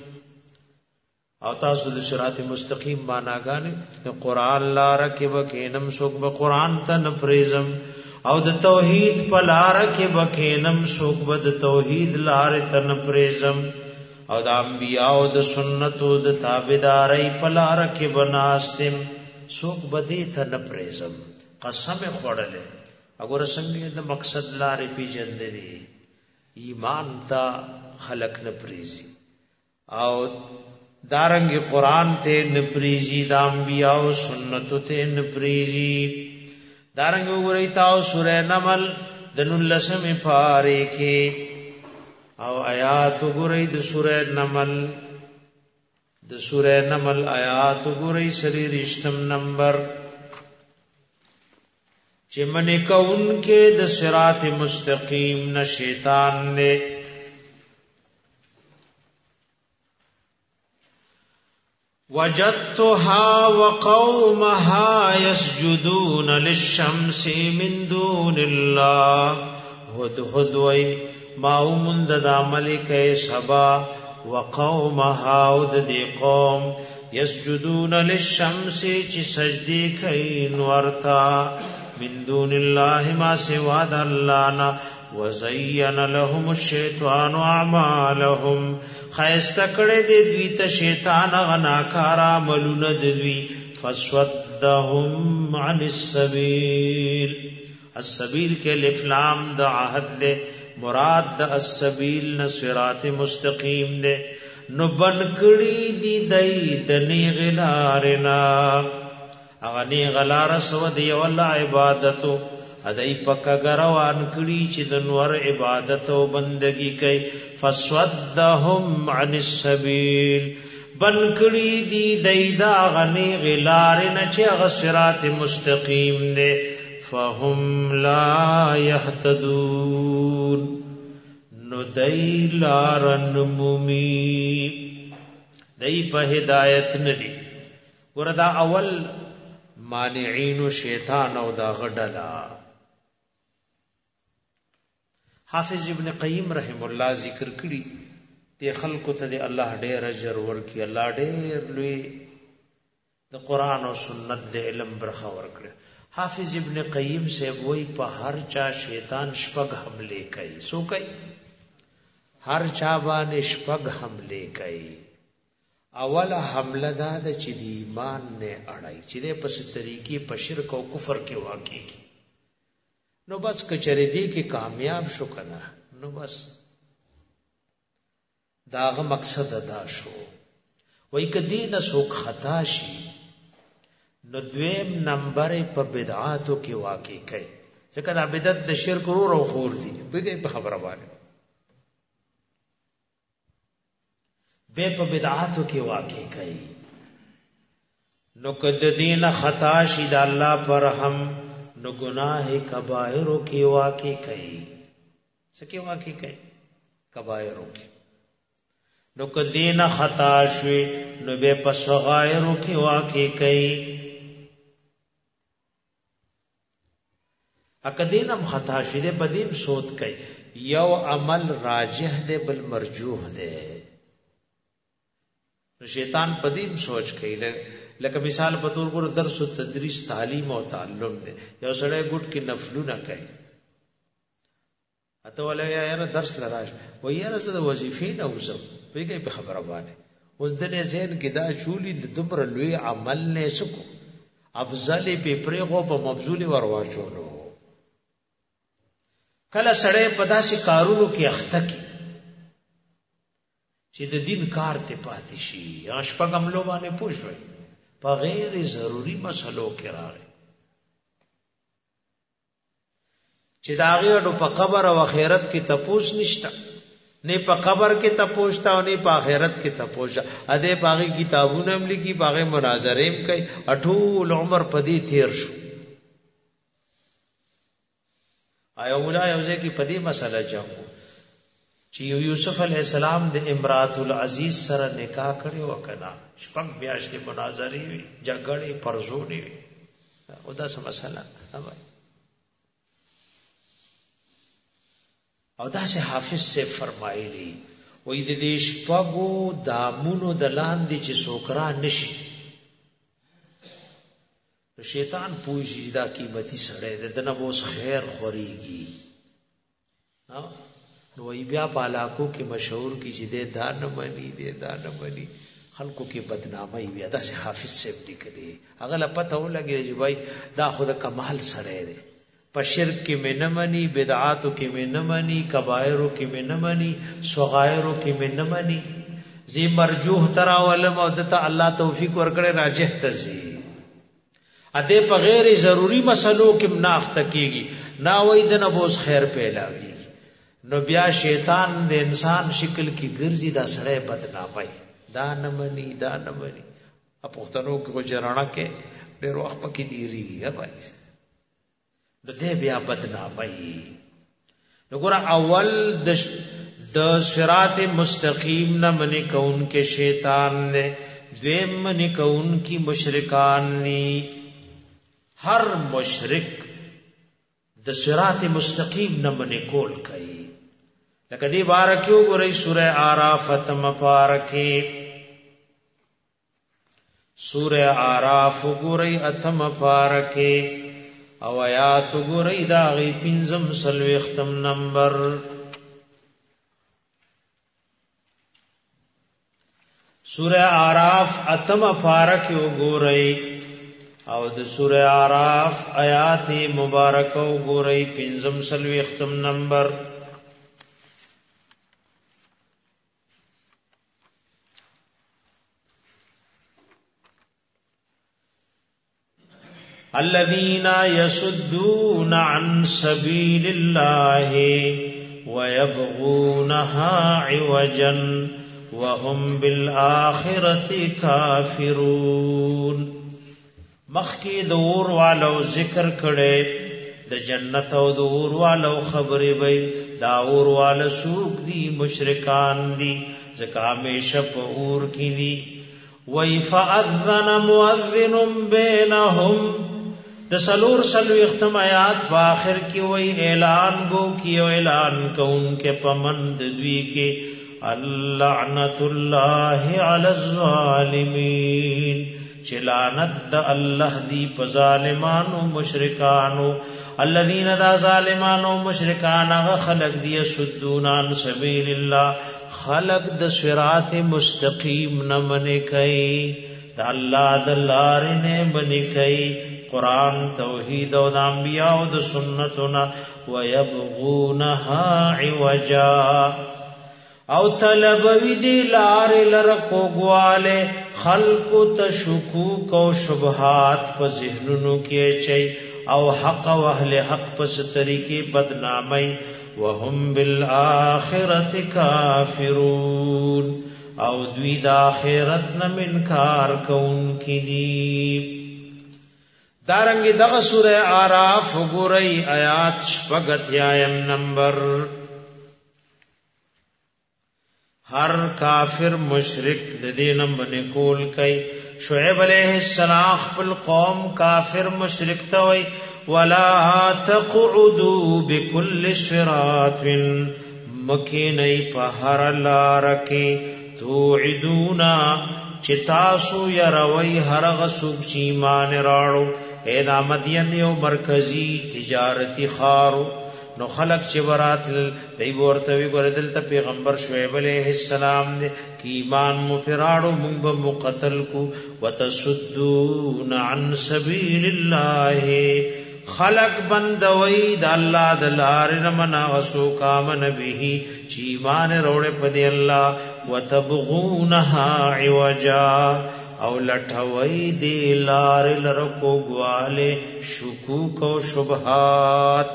او تاسو د صراط مستقیم معناګانې د قران لار کې وکینم سوک به قران ته نپریزم او د توحید په لار کې وکینم سوک به د توحید لار ته نپریزم او د انبیاء او د سنت او د تابعداري په لار کې بناستم سوک به دې ته نپریزم قسم خوړلې وګوره څنګه د مقصد لارې پیژندلې ایمان تا خلق نپریزي او دارنګ قران ته نپریزي د انبیاء او سنت ته نپریزي دارنګ وګورئ تاسو سورہ نمل د 19 پاره کې او آیات وګورئ د سورہ نمل آیات وګورئ سری رښتم نمبر چې منی کون کې د صراط مستقیم نه شیطان نه وجدتها وقومها يسجدون للشمس من دون الله هدهد وي ما ومند د عمل کوي سبا وقومها ود دي قوم يسجدون للشمس چې سجدي کوي نورتا من دون الله ما سوا د الله نا وزين لهم الشیطان اعمالهم خیسته کړه دې دوی ته شیطان غناکار عملونه دوی فسودهم عن السبيل السبيل کې الف لام د عهد له مراد د السبيل نصرات مستقیم ده نو بن کړي دي دای د نیغلارنا اغه نیغلار سو دی ول عبادتو ادای پک غروان کړي چې د نور عبادت او بندگی کوي فسودهم عن السبيل بن کړي دي دای دا غنی غلارنا چې غصرات مستقیم ده فهم لا يهتدون نو دای لارن مومی دای په هدایت ندی وردا اول مانعين شیطان او دا غډلا حافظ ابن قیم رحم الله ذکر کړي ته خلکو ته دی الله ډېر اجر ورکي الله ډېر لوی د قران او سنت د علم برخه ورکړي حافظ ابن قیم سے وہی په هر چا شیطان شپږ حمله کوي سو کوي هر چا باندې شپږ حمله کوي اول حمله دا د چې دی ایمان نه اړای چې د پس طریقې په شرک او کفر کې واقع نو بس کچری دی کې کامیاب شو کنه نو بس داغه مقصد ادا شو وای کدی نه سوک خطا شي نو دویم نمبر په بدعاتو کې واقع کړي ځکه دا بدعت د شرک ورو او خور دي بګي په خبره باندې به په بدعاتو کې واقع کړي نو کد دین خطا شي د الله پر هم نو گناہ کبائرو کې واقع کړي څه واقع کړي کبائرو کې نو کد دین خطا شي نو به په صغائرو کې واقع کړي اکدینم خطا شیده بدیم سوت کئی یو عمل راجح دے بل مرجوح دے شیطان بدیم سوچ کئی لکه مثال په تور ګور درس او تدریس تعلیم او تعلم دے یو سړی ګډ کې نفلونه کوي اته ولا یاره درس لراش و یاره زه د وظیفې نه وزم پیګي په خبره باندې اوس د نه زین کې دا چولی د دمر لوی عمل نه سکو افضل په پرېغو په مبذول ورواچولو کله سړی په داسې کارونو کې اخته کی چې د دین کار ته پاتې شي یا شپږ عملو باندې پوښوي په غیر ضروری مسلو کې راغی چې دا غیړو په قبر او آخرت کې تپوس نشتا نه په قبر کې تپوس تا او نه په آخرت کې تپوس ا دې باغی کتابونه هم لیکي باغی مناظره هم کوي اټول عمر پدې تیر شو آیا مولا یوځه کې پدې مسله جنگو چې یوسف علی السلام د امرات العزیز سره نکاح کړي وکنا شپږ بیاشتې مناظرې وي جګړې پرزونې وي او دا څه مسله او دا سه حافظ سے فرمایلی وې د دې شپږو دامونو د لاندې چې سوکرا نشي شیطان پوجي دا قیمتي سړی د دنه اوس خیر خوريږي نو وی بیا پالاکو کې مشهور کی چې د دان منی د دان منی خلکو کې بدنامي بیا دا سه حافظ صاحب لیکلي هغه لا پته ولګي چې بھائی دا خود کمال سره دی په شرک کې مې نه مني بدعاتو کې مې نه مني کبائرو کې مې نه مني صغائرو کې مې نه مني زی مرجوح ترا ولم او دته الله توفیق ورکړي راجح تزي اده په غیر ضروری مسلو کې منافت کیږي نا وای د نبوس خیر پیلاوي نو بیا شیطان د انسان شکل کې ګرځي دا سړی بدنامي دا نه مني اپختنو کې جرانا کې ډېر وخت پکې دیریږي هغه د دې بیا بدنامي وګوره اول د صراط مستقیم نه منی کون کې شیطان نے دویم منی کون کی مشرکان نی ہر مشرک د صراط مستقیم نه منی کول کوي لکه دی بارکیو ګورې سوره اعراف ختم پارکه سوره اعراف ګورې اتم پارکه او آیات ګورئ دا غي پنځم سلوختم نمبر. سورہ اعراف اتم پارک وګورئ او د سورہ اعراف آیات مبارکه وګورئ پنځم سلوختم نمبر. الذين يصدون عن سبيل الله ويبغونها عوجا وهم بالآخرة كافرون. مخکی دور والو ذکر کړي د جنت او دور والو خبرې وي. دا اور وال سوق دي مشرکان دي ځکه همیشه په اور کې دي. وَيَفَأَذَّنَ مُؤَذِّنٌ بَيْنَهُمْ د سلور سلو اختم آیات په آخر کې وای اعلان گو کیو اعلان کون کے پمند دوی کے اللعنت اللہ علی الظالمین چلانت دا اللہ دی په ظالمانو مشرکانو. الذین دا ظالمانو مشرکان هغه خلق دی سدون عن سبیل الله خلق د صراط مستقیم نه منی کوي د الله د لارې نه منی کوي. قرآن توحید او د انبیاء او د سنتنا ويبغونها عوجا او طلبوی دی لار لرکو گواله خلق تشکوک او شبهات په ذهنونو کې چي او حق او اهل حق پس طریقې بدنامي. وهم بالآخرة کافرون او دوی د آخرت نه منکار کوونکي دي. دارنګ دغه سورہ اعراف وګورئ آیات شپږ نمبر. ہر کافر مشرک د دینم باندې کول کوي. شعیب علیہ السلام خپل قوم کافر مشرک ته وای ولا تقعدوا بكل صراط مکینای په هر لار کې توعدونا چتاسو یروي هر غسوک چی مان راړو. اے دا مدین یو مرکزی تجارتی خارو نو خلق چې برات دی ورته وی ګوردل ته پیغمبر شعیب علیہ السلام دې کی ایمان مو پراړو مونږ به مقتل کو وتصدون عن سبیل الله خلق بندوی د الله د لار رمنا وسو کامن به چې ایمان وروړې پدې الله وتبغونها عوجا او لټوي دی لار لرکو غواله شکوک او شبهات.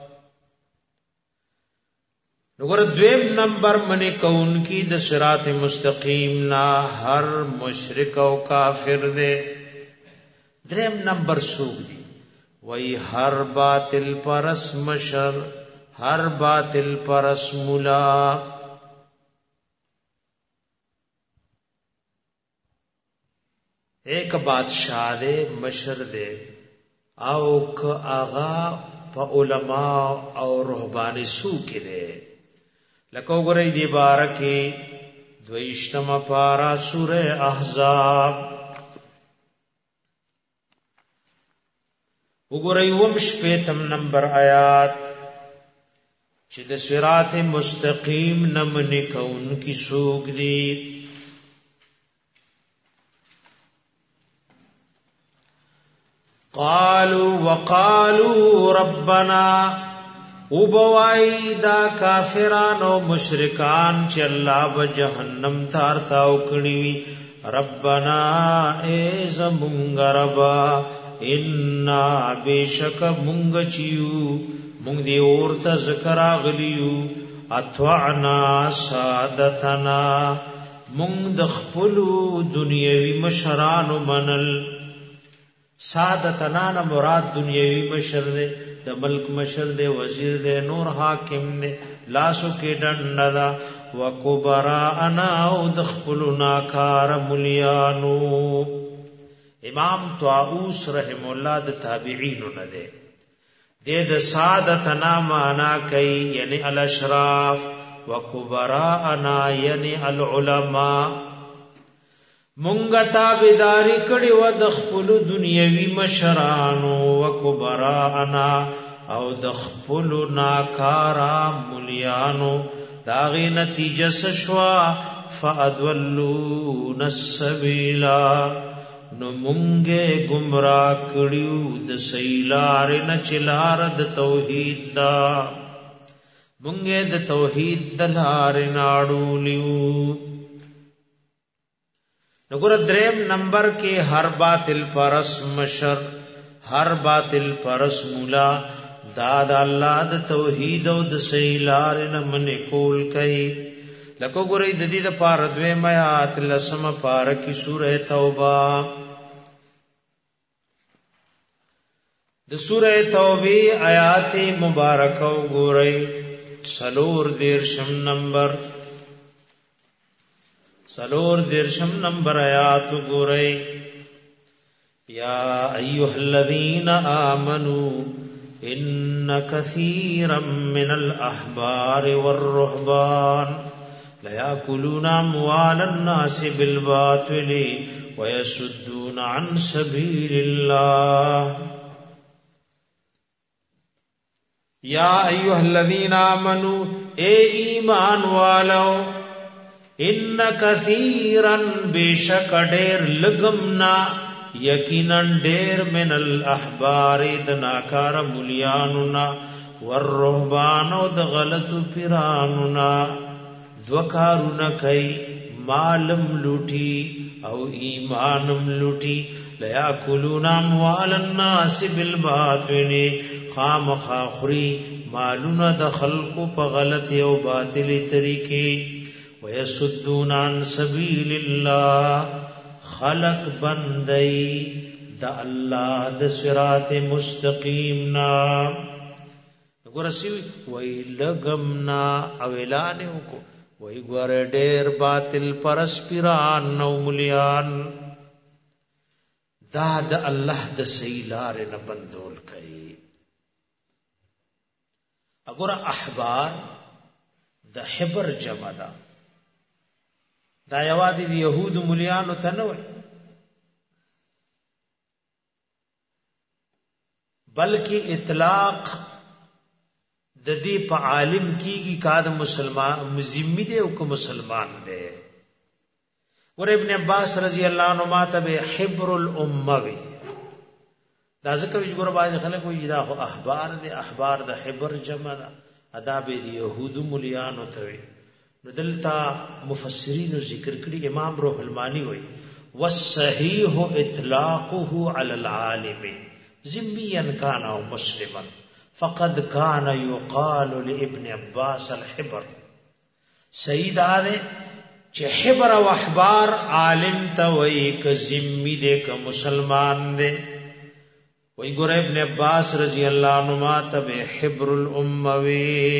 نګور دویم نمبر منی کون کی د صراط مستقیم نا هر مشرک او کافر دے. دریم نمبر سوق دی وای هر باطل پرس مشر هر باطل پرس مولا. ایک بادشاہ دے مشر دے او ک آغا په علماء او رهبان سو کې دے. لکه وګورئ دی بارکه دویشتم پارا سورہ احزاب وګورئ ومشپیتم نمبر آیات چې د صراط مستقیم نمنې کون کی سوق دی. وقالوا ربنا وبوای دا کافران او مشرکان چې الله به جهنم تار تاو کړی وي. ربنا ای زمونږ ربا ان بشک مونږ چیو مونږ دی اورته ذکر اغلیو اطعنا سادتنا مونږ د خپل دنیوي مشرانو منل. سادتنا نه مراد دنیوي مشر دے د ملک مشر دے وزیر دے نور حاکم دے لاسو کې ډنډا وکبرانا او د خپل ناکار مليانو. امام طاووس رحم الله د تابعین نه دے د سادتنا معنا کوي یعنی الاشراف وکبرانا یعنی العلماء. مونږه تابعداري کړي و د خپل دنیوي مشرانو. وکبراءنا او د خپل ناکارا مليانو داغی نتیجه سشوا فادولون السبیلا نو مونږه گمراه کړیو د سیلار نه چلار د توحید دا مونږه د توحید د لار ناړولیو. نګور دریم نمبر کې هر باطل پرس مشر هر باطل پرس مولا دا د الله د توحید او د سیلار نه من کول کوي. لکه ګورې د دې د پاره دوه میات لسم پاره کی سوره توبه د سوره توبه آیات مبارکه ګورې سلور دیرشم نمبر آیات ګورې یا ایها الذین آمنوا ان كثيرا من الاحبار والرهبان لا يأكلون اموال الناس بالباطل ويصدون عن سبيل الله. یا ایها الذین آمنوا اے ایمان والو ان كثيرا بشک ډیر لګمنا یقینا ډیر من الاحبار د ناکار مليانونا والرهبان د غلط پیرانونا دوکارونه کوي مالم لوټي او ایمانم لوټي لا یاکلون اموال الناس بالباطل خامخاخری مالونه د خلقو په غلط او باطل طریقې ويصدون عن سبيل الله خلق بندي د الله د صراط مستقیم نا ګورسی وی لګمنا او اعلان وکړو وی ګور ډېر باطل پرسپران نو مليان دا د الله د سیلار نه بندول کوي. اگر احبار د حبر جمع ده دا یوادی دی یهود مليانو ته نه وي بلکې اطلاق د دې په عالم کیږي کا د مسلمان مذمی دی او کو مسلمان دی. ور ابن عباس رضی الله عنه ماته به حبر الامه وی دا ځکه چې ګور باندې خلک وایي دا احبار دي احبار د حبر جمع ده ادا به دی يهود مليانو ته وي. نو دلتا مفسرین ذکر کړي امام روح المانی وایي والصحيح اطلاقه على العالم ذميا كان او مسلما فقد كان يقال لابن عباس الحبر. سید آده چې حبر او احبار عالم ته وایي ک ذمی دې ک مسلمان دې وی ګور ابن عباس رضی اللہ عنہما تب حبر الاموی.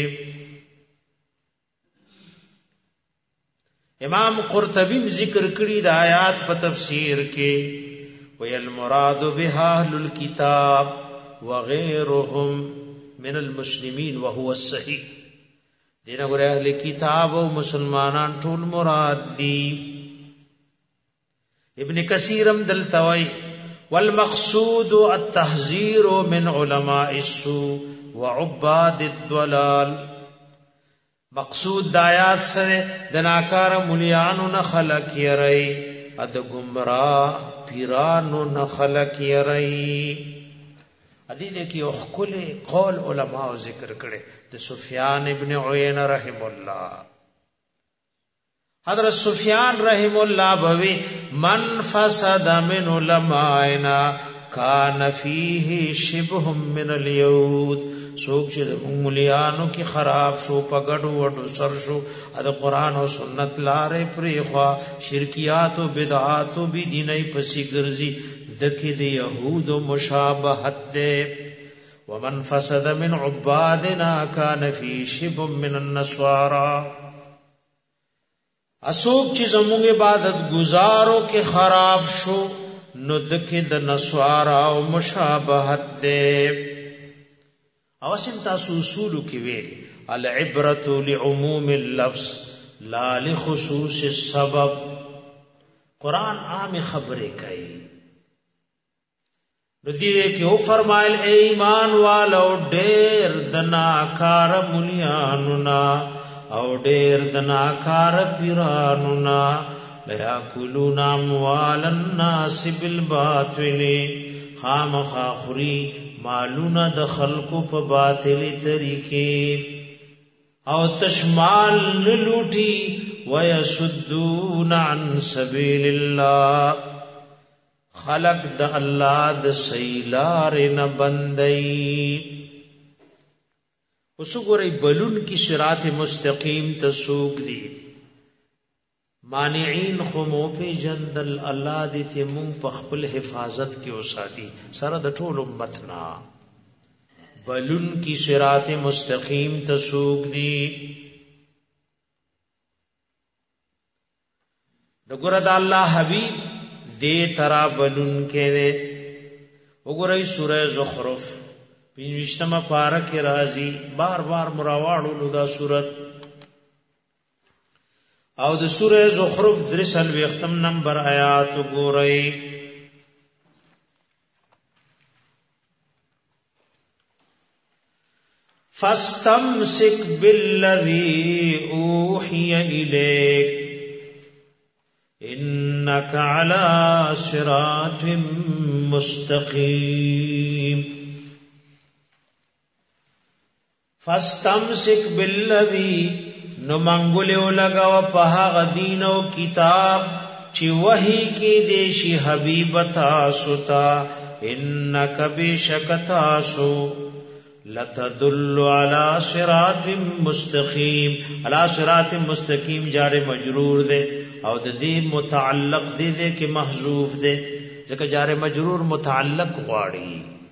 امام قرطبی ذکر کړي د آیات په تفسیر کې وی المراد بها اهل الكتاب وغيرهم من المسلمين وهو الصحيح. دینه ګور اهل کتاب او مسلمانان ټول مراد دي. ابن کثیرم دلتوی والمقصود التحذير من علماء السوء وعباد الضلال. مقصود د آیات سره د ناکار مليانو نه خلق یری اد گمراه پیرانو نه خلق یری. ادي دې کې خپل قول علماء ذکر کړي د سفیان ابن عیینه رحم الله. حضرت سفیان رحم الله بوي من فسد من علمائنا کان فیه شبه من اليهود. سوک چې مليانو کې خراب شو پګړو وډو سر شو د قران او سنت لارې پرې خوا شرکیات او بدعات او بی دیني پسې ګرځي دکې د يهود مشابهت ده. ومن فسد من عبادنا کان فی شبه من النصارى. اسوک چې زموږ عبادت گزارو کې خراب شو نو دکې د نصارا او مشابهت ده. او سم تاسو اصول کې ویل العبرة لعموم اللفظ لا لخصوص السبب. قرآن عام خبره کوي نو دې کې او فرمایل اے ایمان والو ډېر د ناکار مليانو نا او ډېر د ناکار پیرانو نا ليأكلون اموال الناس بالباطل خامخا خوري مالونه د خلقو په باطلی طریقې او تشمال لوټي ويسدون عن سبيل الله خلق د الله د سیلار نه بندي وسګوري بلون کی صراط مستقیم تسوق دي مانعين خمو په جندل الله دې ته مونږ په خپل حفاظت کې اوساتي سره د ټول امت نا بلون کی صراط مستقیم تسوق دي دغره د الله حبيب دې ترا بلون کې ده وګورئ سوره زخرف 25مه پارہ کې راځي بار بار مراواړو دا سورت او د سوره زخرف 3 نمبر آیات وګورئ فاستمسك بالذي اوحي اليك انك على صراط مستقيم فاستمسك بالذي نو منګولیو لگاو په هغه دین او کتاب چې وحی کې دیشي حبیب تاسو ته انک بشکتاسو لتدل علی صراط مستقیم علی صراط مستقیم جار مجرور دے او د دې متعلق دې کې محذوف دے ځکه جار مجرور متعلق غواړي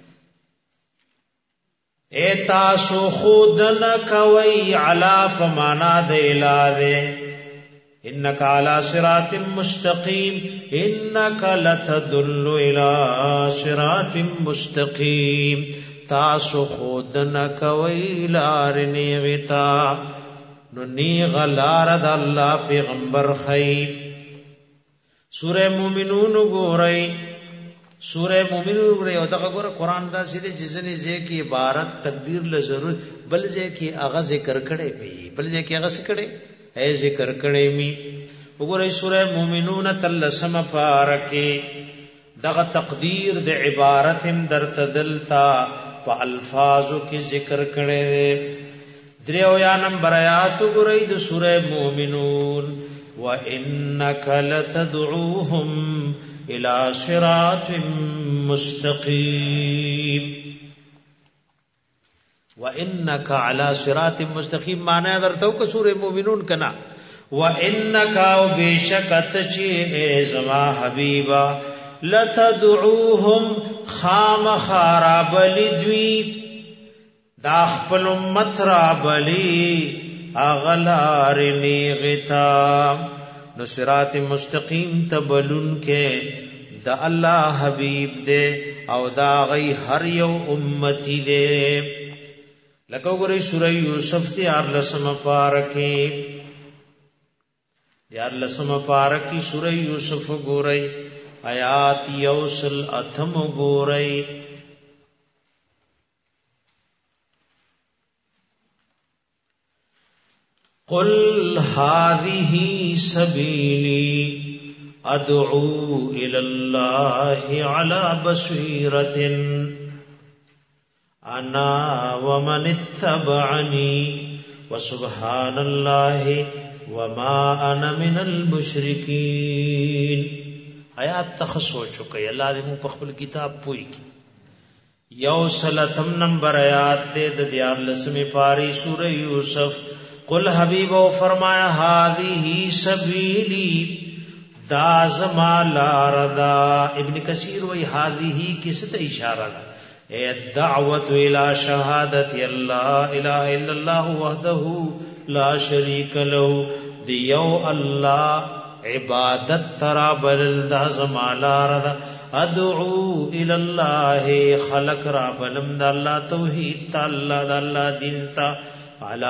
اے تاسو خودن کوي علا پمانا د الاده انک علی صراط مستقیم انک لتدل الی صراط مستقیم تاسو خودن کوي لار نیغتا نو نیغ لار د الله پیغمبر خی سورہ مومنون ګورئ سورہ مومنون ګورئ او دغه ګوره قران دا سیده جزنی زه کی عبارت تدبیر له ضرورت بل زه کی اغه ذکر کړي وي بل زه کی اغه کړي اے ذکر کړي می وګورئ سورہ مومنون تلسم پارکه دغه تقدیر د عبارت درتدلتا په الفاظو کې ذکر کړي دریو یا نمبر آیات وګورئ د سورہ مومنون وانک لتدعوهم الى صراط مستقیم وانک علی صراط مستقیم معنی درته کو سورہ مومنون کنا وانک او بشکت چی ای زما حبیبا لتدعوهم خام خرابلی دوی دا خپل امت رابلی اغلار نیغتا نو صراط مستقیم تبلن کې دا الله حبیب دے او دا غي هر یو امتی دے لکه وګورئ سورہ یوسف دی 18 پارکه دی 18 پارکه سورہ یوسف وګورئ آیات یوسل اتم وګورئ قل هذه سبيلي ادعو الى الله على بصيرة انا ومن اتبعني وسبحان الله وما انا من المشركين آیات تخصو چکے اللہ دې مو په خپل کتاب پوي کی یو سلتم نمبر آیات دے د 14 پاری سورہ یوسف قل حبیب و فرمایا هذه سبیلی دا زما لاردا ابن کثیر وی هذه کس ته اشارہ ده اے دعوت الى شهادت اللہ الہ الا اللہ وحده لا شریک له دیو اللہ عبادت ترا بل دا زما لاردا ادعو الى اللہ خلق را بلم دا اللہ توحید تا اللہ دا اللہ دین تا علا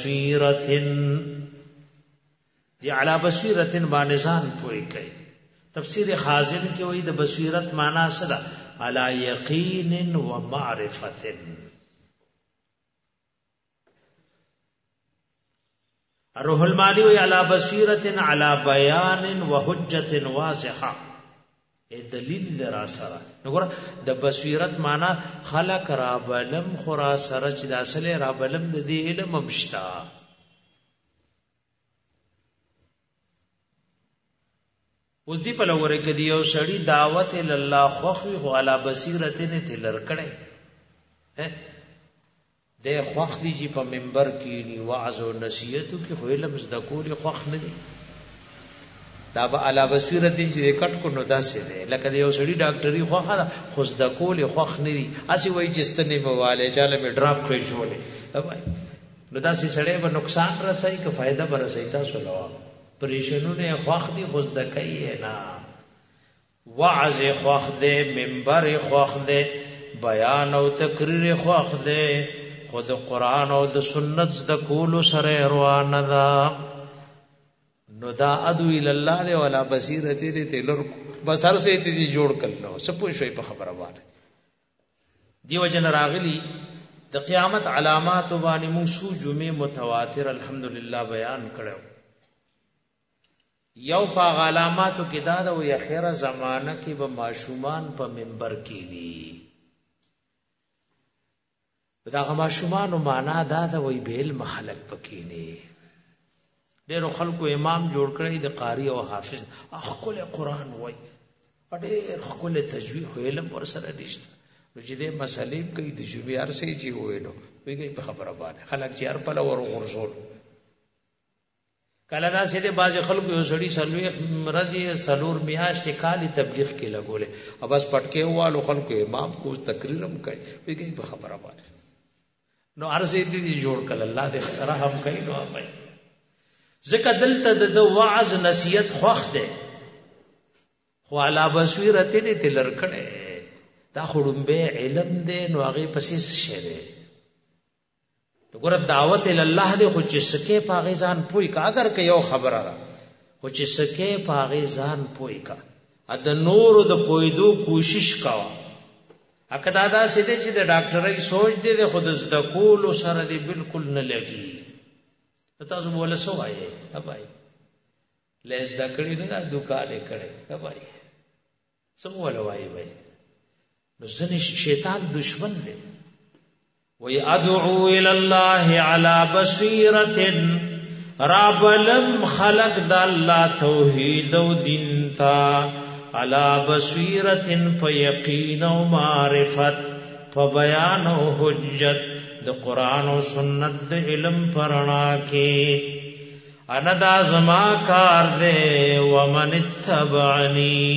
بصیرتن دی علا بصیرتن باندې ځان پوي کوي تفسیر خازن کې وایي د بصیرت معنا څه ده؟ علی یقین و معرفت. روح المانی وی علی بصیرت علی بیان و حجت واضحه، دلیل را سره. وګوره د بصیرت معنا خلق را بلم خورا سره چې د اصل را بلم د دې علم مشتا. اوس دی په لوره کې دی یو سړی دعوت الله خوخي خو علی بصیرت نه تلر کړي د خوخ دی چې په منبر کې ني وعظ او نصیحت کې خو علم زده کول خوخ نه دی، دا به علی بصیرت چې کټ کو نو داسې دی لکه یو سړی ډاکټري خوخه خو زده کول خوخ نه دی، اسی وایي چې ستنې مواله چاله می ډراپ کړی شولې نو داسې سړی به نقصان رسای که فائدہ به رسای. تاسو لوا پریشانونه خوخ دی خو زده کوي نه، وعظ خوخ دی، منبر خوخ دی، بیان او تقریر خوخ دی، خود قرآن او د سنت د کول سره روان ده. نو دا ادو ال الله دی ولا بصیرت دې تلر بصر سے دې جوړ کړنو سپو شوي په خبره باندې. دیو جن راغلی د قیامت علامات باندې موسو جمعه متواتر الحمدلله بیان کړو. یو په علاماتو کې دا د وی اخره زمانہ کې به ماشومان په منبر کې وي. دا ماشومان معنا دا د وی بیل مخلق پکې نه ډېر خلکو امام جوړ کړی د قاری او حافظ خپل قرآن وای ډېر خپل تجوید علم ور سره نشته. نو چې دې مسلې کوي د جمعې ارسي چې وینو ویږي په خبره باندې خلک چې هر په لور ورغورځول. کله دا سیده باز خلکو یو سړی سلوي مرزي سلور میاشتې کالی تبلیغ کې لګولې او بس پټکي والو خلکو امام کو تقریرم کوي ویږي په خبره باندې. نو ارسي دې جوړ کړه الله دې رحم کوي. نو پای ځکه دلته د وعظ نصیحت خوخ ده خو علا بصیرت نه تلر کړي دا خړمبه علم ده نو هغه پسې شه ده. وګوره دعوت ال الله دې خو چې سکه پاغه ځان پوي کا اگر که یو خبره را خو چې سکه پاغه ځان پوي کا د نور د پویدو کوشش کا اکدا دا سیده چې د ډاکټرۍ سوچ دې خود زده کول سره دې بالکل نه لګي. تاسو بوله سو آئے ابای لیس دا کړي نه دا دکانې کړي ابای سم ولا وای وای. نو ځنې شیطان دشمن دی وی ادعو الى الله على بصیرت رابلم خلق د الله توحید او دین تا على بصیرت فیقین او معرفت فبیان او حجت د قرآن و سنت د علم پرنا کې انا دا زما کار دے ومن اتبعنی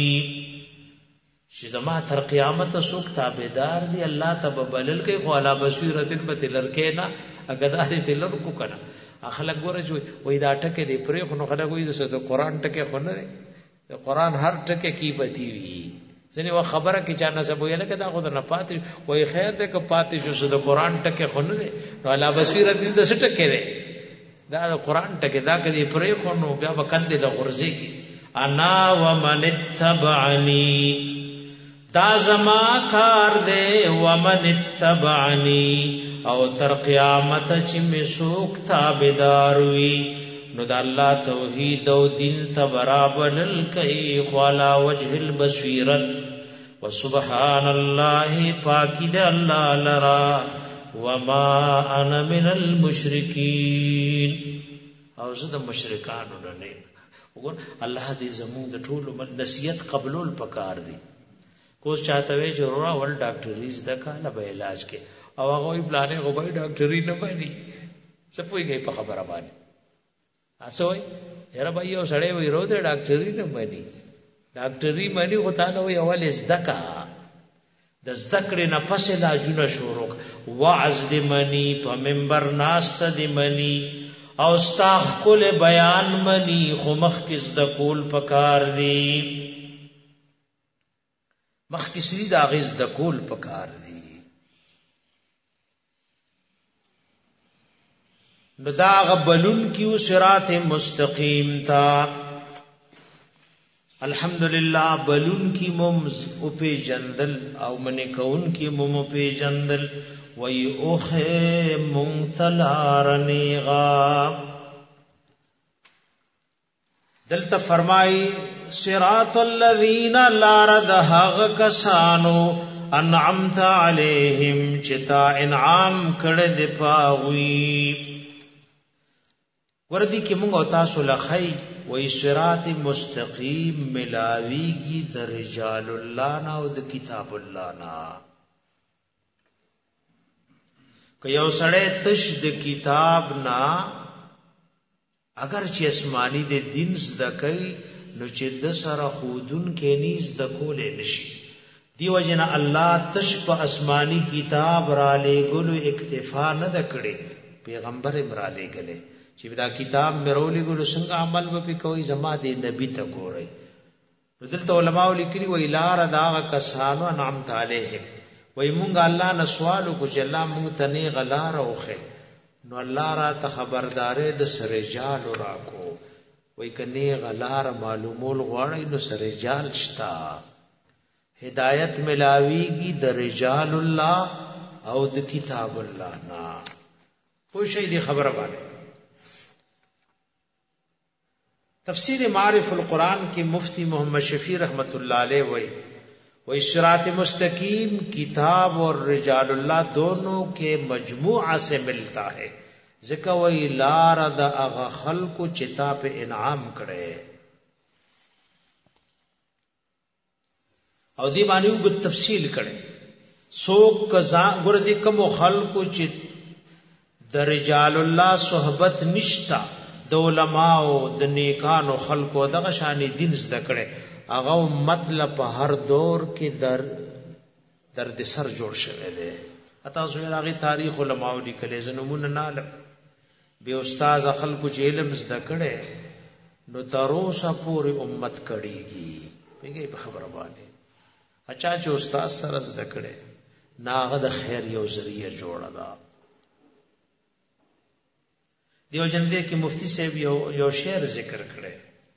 چې زما تر قیامت سوک تابعدار دی الله تب بلل کې خو علا بصیرت بتلر کې نه اگر دا دې تلر کو کنه اخلاق ګوره چې وای دا ټکه دی پرې خو نو خلک وایي چې د قرآن ټکه خو نه دی د قرآن هر ټکه کی پتی وی ځنې وا خبره کې چانه سبو یې لکه دا خو نه پاتې وای خیر دې که پاتې شو د قرآن ټکه خو نه دی نو علا بصیرت دې د څه ټکه دی دا د قرآن ټکه دا کدي پرې خو نو بیا وکندې له غرزي انا ومن اتبعنی دا زما کار دے ومن اتبعنی او تر قیامت چې می سوک تابعدار وي نو د الله توحید او دین ته برابر کای خلا وجه البصیرت وسبحان الله پاکی د الله لرا وما انا من المشرکین او زه د مشرکانو نه وګور الله دې زموږ د ټولو نصیحت قبول پکار دی. کوس چاته وی ضرورا ول ډاکټریز د کاله به علاج کې او هغه وی پلانې غوبای ډاکټری نه باندې سپوږی په خبره باندې اسوي هر به یو سړی وی روته ډاکټری نه باندې ډاکټری باندې غوته نو یو ول زدکا د زدکړې نه پسې لا جون شروع وعظ دی منی په منبر ناست دی منی او استاخ کول بیان منی خو مخ کې زدکول پکار دی مخکسی دا غز د کول پکار دی. نو دا غبلن کیو صراط مستقیم تا الحمدللہ بلون کی ممز اپی جندل او منی کون کی مم اپی جندل وی اوخ منتلارنیغا. دلتا فرمائی صراط الذین لارد حق کسانو انعمت علیہم چتا انعام کرد پاوی. وردی کی منگو تاسو لخی وی صراط مستقیم ملاویگی در رجال اللہ نا و در کتاب اللہ نا. کہ یو سڑے تش د کتاب نا اگر چی اسمانی دے دین زدکی نو چی دسر خودن کے نیز دکولے نشی. دیو جنا اللہ تش پا اسمانی کتاب را لے گلو اکتفا ندکڑے پیغمبر امرا لے گلے چی دا کتاب میرولی گلو سنگ عمل بپی کوئی زما دے نبی تکو رئی. دلتا علماء لکلی وی لار داغ کسانو انعمت علیہم وی مونگا اللہ نسوالو کچھ اللہ مونگ تنی غلار اوخے نو اللہ را تخبردارے د سرجال راکو وی کنی غلار معلومول غوڑی نو سرجال شتا. ہدایت ملاویگی د رجال اللہ او د کتاب اللہ نا. پوشی دی خبر بانے تفسیر معارف القرآن کی مفتی محمد شفیع رحمت اللہ علیہ وی صراط مستقیم کتاب اور رجال اللہ دونوں کے مجموعہ سے ملتا ہے. ذکر وی لار دا اغا خلق چتا پہ انعام کرے او دی معنی کو تفصیل کرے. سوک گردی کم خلق چت در رجال اللہ صحبت نشتا د علماء د نیکانو خلقو دغه شان دین زده کړي هغه مطلب په هر دور کې درد سر جوړ شوی دی. اته زوی هغه تاریخ علماء لیکلي زنمون نه علم به استاد خلقو چې علم زده کړي نو تروسه پوری امت کړيږي. پیږي په خبره باندې اچھا چې استاد سره زده کړي ناغه د خیر یو ذریعہ جوړه ده. دیو جندے کی مفتی سے بھی یو شعر ذکر کرے.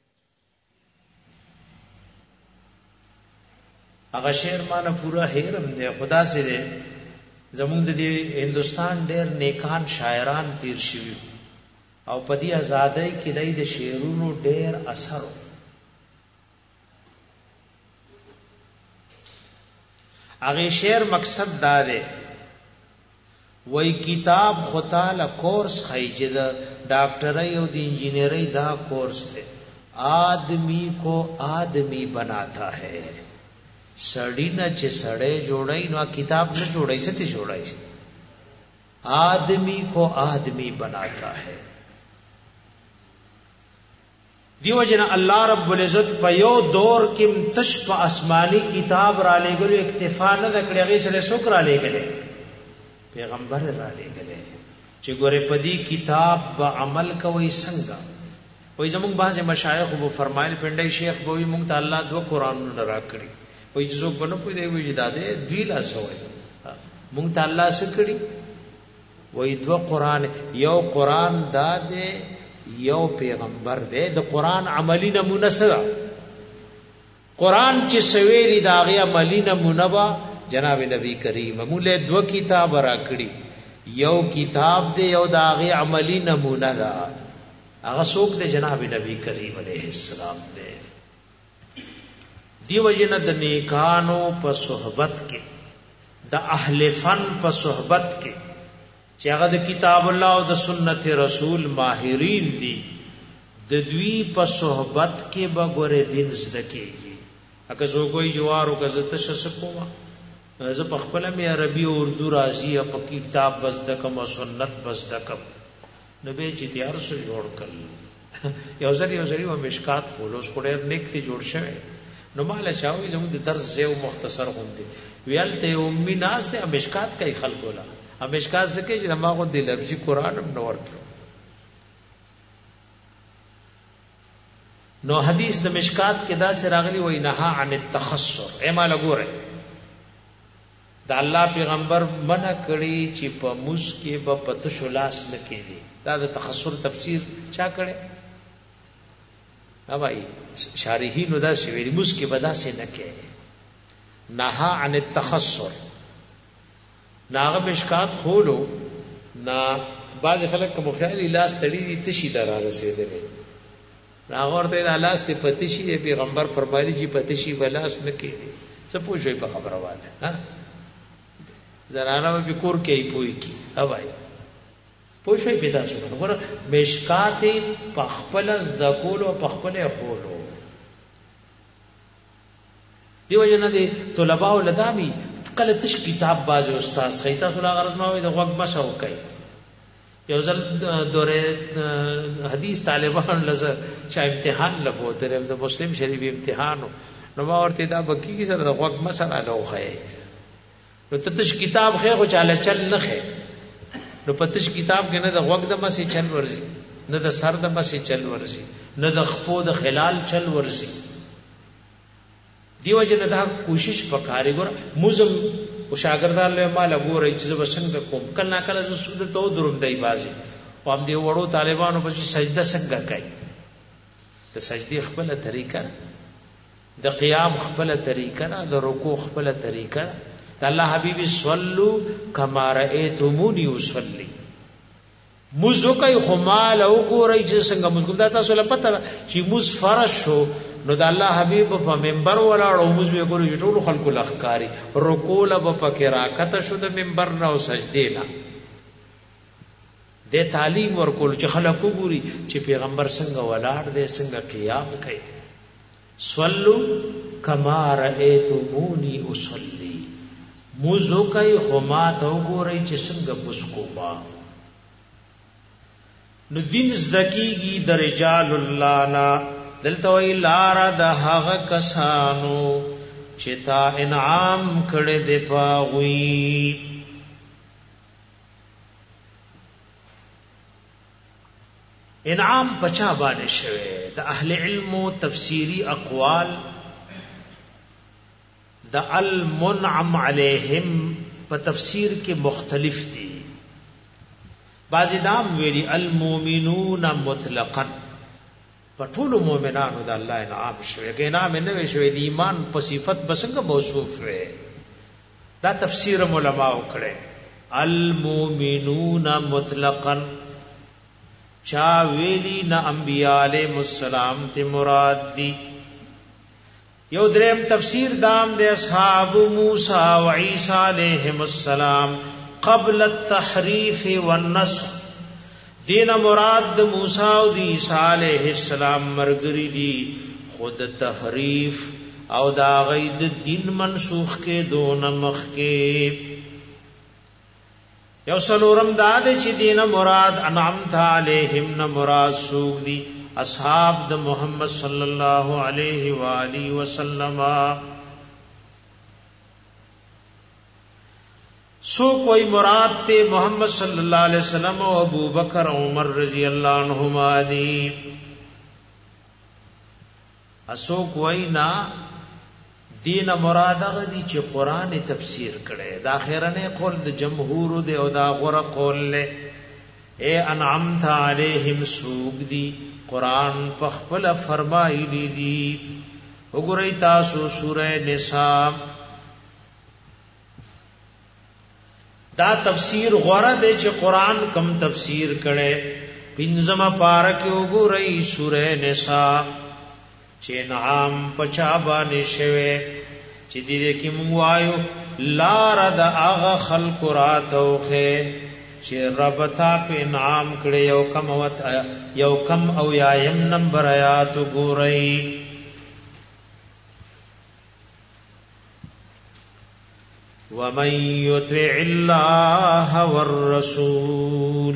اگا شعر مانا پورا حیرم دے خدا سے دے زمون دے ہندوستان ډیر نیکان شاعران تیر شوی او پدی آزادی کی دای د شعرونو ډیر اثر. اگے شعر مقصد دا دے وی کتاب خطال کورس خی چې د ډاکټرۍ او د انجینئرۍ دا کورس دی آدمی کو آدمی بناتا ہے. سړی نه چې سړی جوړای نو کتاب نه جوړای ستې جوړای آدمی کو آدمی بناتا ہے. دیو جنا اللہ رب العزت په یو دور کې تش په آسمانی کتاب را لګلو اکتفا نه د کړي سره څوک را لګلې پیغمبر را لګلې چې ګوره پدی کتاب با عمل کوي څنګه. وای زموږ بعض مشایخ وو فرمایل پندای شیخ بووی مونږ ته الله دو قران را کړی وای چې څوک بنو پوی دی وای چې داده دوی لا سوې مونږ ته الله سکړي وای دو قران یو قران داده یو پیغمبر دی. د قران عملی نمونه سره قران چې سویری داغه عملی نمونه با جناب نبی کریم مولا دو کتاب را کړی یو کتاب دی یو داغه عملی نمونه دا هغه څوک دی جناب نبی کریم علیہ السلام دی. دیو جن د نیکانو په صحبت کې د اهل فن په صحبت کې چې هغه د کتاب الله او د سنت رسول ماهرین دي د دوی په صحبت کې به ګوره دین زده کېږي. اګه زه کوئی جوارو کزه تشس کوما زه په خپل مې عربي او اردو راځي په کتاب بس دکم او سنت بس دکم نو به چې تیار شو جوړ کړل یو ځری و مشکات خولوس خډیر نیک تی جوړ شوی نو مال چاوي زموږ د طرز زو مختصر غوندي ویلته امي ناس ته مشکات کوي خلکولا مشکات زکه چې ما غو د لفظي قران هم نو ورته نو حدیث د مشکات کې دا سره راغلی وای نه عن التخصر ایما لګوره دا الله پیغمبر منع کړي چې په موس کې به پتو شلاس نه کېږي. دا د تخصر تفسیر چا کړي اوای شارحین دا شویری مسکی بدا سے نکے نها عن التخصر ناغه مشکات خولو نا بعض خلک کوم خیالي لاس تړي دي تشي لرا رسیدلې ناغه ورته د لاس ته پتشي پیغمبر فرمایلی چې پتشي ولاس نکې څه پوښوي په خبره واله ها زرانه په کور کې پوي کی اوای پوښوي پیدا شو وګوره مشکات په خپل ذکول او په خپل خولو دیو جن دي طلباء ولدامي کله تش کتاب باز استاد خیتا سره غرض ما وي د وخت بشو کوي یو ځل دوره حدیث طالبان لزه چا امتحان لبوته د مسلم شریف امتحانو نو ما ورته دا بکی کی سره د وخت مسره لوخه نو تش کتاب خې خو چاله چل نه خې نو پتش کتاب کې نه د وخت د مسې چل ورزي نه د سر د مسې چل ورزي نه د خپو د خلال چل ورزي دیو جن دا کوشش وکاري ګور موزم او شاګردان له مال ګورې چې وسنګ کوم کله کله ز سود ته دروم دی بازي او هم دی وړو طالبانو په سجده څنګه کوي د سجدي خپل طریقه د قیام خپل طریقه د رکوع خپل طریقه د الله حبيبي صلو کما رأيتموني اصلي موزو کوي خمال او ګورې چې څنګه موږ دا تاسو له پته چې موز فرض شو نو د الله حبيب په منبر ولاړو موږ به ګورو ټول خلکو لخکاری رکوع له پکې راکته شو د منبر نه او سجدي نه د تعلیم ورکول چې خلکو ګوري چې پیغمبر څنګه ولاړ دی څنګه قیام کوي صلو کما رأيتموني اصلي موزو کوي خما ته ګورې چې څنګه بسکوبا نو دین زدکیږي د رجال الله نا دلته وی لار د هغه کسانو چې تا انعام کړي دی پاوی انعام پچا باندې شوه د اهل علم تفسیری اقوال د المنعم علیہم په تفسیر کې مختلف دي بعضی دام ویلی المؤمنون مطلقا پټول مؤمنانو د الله انعام شوی کې انعام نه وی شوی د ایمان په صفت بسنګ موصوف وي دا تفسیر علماء وکړي المؤمنون مطلقا چا ویلی نه انبیاء علیهم السلام ته مراد دي یو دریم تفسیر دام د اصحاب موسی او عیسی علیهم السلام قبل التحریف والنسخ دین مراد د موسی او د عیسی علیہ السلام مرګری دی خود تحریف او دا غید دین منسوخ کې دون مخ کې یو سلورم داد چې دین مراد انعمت علیہم نہ مراد سوق دی اصحاب د محمد صلی الله علیه و آله وسلم سو کوئی مراد تے محمد صلی اللہ علیہ وسلم و ابو بکر عمر رضی اللہ عنہما دی اسو کوئی نا دین مراد غدی چې قران تفسیر کړي دا خیرنه قول د جمهور دی او دا غره قول له اے انعمت علیہم سوق دی قران په خپل فرمایلی دی وګورئ تاسو سورہ نساء دا تفسیر غوړه دی چې قران کم تفسیر کړي پنځمه پارا کې وګورئ سورہ نساء چې نعام پچا باندې شوه چې دې کې مونږ وایو لار د اغه خلق راتوخه چې رب تا په انعام کړي یو کم او یایم نمبر آیات وګورئ ومن يطع الله والرسول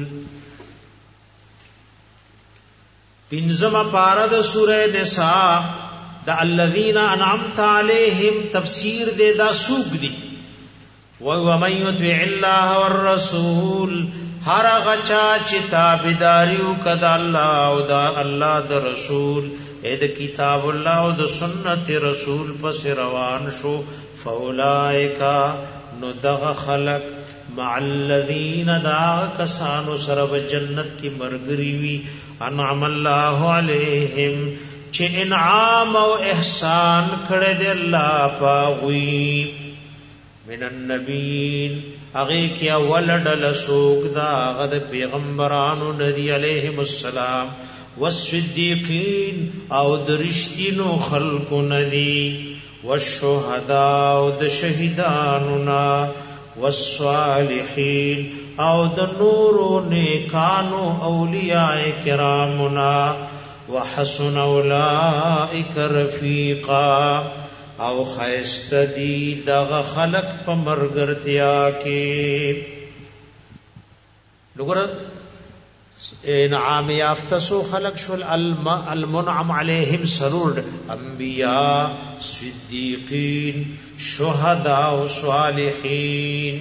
پنځمه پارا د سورہ نساء د الذين انعمت عليهم تفسیر دے دا سوق دی ومن يطع الله والرسول هر غچا چې تابعداریو کد الله او د الله د رسول اې د کتاب الله او د سنت رسول پس روان شو فاولائک نو دغ خلق مع الذین دا کسانو سره جنت کی مرګری وی انعم الله علیہم چې انعام او احسان کړه دې الله پاوی من النبیین هغه کې اول ډل سوق دا غد پیغمبرانو نبی علیهم السلام والصدیقین او درشتینو خلق ندی والشهداء او د شهیدانو نا والصالحین او د نورو نیکانو اولیاء کرامنا وحسن اولئک رفیقا او خیست دی دغ خلق پا مرگرتیا کی لگر انعام یافتسو خلق شل المنعم علیہم سرور انبیاء صدیقین شہداء و صالحین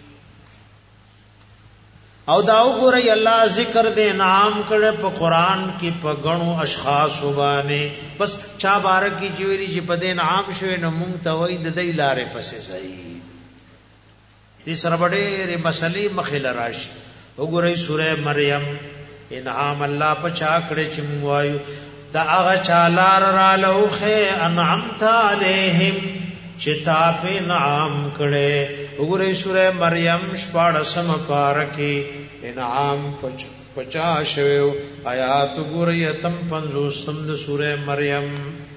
او داو گوری اللہ ذکر دے انعام کرے پا قرآن کی پا گنو اشخاص بانے بس چا بارکی چویلی چی پا دے انعام شوی نمونگ تاوی ددائی لارے پسے صحیح دیس ربڑے رے مسئلی مخیل راشی او گوری سورہ مریم انعام اللہ پا چاکڑے چی موایو دا اغا چالار را لوخے انعمتا علیہم چتا پہ انعام کرے وګورئ سورہ مریم شپاړسم پارکی انعام 50 شویو آیات وګورئ اتم 50 د سورہ مریم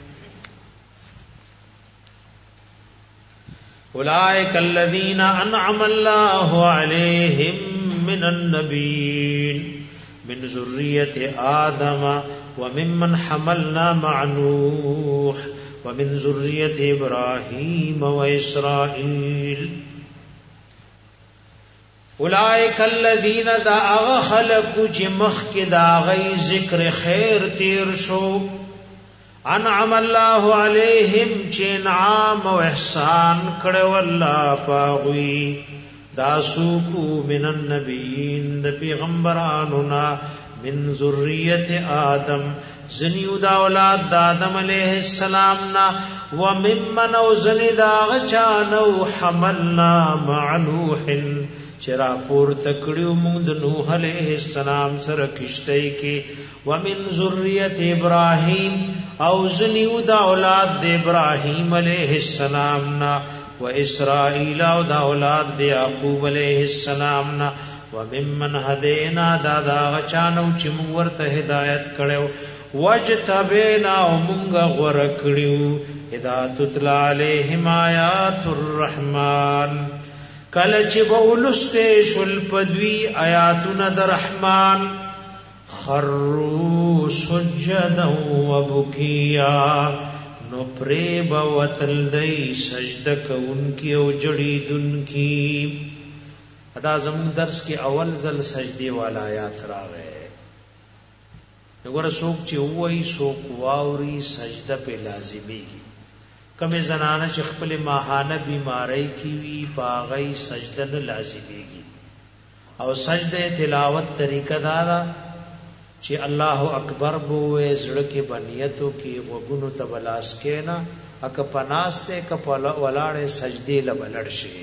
اولئک الذین انعم الله علیہم من النبیین من ذریۃ آدم وممن حملنا مع نوح ومن ذریۃ ابراہیم واسرائیل اولئک الذین دا اغخلقو چی مخک دا غی ذکر خیر تیر شو انعم اللہ علیہم چی انعام و احسان کڑو اللہ پاغوی دا سوکو من النبیین دا پیغمبرانونا من ذریت آدم زنیو دا اولاد دا آدم علیہ السلامنا وممن او زنی دا غچانو حملنا مع نوح چرا پور تکڑیو مونږ د نوح علیہ السلام سره کشتۍ کې ومن ذریت ابراهیم او زنیو دا اولاد د ابراهیم علیہ السلام نا و اسرائیل او دا اولاد د یعقوب علیہ السلام نا وممن هدینا دا غچانو چې مونږ ورته هدایت کړو وجتبینا او مونږ غوړ کړیو اذا تتلى علیہم آیات الرحمن کل چی بولستے شل پدوی آیاتنا در رحمان خرو سجدا و بکیا نو پریب و تلدی سجدک ان کی او جڑید ان کی ادا زمون درس کے اول زل سجدے والا آیات را گئے نگور سوک چی ہوئی سوک واوری سجدہ پہ لازمی کی کمی زنانه چې خپل ماهانه بیماری کی وی پاغی سجده نه لازمیږي او سجده تلاوت طریقه دا چې الله اکبر بوې زړه کې بنیتو کې وګونو ته بلاس کېنا اک پناسته ک ولاړې سجدي لبلړ شي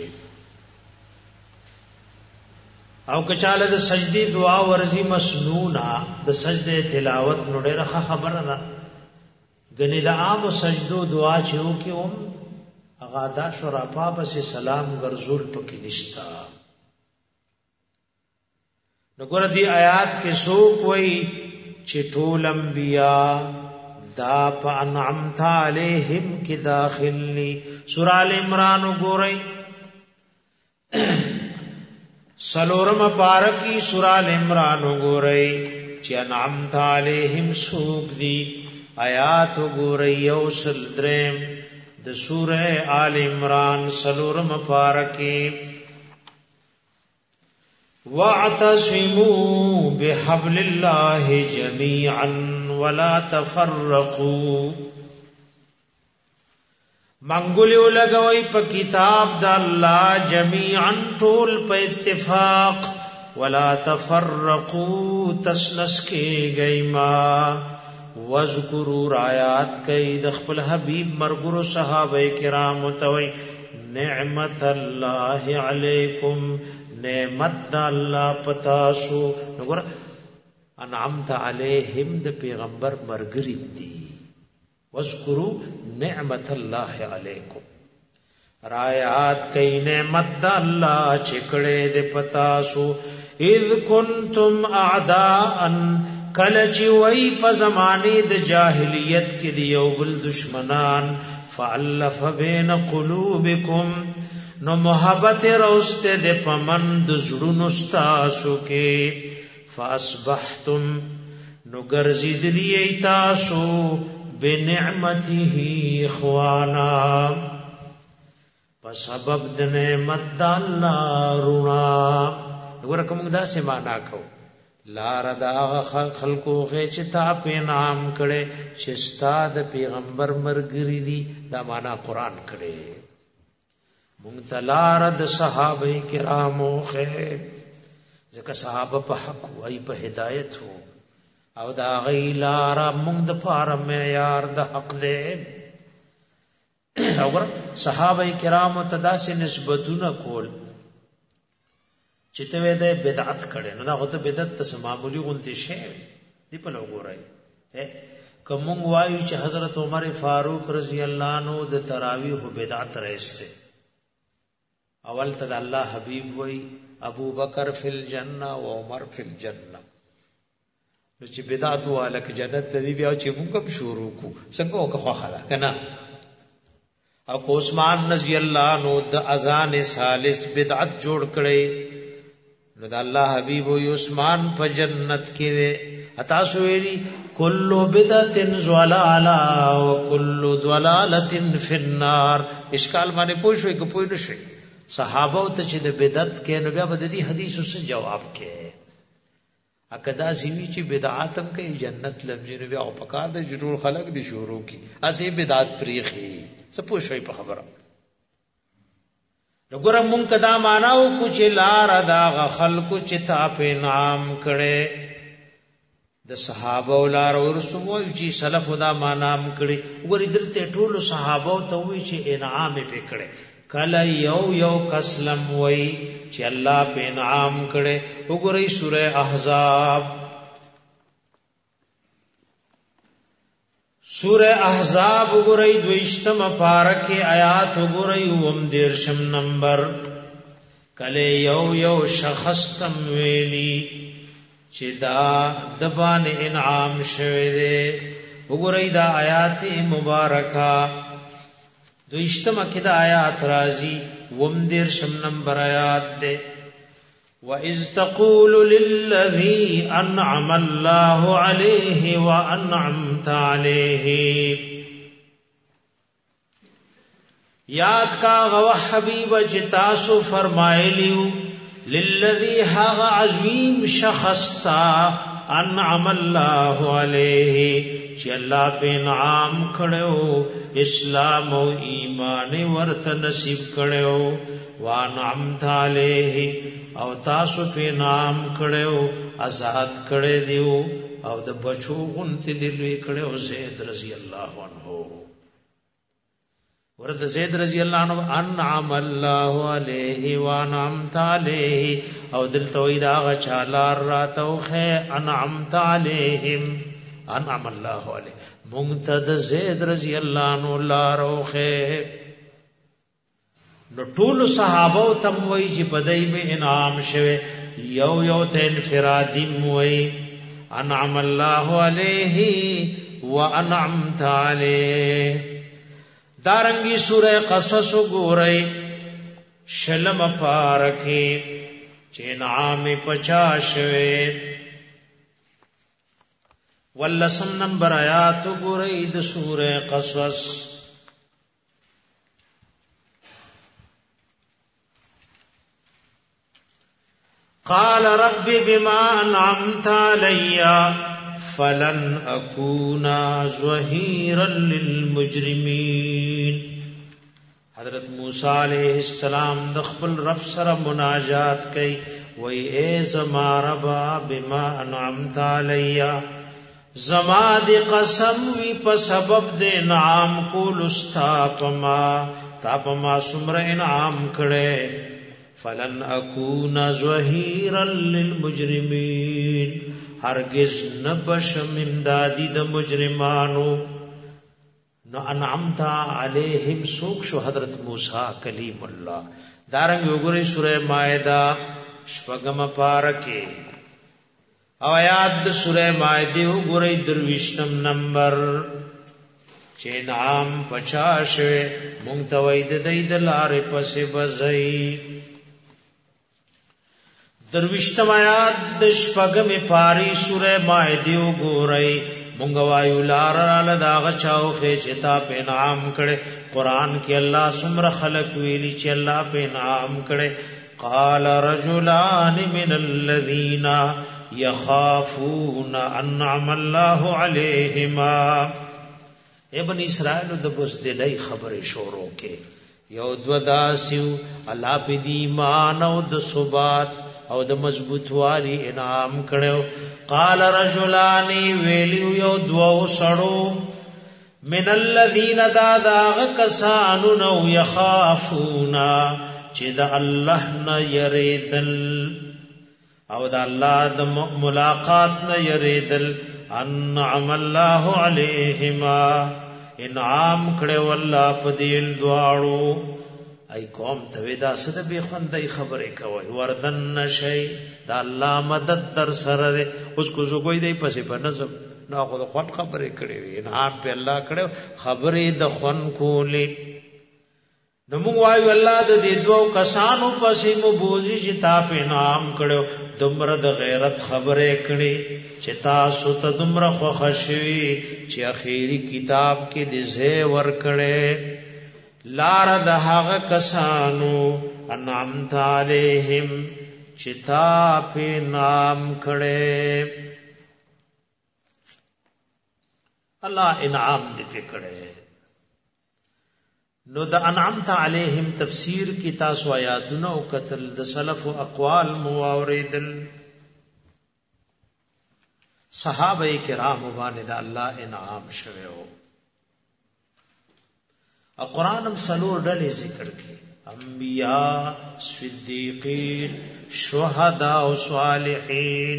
او کچاله د سجدي دعا ورزي مسنونا د سجده تلاوت نو ډېره خبره ده گنی دا عام سجدو دعا چیو کی اغادا شراپا بس سلام گرزول پکی نشتا نگور دی آیات کے سوک وئی چٹول انبیاء دا پا انعمتا علیہم کی داخلی سورہ آل عمران گو رئی سلورم پارکی سورہ آل عمران گو رئی چی انعمتا علیہم سوک دی آیات گوری یوسل درم د سورہ آل عمران سلورم پارکی وَاعْتَصِمُوا بِحَبْلِ اللَّهِ جَمِيعًا وَلَا تَفَرَّقُوا منگولیو لگوئی پا کتاب دا اللہ جمیعاً طول پا اتفاق وَلَا تَفَرَّقُوا تسنس کے گئی ما وذکروا آیات کئی دخل حبیب مرګرو صحابه کرام توي نعمت الله علیکم نعمت الله پتاسو وګور انعمت علیہم د پیغمبر مرګری دی واذکروا نعمت الله علیکم رایات کئی نعمت دا اللہ چکڑے دے پتاسو اذ کنتم اعداء کلچی وی پا زمانی د جاہلیت کی دیو بل دشمنان فعلف بین قلوبکم نو محبت روست دے پمن دزڑن استاسو کے فاسبحتم نو گرزی دلی ایتاسو بنعمته اخوانا سبب د نعمت د الله رونا وګوره کوم دا سه معنا کو لار دا خلقو غه چې تا په نام کړي چې استاد پیغمبر مرګري دي دا معنا قران کړي مونږ تلار د صحابه کرامو خه ځکه صحابه په حق وای په هدایت وو او دا غیلار مونږ د پاره معیار د حق دی اور صحابه کرام تدا سے نسبتونه کول چې ته د بدعت کړي نو دا هوته بدعت ته معمولی غونډه شی دی په لګورای کوم وایو چې حضرت عمر فاروق رضی الله عنه د تراویح بدعت رئیسته اول ته الله حبیب وای ابو بکر فی الجنه و عمر فی الجنه نو چې بدعت والک جنت ته دی بیا چې موږ شروع کو څنګه وکړه خلا کنه او عثمان رضی اللہ عنہ د اذان ثالث بدعت جوړ کړي نو د الله حبیب او عثمان په جنت کې اتا سویری کل بدعت ضلاله او کل ضلاله فی النار اشکال باندې پوښوي کو پوښ نشي صحابه ته چې د بدعت کې نو بیا د دې حدیثو سره جواب کې اکدا سیوی چې بدعاتم کې جنت لفظ نو بیا او پکا د جوړ خلق دي شروع کی اسی بدعت پریخي سپو شوي په خبره وګوره مونږ کدا ماناو کو چې لار دا خلکو چې تا په نام کړي د صحابه او لار ورسوم چې سلف دا مانام کړي وګوره دلته ټول صحابه ته وی چې انعام په کړي کله یو کسلم وی چې الله په انعام کړي وګوره سوره احزاب سورہ احزاب وګورئ دویشتم پارکه آیات وګورئ وم دیرشم نمبر کله یو شخص تم ویلی چې دا دبان انعام شوه دے وګورئ دا آیات مبارکه دویشتم کې دا آیات راځي وم دیرشم نمبر آیات دے وَإِذْ تَقُولُ لِلَّذِي أَنْعَمَ اللَّهُ عَلَيْهِ وَأَنْعَمْتَ عَلَيْهِ یاد کا غو حبیب جتاسو فرمائلیو لِلَّذِي حَغَ عَظِيم شخصتا انعم اللہ علیہ چی اللہ پہ انعام کھڑیو اسلام و ایمان ورت نصیب کھڑیو وانعمت علیہ او تاسو په نام کړو آزاد کړي دیو او د بچو غنتی دلوي کړو زید رضی الله عنه ورته زید رضی الله عنه انعم الله علیه وانعمت علیه او دلته ویدا غچالار راتوخه انعمت علیهم انعم الله علیه مونږ زید رضی الله عنه لاروخه نو ټول صحابه تم وای چې پدای به انعام شوه یو ته انفرادی موي انعم الله علیه وانعمت علیه دارنګي سوره قصص ګورئ شلم پارکه چې انعام 50 شوه ولسم نمبر آیات ګورئ د سوره قصص قال رب بما انعمت علي فلن اكون ظهيرا للمجرمين حضرت موسی علیہ السلام د خپل رب سره مناجات کوي وای اے زما رب بما انعمت علي زما د قسم وی په سبب د انعام کول استاپما تاپما سمر انعام کړي فلن اكون ظهيرا للمجرمين هرگز نبشم امدادی د مجرمانو نو انعمت علیہم سوک شو حضرت موسی کلیم اللہ. دارنګ وګورئ سورہ مائدہ شپږم پارکه او آیات د سورہ مائده وګورئ 23 نمبر چې نام 50 مونږ ته وای د دې د لارې پسې بځای. 23 آیات د شپږم پاری سورہ مائده وګورئ مونږ وایو لار را داغ چاو چې تا په انعام کړي. قران کې الله سمره خلق ویلي چې الله په انعام کړي. قال رجلان من الذين يخافون انعم الله عليهما. ابن اسرائیل د بوزدلای خبرې شروع کې یو دو داسیو الله په دی ایمان او د ثبات او د مضبوط والی انعام کړو. قال رجلان ویلیو یو دو سړو من الذين داغ کسانو نو يخافون چې د الله نه یریدل او د الله د ملاقات نه یریدل. انعم الله علیهما انعام کړو الله په دې دواړو. ای قوم ته ودا سده به خوندای خبرې کوي وردن نشي دا الله مدد در سره ده. اوس کو زو کوئی دی پسې په نظم نو خو د خون خبرې کړې وي انعام په الله کړو خبرې د خون کولې. نو موږ وایو الله د دې دوه کسانو پسې مو بوزي چې تا په انعام کړو دمر د غیرت خبرې کړې چې تاسو ته دمر خو خشوي چې اخیری کتاب کې دې زه ور کړې. لار د هغه کسانو انعمت علیہم چې تا په نام کړې. الله انعام دې کړې. نو د انعمت علیہم تفسیر کی تاسو آیاتونه او قتل د سلف او اقوال مواردل. صحابه کرام باندې د الله انعام شوه او قرآن هم سلور ډلې ذکر کړي انبیاء صدیقین شهدا او صالحین.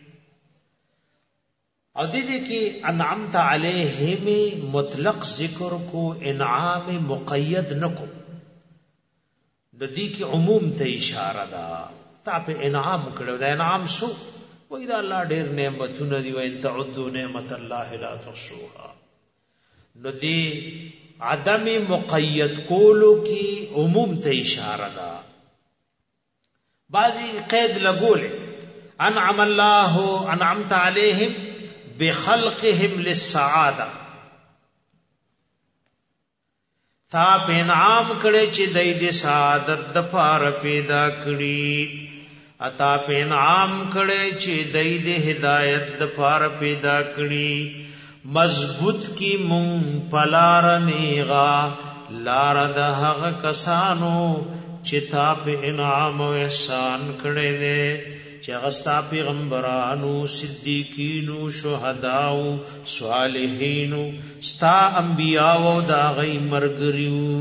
او دې کې انعمت علیہم مطلق ذکر کو انعام مقید نکو. د دې کې عموم ته اشاره ده. تا په انعام کړو دا انعام سو وای دا الله ډېر نعمتونه دی و ان تعدوا نعمت الله لا تحصوها. نو دې عدم مقید کولو کی عموم ته اشاره ده. بعضی قید لګول انعم الله انعمت علیہم بخلقهم للسعاده. تا په انعام کړي چې دای دې سعادت د پاره پیدا کړي. اتا په انعام کړي چې دای دې هدایت د پاره پیدا کړي. مضبوط کی مون پلار نیغا لار د هغه کسانو چې تا په انعام او احسان کړي دي چې غستا پیغمبرانو صدیقینو شهداو صالحینو ستا انبیاء او دا غي مرګریو.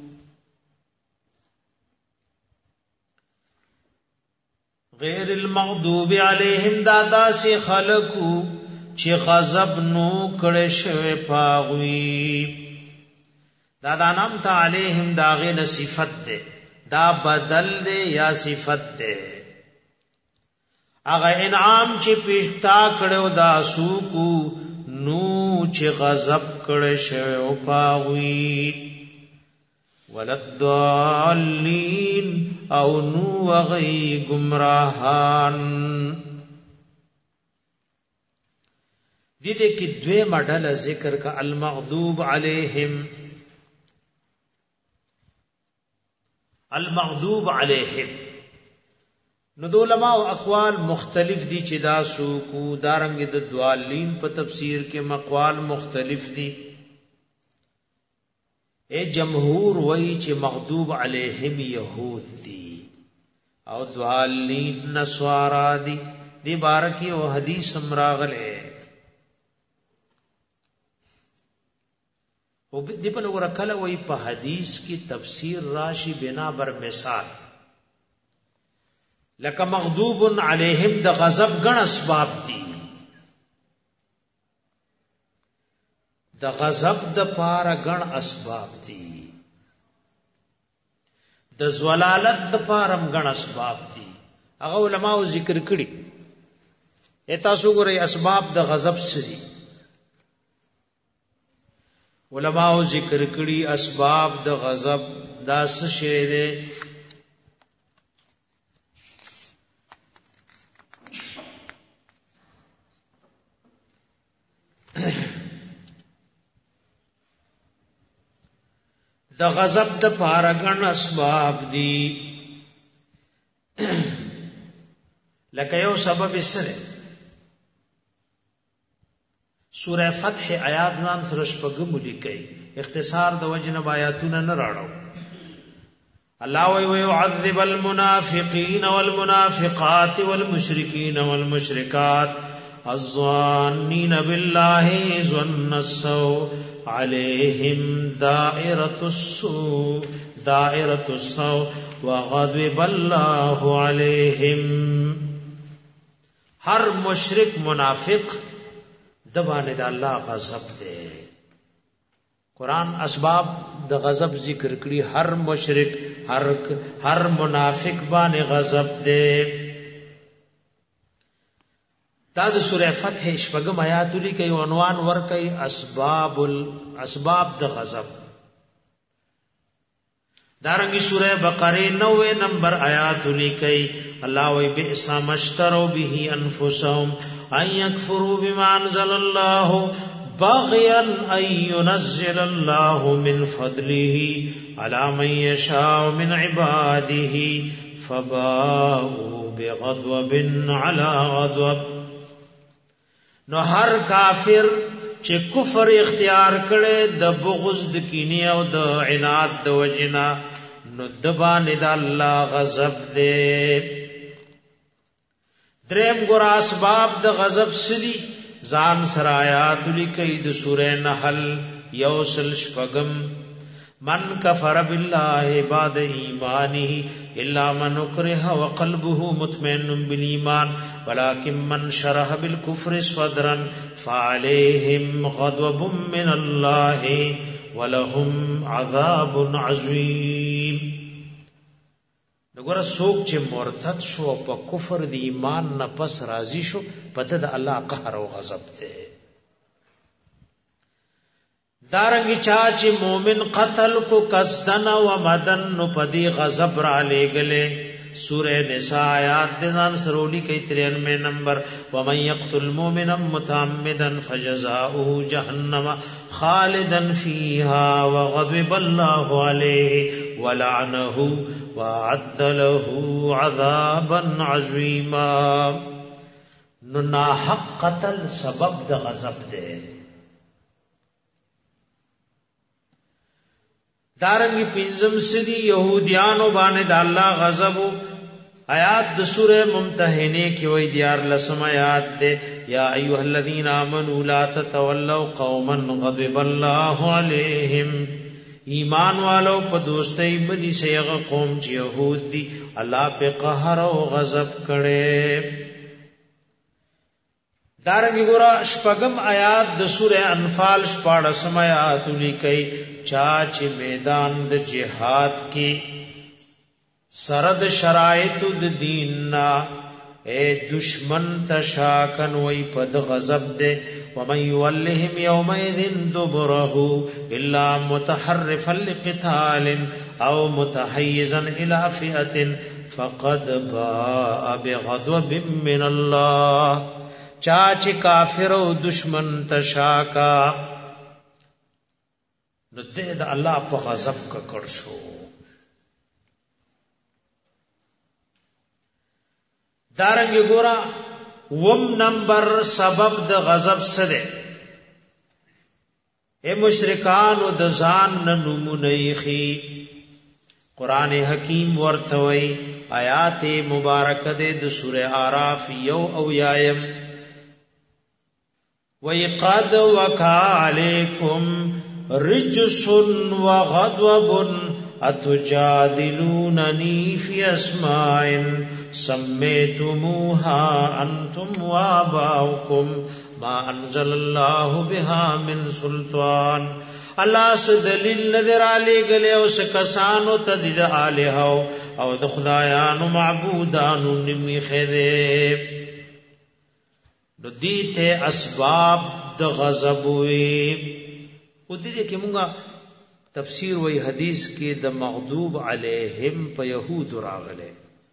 غیر المغضوب علیہم دادا سے خلقو چې غضب نو کړه شوی پاغوی. دادا نام ته علیہم داغه صفت ده دا بدل ده یا صفت ده. اغه انعام چې پیشتا کړو دا سوکو نو چې غضب کړه شوی او پاغوی. ولضالین او نو غی گمراهان. دې کې دوه ماډل ذکر کا المغضوب علیہم. المغضوب علیہم نو د علماء او اقوال مختلف دي چې دا سوکو دارنګ د دوالین په تفسیر کې مقوال مختلف دي. اے جمهور وای چې مغضوب علیہم یهود دي او دوالین نصارا دي. دی بارکی او حدیث امراغله او دی په لور کله وای په حدیث کی تفسیر راشی بنا بر مثال لکه مغضوب علیہم د غضب غن اسباب دي. د غضب د پاره غن اسباب دي، د زلالت د پاره غن اسباب دي. هغه علماء ذکر کړي. تاسو ګورئ اسباب د غضب سری علماء ذکر کړي. اسباب د غضب دا څه شی دی؟ د غضب د پارګن اسباب دي. لکه یو سبب سره سورہ فتح آیات ځان سره شپږم لیکي، اختصار د وجنب آیاتونه نه راړو. الله وی يعذب المنافقين والمنافقات والمشركين والمشركات الظانين بالله ظن السوء عليهم دائرة السوء وغضب الله عليهم. ہر مشرک منافق دبانه د الله غضب ده. قرآن اسباب د غضب ذکر کړي. هر مشرک هر منافق باندې غضب ده. دا د سورہ فتح شپږم آیات لیکي عنوان ور کوي اسباب د غضب. دارنګي سورہ بقره 90 نمبر آیات لیکي الله وی بئس ما اشتروا به انفسهم ان يكفروا بما انزل الله بغيا ان ينزل الله من فضله على من يشاء من عباده فباءوا بغضب على غضب. نو هر کافر چې کفر اختیار کړي د بغض د کینې او د عناد د وجنا نو د باندې د الله غضب دې. دریم ګور اسباب د غضب سدي ځان سره آیات لیکي د سورې نحل یوسل شپږم. من کفر بالله بعد ایمانه الا من اکره وقلبه مطمئن بالایمان ولكن من شرح بالكفر صدرا فعليهم غضب من الله ولهم عذاب عظیم. وګوره څوک چې مرتد شو په کفر د ایمان نه پس راضی شو پته د الله قهر او غضب ده. دارنګ چا چې مومن قتل کو قصدن و مدن نو پدی غضب را لګلې. سورہ نساء آیات ځان سرولی کوي 93 نمبر. ومن يقتل مؤمنا متعمدا فجزاؤه جهنم خالدا فيها وغضب الله عليه ولعنه وأعد له عذابا عظيما. نو ناحق قتل سبب د غضب ده. دارنگی پنځم سدی یهودیانو باندې د الله غضب. آیات د سورہ ممتحنه کې وای دیار لسم آیات ده. یا ایها الذین آمنوا لا تتولوا قوما غضب الله علیهم. ایمان والو په دوستۍ باندې سیغه قوم چې يهود دي الله په قهر او غضب کړي. دارنګ ګورا شپږم آیات د سورہ انفال 14 آیات لیکي چا چې میدان د جهاد کې سرد شرایط د دین نا اے دشمن تشاکن وی پد غضب دے. ومن یولهم یومئذ دبره الا متحرفا لقتال او متحیزا الى فئة فقد باء بغضب من الله. چاچ کافر او دشمن تشاکا نو دې د الله په غضب ککړ شو. دارنګ ګورا وم نمبر سبب د غضب سره اے مشرکان او د ځان نمونه یخي. قران حکیم ورثوي آیات مبارکه د سوره اعراف یو او یایم. وَيَقَدْ وَقَعَ عَلَيْكُمْ رِجْسٌ وَغَضَبٌ اتجادلوننی فی اسماء سمیتموها انتم وآباؤکم ما انزل الله بها من سلطان. الله س دلیل نظر علی گله او س کسانو تدید الہ او د خدایانو معبودانو نمی خده نو دیته اسباب د غضب وی او دې کې مونږه تفسیر وی حدیث کې د مغضوب علیہم په يهود راغله.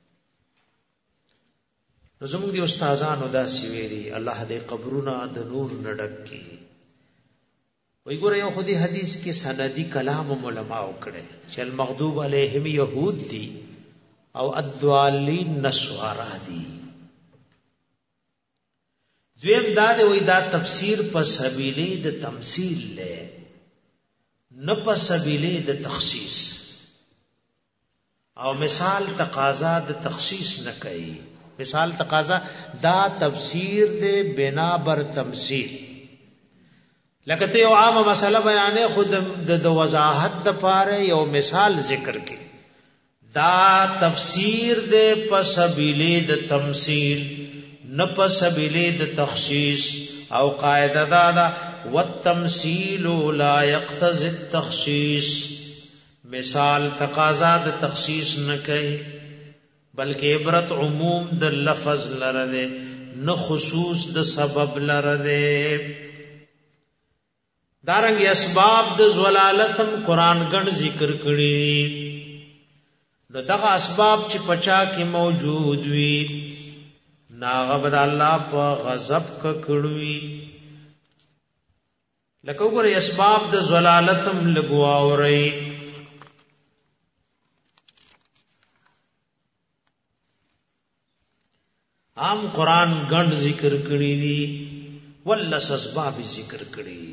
نو زموږ دي استادانو دا سویری الله دې قبرونه د نور نډک کی وی ګوره یو خودي حدیث کې سندي کلام علماء وکړي چې المغضوب علیہم يهود دي او الضالین نسوارا دي. دویم دا دی وی دا تفسیر په سبیله د تمثيل له نه په سبیله د تخصیص او مثال تقاضا د تخصیص نه کوي. مثال تقاضا دا تفسیر دے بنا بر تمثیل لکه ته یو عامه مسله بیانې خود د وضاحت د پاره یو مثال ذکر کې دا تفسیر دے په سبیله د تمثیل نه په سبیله د تخصیص او قاعده دا والتمثيل لا يقتضي التخصيص. مثال تقاضا د تخصیص نه کوي بلکې عبرت عموم د لفظ لره ده نه خصوص د سبب لره ده. دارنګ اسباب د زلالتم قران غن ذکر کړي نو دغه اسباب چې پچا کې موجود وي ناغبد الله په غضب کړوي لکه وګوره اسباب د زلالتم لګواوري عام قران غند ذکر کړی دي ولس اسباب ذکر کړی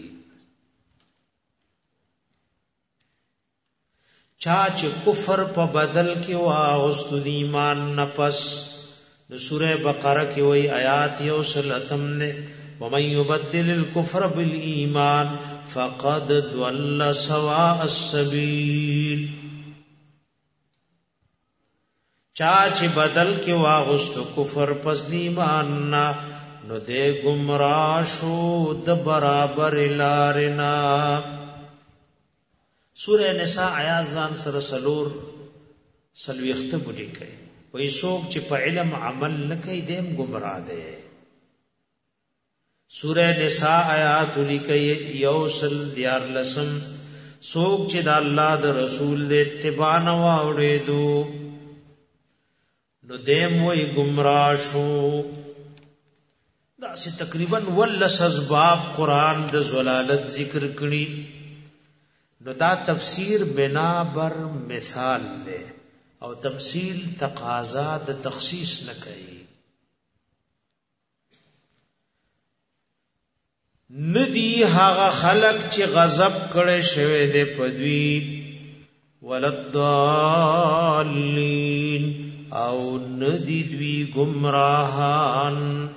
چا چې کفر په بدل کې واغست د ایمان نفس د سوره بقره کې وای آیات یو سلتم نے ومن يبدل الكفر بالایمان فقد ضل سواء السبيل. چا چې بدل کې واغست کفر پس د ایمان نو دې گمراه شو د برابر لارنا. سوره نساء آیات ځان سره سلويخته بلی کوي وای څوک چې په علم عمل نکوي دیم گمراه ده. سوره نساء آیات لیکي یوسل دیار لسم څوک چې د الله د رسول د اتباع نه واوړېدو نو دیم وای گمراه شو. دا سي تقریبا ولس اسباب قران د زلالت ذکر کړي نو دا تفسیر بنا بر مثال ده او تمثيل تقاضا د تخصیص نه کوي. ندی هغه خلق چې غضب کړي شوی د پدوی ولضالین او ندی دوی گمراهان.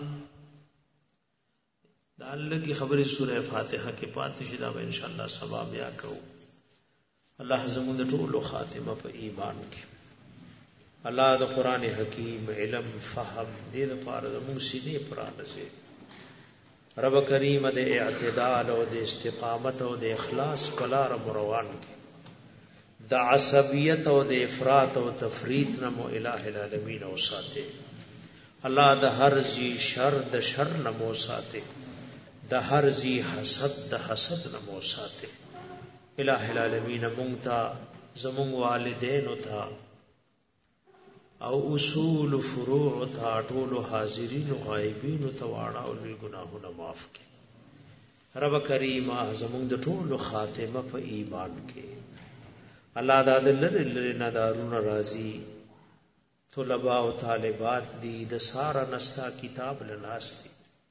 دا الله کی خبره سوره فاتحه کې پاتې شي دا به ان شاء الله ثواب یا کو. الله زموږ د ټولو خاتمه په ایمان کې الله د قران حکیم علم فهم دې لپاره د موږ سینې پرانځي. رب کریم د اعتدال او د استقامت او د اخلاص کلار مروان کې د عصبیت او د افراط او تفریط نه مو الٰه العالمین او ساته. الله د هر ذی شر د شر نه مو ساته د هر ذی حسد د حسد نه مو ساته. الٰه العالمین مونږ ته زمونږ والدین او ته او اصول فروع ته ټول حاضرین او غایبین ته واړه او ګناهونه معاف کړي. رب کریم زمونږ د ټول خاتمه په ایمان کې الله د لری نه دارونه راضي طلباء او طالبات دي د سارا نستا کتاب لناستي.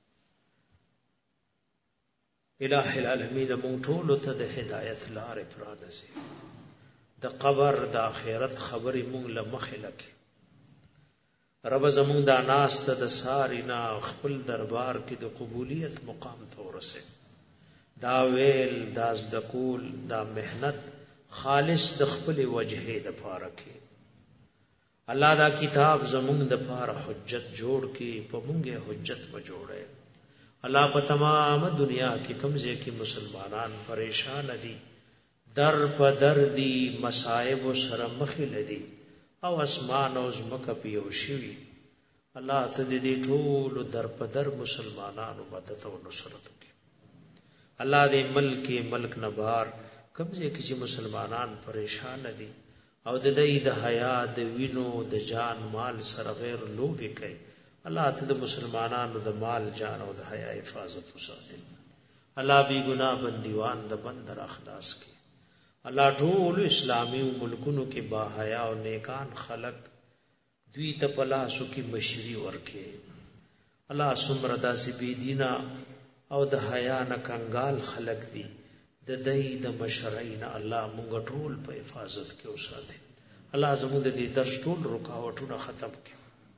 الٰه العالمین مونږ ټول ته د هدایت لارې پرانځي. د قبر د آخرت خبرې مونږ له مخې لکه رب زمونږ د ناس ته د سارینا خپل دربار کې د قبولیت مقام ته ورسه. دا ویل دا زدکول دا مهنت خالص د خپل وجهه د پاره کې الله دا کتاب زمونږ د پاره حجت جوړ کې په مونږه حجت و جوړه الله په تمام دنیا کې کمزې کې مسلمانان پریشان دي در په در دي مصائب سره مخ لدي او اسمان او زمکه پیو شي الله ته دې ټول در په در مسلمانانو مدد او نصرت وکړي الله دې ملک نه بار کمزې کې چې مسلمانان پریشان دي او د دې د حیا د وینو د جان مال سره غیر لوبي کوي الله ته د مسلمانانو د مال جان او د حیا حفاظت وساتي الله بي ګناه بنديوان د بندر اخلاص کوي الله ټول اسلامي ملکونو کې با حیا او نیکان خلق دوی ته پلاسو کې مشري ورکه الله سمره داسې بي دينا او د حیا نه کنګال خلق دي د دې د مشرعين الله مونږ ټول په حفاظت کې اوساته الله زموږ د دې درس ټول رکاوټونه ختم کړي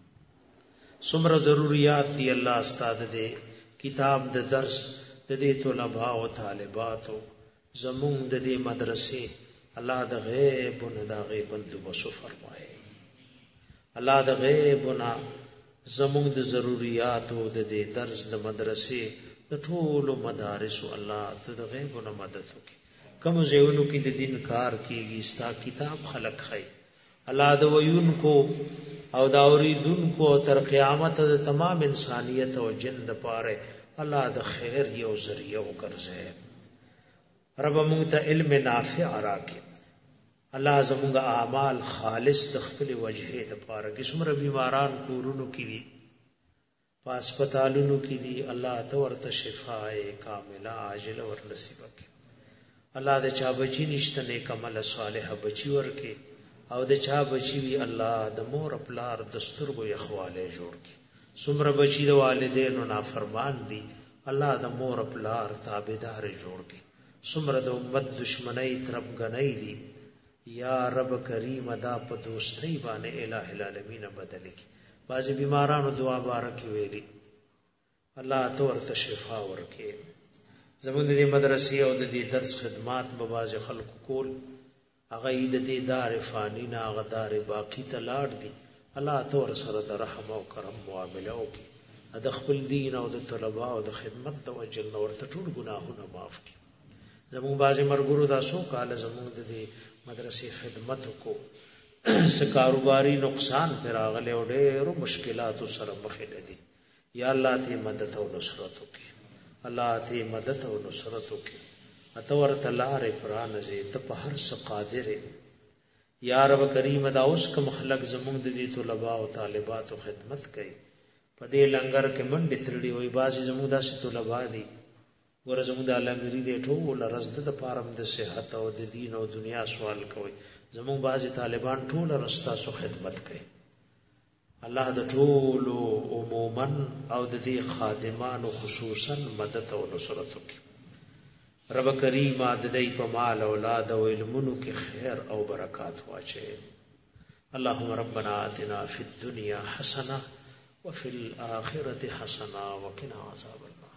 سمره ضرورت دي الله استاد دې کتاب د درس د دې طلباء او طالباتو زموږ د دې مدرسې الله د غیب نه د غیب بندوبست فرمایي الله د غیب نه زموږ د ضرورت او د دې درس د مدرسې د ټولو مدارسو الله ته د غیب نه مدد وکړي کوم ځایونو کې د دین کار کیږي ستا کتاب خلق خي الله د ویونکو او د اوریدونکو تر قیامت د تمام انسانیت او جن د پاره الله د خیر یو ذریعہ وګرځي رب موږ ته علم نافع راکړي الله زموږ اعمال خالص د خپل وجهه د پاره کې څومره بیماران کورونو کې دي پاسپتالونو کې دي الله ته ورته شفای کامله عاجله ور نصیب کړي الله د چا بچی نشته نیک عمل صالح بچی ورکړي او د چا بچی وی الله د مور پلار دستورګو یخواله جوړ کړي څومره بچی د والدینو نافرمان دي الله د مور پلار تابعدار جوړ کړي څومره د امت دشمنی طرف غنۍ دي یا رب کریم ادا په دوستۍ باندې الٰه العالمین بدل کړي بعض بیمارانو دعا بارکی ویلي الله ته ورته شفا ورکړي زموږ د مدرسې او د درس خدمات په باز خلکو کول هغه د دې دار فانی نه هغه دار باقی ته لاړ دي الله ته ور سره د رحم او کرم معامله وکړي د خپل دین او د طلباء او د خدمت د وجل نور ته ټول ګناهونه معاف کړي زموږ باز مرګورو داسو کال زموږ د مدرسې خدمت کو س کاروباری نقصان پر اغله او ډېر مشکلات سره مخ لدی یا الله ته مدد او نصرت وکي الله ته مدد او نصرت وکي اتور تلار قران زی ته په هر څه قادر یا رب کریم دا اوس کوم خلق زموږ د دې طلباء او طالبات او خدمت کوي په دې لنګر کې منډې ترړي وای بازي زموږ داسې طلباء دي ور زموږ د لنګري دې ټول رزد د پارم د صحت او د دین او دنیا سوال کوي زموږ بازي طالبان ټول رستا سو خدمت کوي الله د ټول عموما او د دې خادمانو خصوصا مدد او نصرت وکړي رب کریم د دې په مال اولاد او علمونو کې خیر او برکات واچي اللهم ربنا آتنا فی الدنيا حسنه وفي الاخره حسنه وقنا عذاب النار